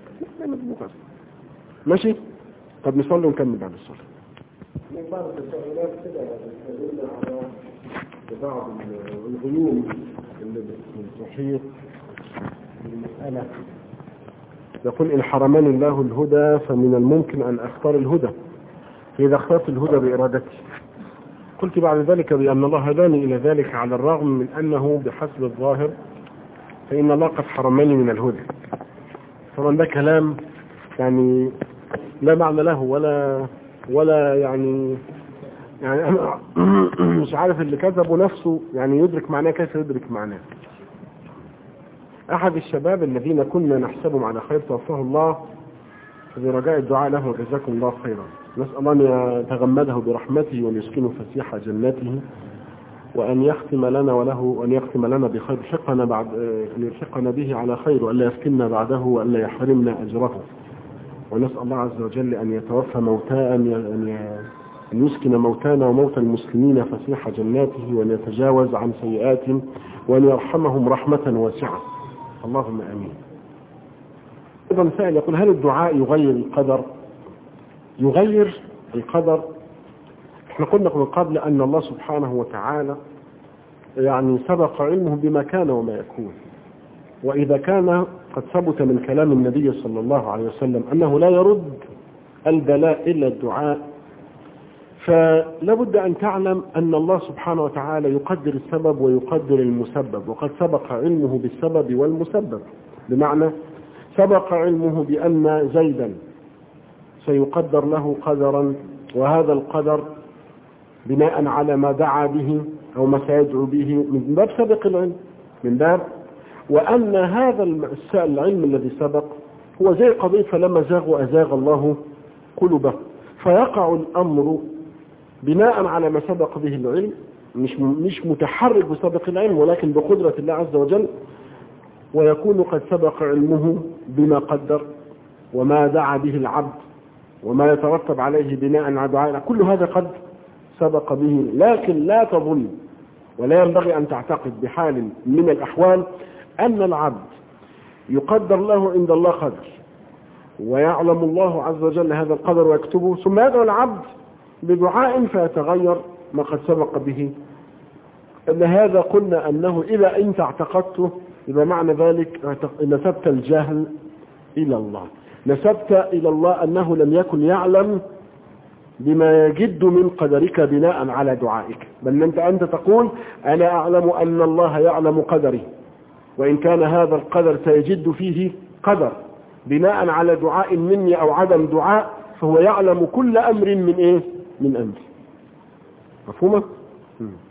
ماشي؟ طب نصلي ونكمل بعد الصلاة. من بعض التساؤلات كده بتدل على بعض الغيوم اللي بتحيط المسألة. يقول إن حرمني الله الهدى فمن الممكن أن أختار الهدى، فإذا اخترت الهدى بإرادتي قلت بعد ذلك بأن الله هداني إلى ذلك على الرغم من أنه بحسب الظاهر فإن الله قد حرمني من الهدى. طبعا ده كلام يعني لا معنى له ولا يعني أنا مش عارف اللي كذبه نفسه يعني يدرك معناه كيف يدرك معناه. أحد الشباب الذين كنا نحسبهم على خير توفاه الله، برجاء الدعاء له وجزاكم الله خيرا. نسأل الله أن يتغمده برحمته وأن يسكنه فسيح جناته وأن يختم لنا وله وأن يختم لنا بخير، أن يرفقنا به على خير وأن لا يفتنا بعده وأن لا يحرمنا أجره. ونسأل الله عز وجل أن يتوفى أن يسكن موتانا وموتى المسلمين فسيح جناته وأن يتجاوز عن سيئاتهم وأن يرحمهم رحمة واسعة، اللهم آمين. أيضا سائل يقول هل الدعاء يغير القدر؟ يغير القدر. احنا قلنا من قبل أن الله سبحانه وتعالى يعني سبق علمه بما كان وما يكون، وإذا كان قد ثبت من كلام النبي صلى الله عليه وسلم أنه لا يرد البلاء إلا الدعاء، فلا بد أن تعلم أن الله سبحانه وتعالى يقدر السبب ويقدر المسبب، وقد سبق علمه بالسبب والمسبب. بمعنى سبق علمه بأن زيدا سيقدر له قدرا، وهذا القدر بناء على ما دعا به أو ما سيدعو به من باب سبق العلم، من باب وأن هذا العلم الذي سبق هو زي قضية فلما زاغوا أزاغ الله قلوبهم، فيقع الأمر بناء على ما سبق به العلم، مش متحرك بسبق العلم ولكن بقدرة الله عز وجل، ويكون قد سبق علمه بما قدر وما دعا به العبد وما يترتب عليه بناء على دعائه، كل هذا قد سبق به. لكن لا تظن ولا ينبغي أن تعتقد بحال من الأحوال أن العبد يقدر له عند الله قدر ويعلم الله عز وجل هذا القدر ويكتبه، ثم يدعو العبد بدعاء فيتغير ما قد سبق به. أن هذا قلنا أنه إذا أنت اعتقدته يبقى معنى ذلك نسبت الجهل إلى الله، نسبت إلى الله أنه لم يكن يعلم بما يجد من قدرك بناء على دعائك، بل أنت تقول أنا أعلم أن الله يعلم قدري، وإن كان هذا القدر سيجد فيه قدر بناء على دعاء مني أو عدم دعاء، فهو يعلم كل أمر من إيه؟ من أمري. مفهومة؟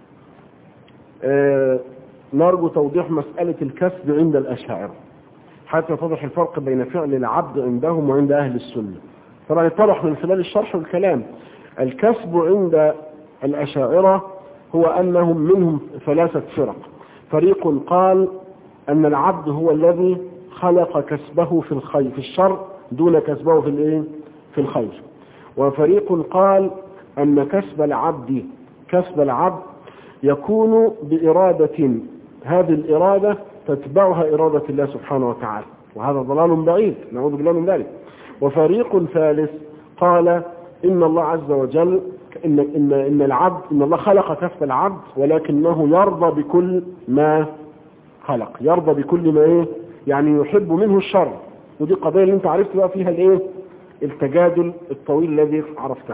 نرجو توضيح مسألة الكسب عند الأشاعرة. حتى يتضح الفرق بين فعل العبد عندهم وعند أهل السنة. طبعا اتضح من خلال الشرح والكلام. الكسب عند الأشاعرة هو أنهم منهم 3 فرق. فريق قال أن العبد هو الذي خلق كسبه في الخير في الشر دون كسبه في الخير. وفريق قال أن كسب العبد يكون بإرادة، هذه الإرادة تتبعها إرادة الله سبحانه وتعالى، وهذا ضلال بعيد نعوذ بالله من ذلك. وفريق ثالث قال إن الله عز وجل إن الله خلق كسب العبد ولكنه يرضى بكل ما خلق، يرضى بكل ما يعني يحب منه الشر. ودي قضية اللي انت عرفت بقى فيها التجادل الطويل الذي عرفته.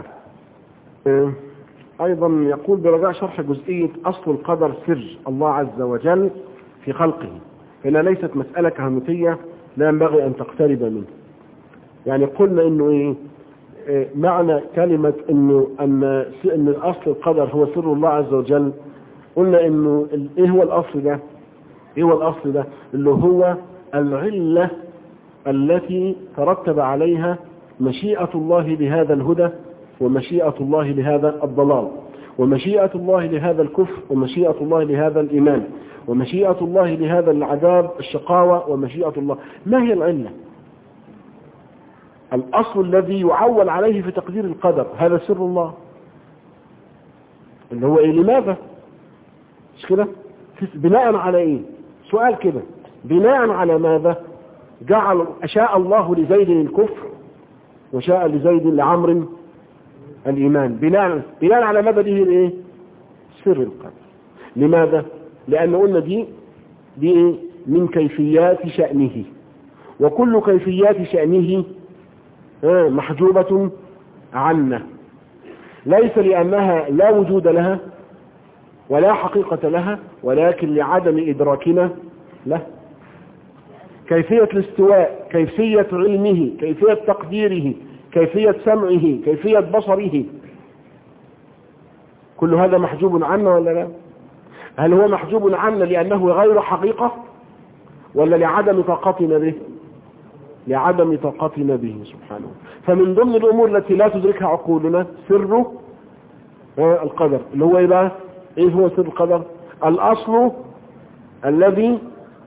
ايضا يقول برجاء شرح جزئية اصل القدر سر الله عز وجل في خلقه، فإنها ليست مسألة كهنوتية لا ينبغي ان تقترب منه. يعني قلنا انه معنى كلمة ان اصل القدر هو سر الله عز وجل، قلنا انه ايه هو الاصل ده اللي هو العلة التي ترتب عليها مشيئة الله لهذا الهدى ومشيئة الله لهذا الضلال، ومشيئة الله لهذا الكفر، ومشيئة الله لهذا الإيمان، ومشيئة الله لهذا العذاب الشقاوة، ومشيئة الله. ما هي العلة؟ الأصل الذي يعول عليه في تقدير القدر هذا سر الله، اللي هو لماذا؟ مش كده؟ بناء على سؤال كده، بناء على ماذا شاء الله لزيد الكفر وشاء لزيد لعمر الإيمان؟ بناء على ماذا؟ دي سر القدر. لماذا؟ لأن قلنا دي من كيفيات شأنه، وكل كيفيات شأنه محجوبة عنا، ليس لأنها لا وجود لها ولا حقيقة لها، ولكن لعدم إدراكنا له. كيفية الاستواء، كيفية علمه، كيفية تقديره، كيفية سمعه، كيفية بصره، كل هذا محجوب عنا ولا لا؟ هل هو محجوب عنا لأنه غير حقيقة ولا لعدم طاقتنا به؟ لعدم طاقتنا به سبحانه. فمن ضمن الأمور التي لا تدركها عقولنا سر القدر، اللي هو بقى هو سر القدر؟ الأصل الذي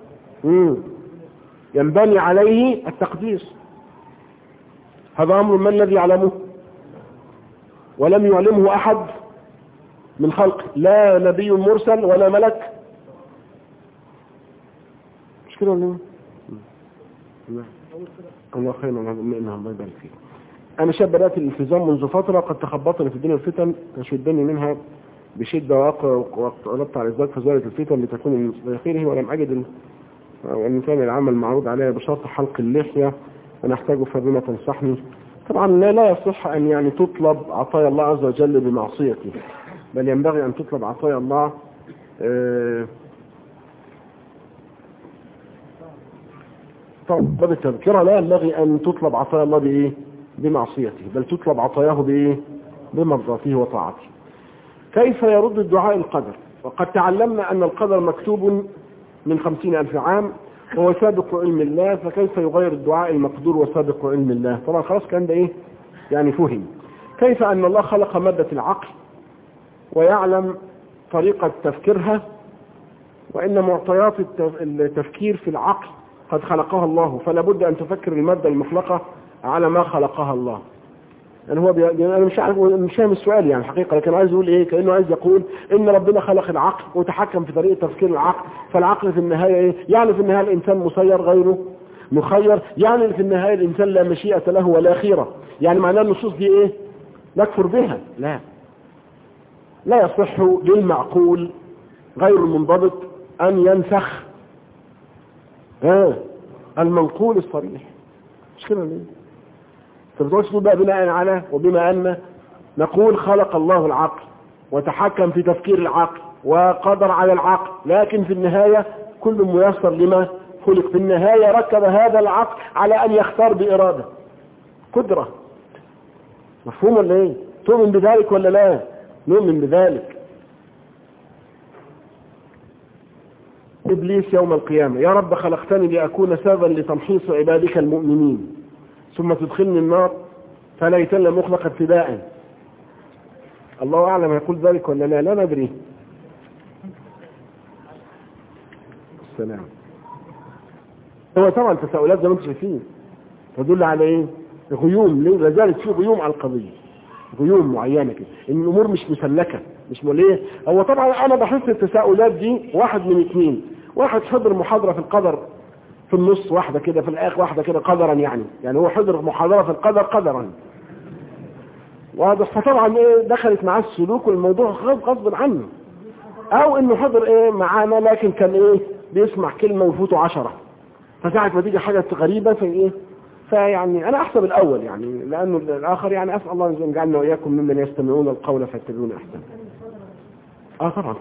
ينبني عليه التقدير. هذا أمر من الذي يعلمه؟ ولم يعلمه أحد من خلق، لا نبي مرسل ولا ملك. مش كده ولا الله خير منها الله يبارك فيك. أنا شاب بدأت الالتزام منذ فترة، قد تخبطني في الدنيا الفتن تشدني منها بشدة وقلبت على الزواج فزالت الفتن لتكون من خيره، ولم أجد وإن كان العمل معروض علي بشرط حلق اللحية أنا أحتاجه، فبما تنصحني؟ طبعا لا يصح أن تطلب عطايا الله عز وجل بمعصيته، بل ينبغي أن تطلب عطايا الله طلب التذكرة. لا ينبغي أن تطلب عطايا الله بمعصيته، بل تطلب عطاياه بمرضاته وطاعته. كيف يرد الدعاء القدر؟ وقد تعلمنا أن القدر مكتوب من 50,000 عام وهو سابق علم الله، فكيف يغير الدعاء المقدور وسابق علم الله؟ طبعا خلاص كان ده يعني فهم. كيف أن الله خلق مادة العقل ويعلم طريقة تفكيرها، وإن معطيات التفكير في العقل قد خلقها الله، فلا بد أن تفكر المادة المخلقة على ما خلقها الله. يعني هو أنا مش فاهم السؤال يعني حقيقة، لكن عايز يقول كأنه عايز يقول إن ربنا خلق العقل وتحكم في طريقة تفكير العقل، فالعقل في النهاية يعني في النهاية الإنسان مسير غيره مخير، يعني في النهاية الإنسان لا مشيئة له ولا خيرة. يعني معناه النصوص دي نكفر بها؟ لا يصح للمعقول غير المنضبط أن ينسخ المنقول الصريح. مش كده ليه؟ تقول بقى بناء على وبما أن نقول خلق الله العقل وتحكم في تفكير العقل وقدر على العقل، لكن في النهاية كل ميسر لما خلق. في النهاية ركب هذا العقل على أن يختار بإرادة قدرة. مفهوم ولا تؤمن بذلك ولا لا؟ نؤمن بذلك. إبليس يوم القيامة: يا رب خلقتني لأكون سببا لتمحيص عبادك المؤمنين ثم تدخلني النار فليتن لم أخلق ابتداء. الله أعلم يقول ذلك ولا لا، لا ندري. السلام. هو طبعا تساؤلات زي ما انتم شايفين تدل على ايه؟ غيوم، لا زالت في غيوم على القضيه، غيوم معينه كده، ان الامور مش مسلكه، مش ليه. هو طبعا انا بحس التساؤلات دي واحد من اثنين: واحد حضر محاضره في القدر في النص، واحده كده في الاخر، واحده كده قدرا، يعني هو حضر محاضره في القدر قدرا واضح، فطبعا ايه دخلت معاه السلوك والموضوع غصب عنه، او انه حضر ايه معانا لكن كان ايه بيسمع كلمه ويفوتوا 10، فساعة ما تيجي حاجة غريبة في ايه، فيعني انا احسب الاول يعني، لانه الاخر يعني اسأل الله ان يجعلنا واياكم ممن يستمعون القول فيتبعون احسنه. طبعا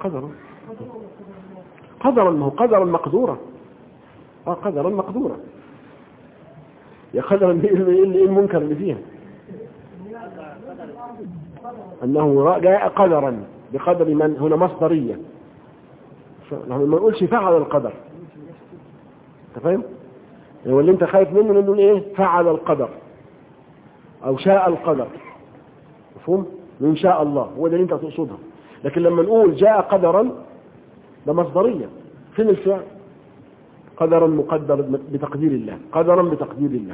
قدرا، ما هو قدرا مقدورا. قدرا مقدورا. يا قدرا ايه المنكر اللي فيها؟ انه جاء قدرا بقدر من، هنا مصدرية، ما نقولش فعل القدر، انت فاهم؟ هو اللي انت خايف منه انه ايه؟ فعل القدر او شاء القدر، مفهوم؟ من شاء الله هو ده اللي انت تقصدها. لكن لما نقول جاء قدرا ده مصدرية، فين الفعل؟ قدرا مقدر بتقدير الله، قدرا بتقدير الله.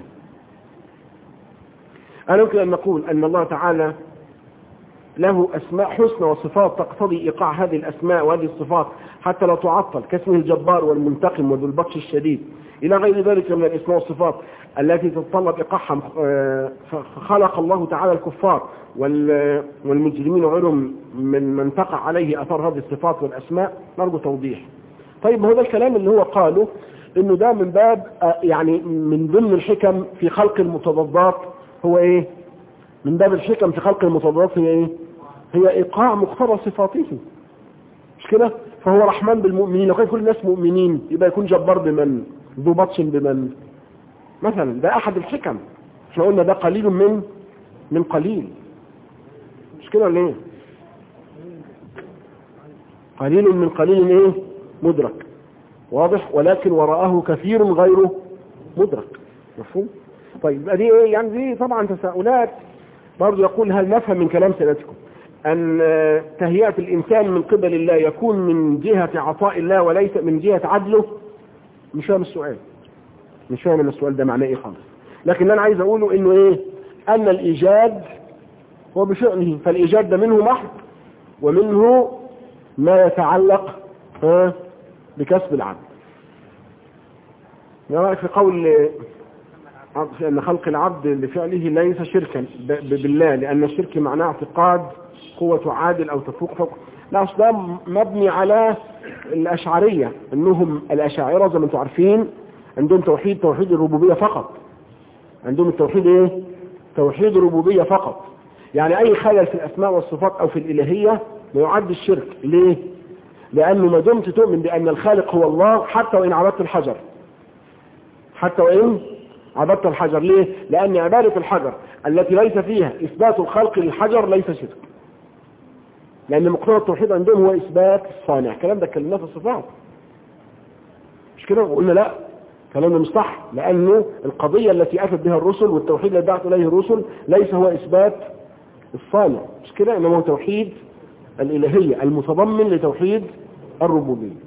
أنا يمكن أن نقول أن الله تعالى له أسماء حسنى وصفات تقتضي إيقاع هذه الأسماء وهذه الصفات حتى لا تعطل، كاسمه الجبار والمنتقم وذو البطش الشديد إلى غير ذلك من الأسماء والصفات التي تتطلب إيقاعها. خلق الله تعالى الكفار والمجرمين وغيرهم من تقع عليه أثر هذه الصفات والأسماء. نرجو توضيح. طيب هذا الكلام اللي هو قاله إنه ده من باب يعني من ضمن الحكم في خلق المتضادات، هو إيه؟ من باب الحكم في خلق المتضادات هي إيه؟ هي إيقاع مقتضى صفاته، مش كده؟ فهو رحمن بالمؤمنين، لو كان كل الناس مؤمنين يبقى يكون جبار بمن؟ ذو بطش بمن؟ مثلا ده أحد الحكم. احنا قلنا ده قليل من قليل، مش كده ولا ايه؟ قليل من قليل ايه؟ مدرك، واضح؟ ولكن وراءه كثير غيره مدرك، مفهوم؟ طيب دي ايه يعني؟ دي طبعا تساؤلات برضو. يقول: هل نفهم من كلام سيدتكم أن تهيئة الإنسان من قبل الله يكون من جهة عطاء الله وليس من جهة عدله؟ مش فاهم السؤال، مش فاهم ان السؤال ده معناه ايه خالص. لكن انا عايز اقوله انه ايه؟ ان الايجاد هو بشأنه، فالايجاد ده منه محض ومنه ما يتعلق بكسب العبد. ما رأيك في قول ان خلق العبد لفعله ليس شركا بالله، لان الشرك معناه اعتقاد قوة تعادل او تفوق. لا، اصل ده مبني على الاشعرية، انهم الاشاعرة زي ما انتم عارفين عندهم توحيد الربوبية فقط. عندهم التوحيد ايه؟ توحيد الربوبية فقط. يعني اي خلل في الاسماء والصفات او في الالهية ما يعد الشرك. ليه؟ لانه ما دمت تؤمن بان الخالق هو الله حتى وان عبدت الحجر، حتى وان عبدت الحجر. ليه؟ لان عبادة الحجر التي ليس فيها اثبات الخلق للحجر ليس شرك، لان مقتضى التوحيد عندهم هو اثبات الصانع. الكلام ده كلمات الصفات، مش كده؟ وقلنا لا، كلامنا مش صح، لأنه القضية التي أتت بها الرسل والتوحيد الذي دعت إليه الرسل ليس هو إثبات الصانع، مش كده؟ إنما هو توحيد الإلهية المتضمن لتوحيد الربوبية.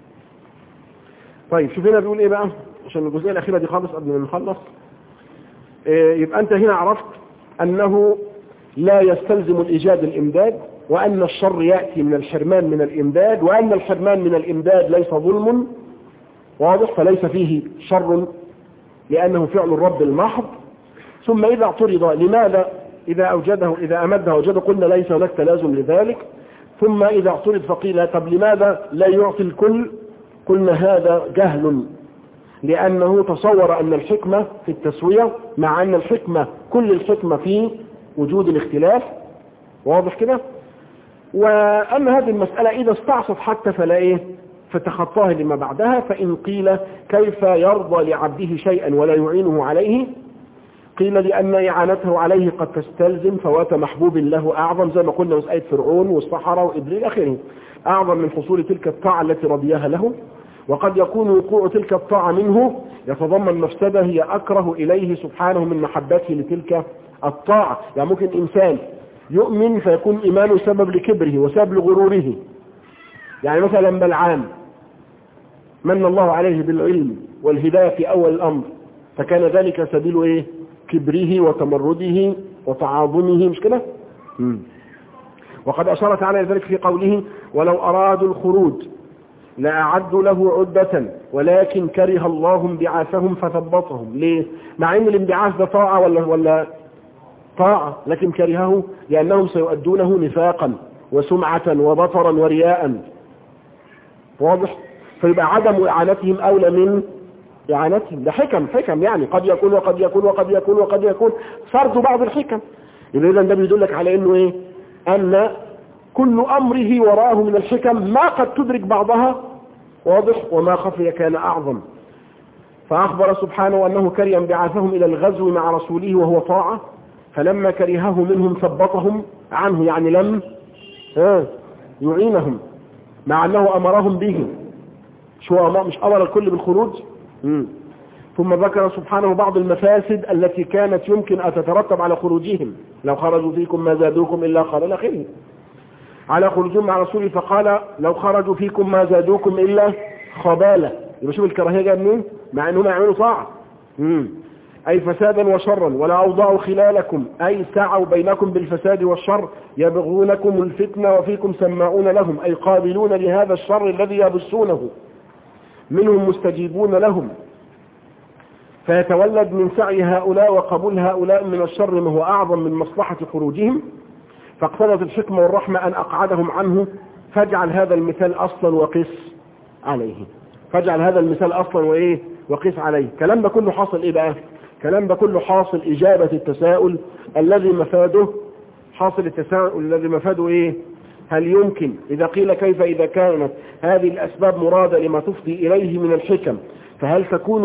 طيب شوف هنا بيقول إيه بقى عشان الجزئية الأخيرة دي خالص قبل ما نخلص. يبقى أنت هنا عرفت أنه لا يستلزم الإيجاد الإمداد، وأن الشر يأتي من الحرمان من الإمداد، وأن الحرمان من الإمداد ليس ظلم، واضح؟ فليس فيه شر لأنه فعل الرب المحض. ثم إذا اعترض لماذا إذا أمده وجده، قلنا ليس هناك تلازم لذلك. ثم إذا اعترض فقيل طب لماذا لا يعطي الكل؟ قلنا هذا جهل، لأنه تصور أن الحكمة في التسوية، مع أن الحكمة كل الحكمة في وجود الاختلاف، واضح كده؟ وأن هذه المسألة إذا استعصت حتى فلا إيه؟ فتخطاها لما بعدها. فإن قيل كيف يرضى لعبده شيئا ولا يعينه عليه؟ قيل لأن إعانته عليه قد تستلزم فوات محبوب له أعظم، زي ما قلنا مسألة فرعون والصحراء وإبليل آخره، أعظم من حصول تلك الطاعة التي رضيها له. وقد يكون وقوع تلك الطاعة منه يتضمن مفسدة هي أكره إليه سبحانه من محبته لتلك الطاعة. يعني ممكن إنسان يؤمن فيكون إيمانه سبب لكبره وسبب لغروره. يعني مثلا بلعام من الله عليه بالعلم والهداية في أول الأمر، فكان ذلك سبيل إيه؟ كبره وتمرده وتعاظمه، مش كده؟ وقد أشار تعالى ذلك في قوله ولو أرادوا الخروج لأعدوا له عدة ولكن كره الله انبعاثهم فثبطهم. ليه؟ مع ان الانبعاث ده طاعة ولا طاعة، لكن كرهه لأنهم سيؤدونه نفاقا وسمعة وبطرا ورياء. واضح؟ فيبقى عدم إعانتهم أولى من إعانتهم. ده حكم يعني قد يكون وقد يكون وقد يكون وقد يكون فرض بعض الحكم. إذا ده بيدلك على إنه إيه؟ أن كل أمره وراءه من الحكم ما قد تدرك بعضها، واضح، وما خفي كان أعظم. فأخبر سبحانه أنه كره انبعاثهم إلى الغزو مع رسوله وهو طاعة، فلما كرهه منهم ثبطهم عنه، يعني لم يعينهم مع أنه أمرهم به. مش أمر الكل بالخروج. ثم ذكر سبحانه بعض المفاسد التي كانت يمكن أن تترتب على خروجهم. لو خرجوا فيكم ما زادوكم إلا خبالا خير على خروجهم مع رسوله، فقال لو خرجوا فيكم ما زادوكم إلا خبالا. يبقى شوف الكراهية جاء منين؟ مع أنهم يعملوا طاعة. أي فسادا وشرا، ولا أوضعوا خلالكم أي سعوا بينكم بالفساد والشر، يبغونكم الفتنة وفيكم سماعون لهم أي قابلون لهذا الشر الذي يبثونه، منهم مستجيبون لهم، فيتولد من سعي هؤلاء وقبول هؤلاء من الشر ما هو أعظم من مصلحة خروجهم. فاقتضت الحكمة والرحمة أن أقعدهم عنه، فاجعل هذا المثال أصلا وقس عليه. فاجعل هذا المثال أصلا وإيه وقس عليه. كلام ده كله حاصل إيه بقى؟ كلام ده كله حاصل إجابة التساؤل الذي مفاده حاصل التساؤل الذي مفاده إيه؟ هل يمكن إذا قيل كيف إذا كانت هذه الأسباب مرادة لما تفضي إليه من الحكم، فهل تكون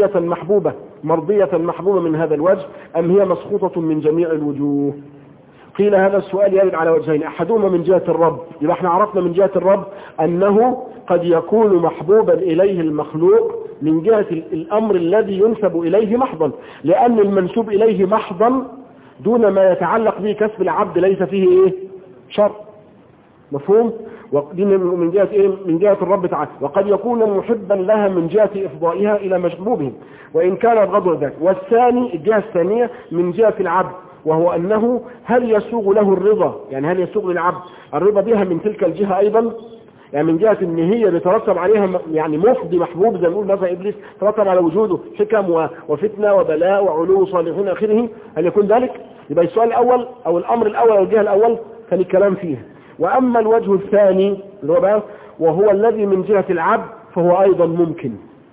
مرضية محبوبة من هذا الوجه، أم هي مسخوطة من جميع الوجوه؟ قيل هذا السؤال يرد على وجهين، أحدهما من جهة الرب. يبقى احنا عرفنا من جهة الرب أنه قد يكون محبوبا إليه المخلوق من جهة الأمر الذي ينسب إليه محضا، لأن المنسوب إليه محضا دون ما يتعلق به كسب العبد ليس فيه إيه؟ شر. مفهوم؟ من جهة إيه؟ من جهة الرب تعالى. وقد يكون محبا لها من جهة إفضائها إلى محبوبهم وإن كان بغض ذلك. والثاني الجهة الثانية من جهة العبد، وهو أنه هل يسوغ له الرضا، يعني هل يسوغ للعبد الرضا بها من تلك الجهة أيضا، يعني من جهة ان هي بيترتب عليها يعني مفضي محبوب، زي ما نقول مثلا إبليس ترتب على وجوده حكم وفتنة وبلاء وعلو صالحين آخره، هل يكون ذلك؟ يبقى السؤال الأول أو الأمر الأول أو الجهة الأول كان الكلام فيها. وأما الوجه الثاني اللي هو بقى وهو الذي من جهة العبد فهو أيضا ممكن.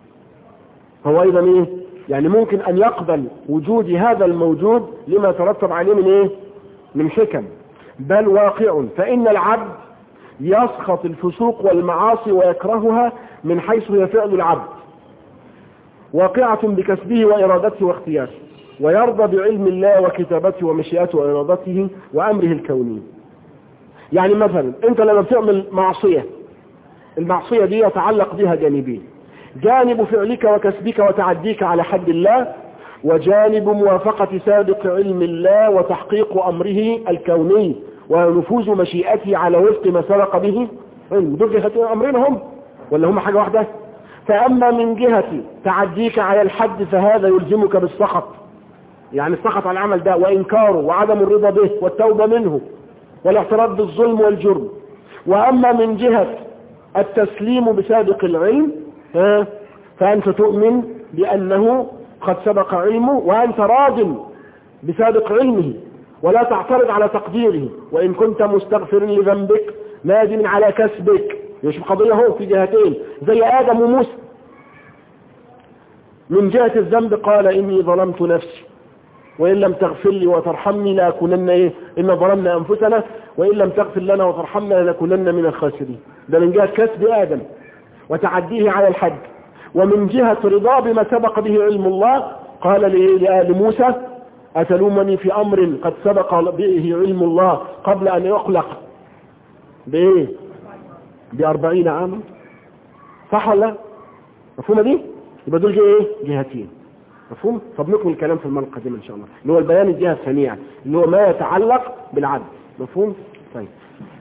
هو أيضا إيه؟ يعني ممكن أن يقبل وجود هذا الموجود لما ترتب عليه من إيه؟ من حكم، بل واقع. فإن العبد يسخط الفسوق والمعاصي ويكرهها من حيث هي فعل العبد واقعة بكسبه وإرادته واختياره، ويرضى بعلم الله وكتابته ومشيئته وإرادته وأمره الكوني. يعني مثلا أنت لما بتعمل معصية، المعصية دي يتعلق بها جانبين: جانب فعلك وكسبك وتعديك على حد الله، وجانب موافقة سابق علم الله وتحقيق أمره الكوني ونفوذ مشيئته على وفق ما سبق به. دول جهتين أمرين هم ولا هم حاجة واحدة؟ فأما من جهة تعديك على الحد فهذا يلزمك بالسخط، يعني السخط على العمل ده وإنكاره وعدم الرضا به والتوبة منه والاعتراض بالظلم والجرم. وأما من جهة التسليم بسابق العلم فأنت تؤمن بأنه قد سبق علمه وأنت راض بسابق علمه ولا تعترض على تقديره، وإن كنت مستغفر لذنبك نادم على كسبك. يشوف قضية هو في جهتين زي آدم وموسى. من جهة الذنب قال إني ظلمت نفسي وإن لم تغفر لي وترحمني لأكونن إن ظلمنا أنفسنا وإن لم تغفر لنا وترحمنا لنكونن من الخاسرين. ده من جهة كسب آدم وتعديه على الحد. ومن جهة رضا بما سبق به علم الله قال لآل موسى: أتلومني في أمر قد سبق به علم الله قبل أن يخلق ب40 عاما؟ صح ولا؟ مفهومة دي؟ يبقى دول ايه؟ جهتين. مفهوم؟ طب نكمل الكلام في المرة القادمة ان شاء الله، اللي هو البيان الجهة الثانية، اللي هو ما يتعلق بالعدل. مفهوم؟ طيب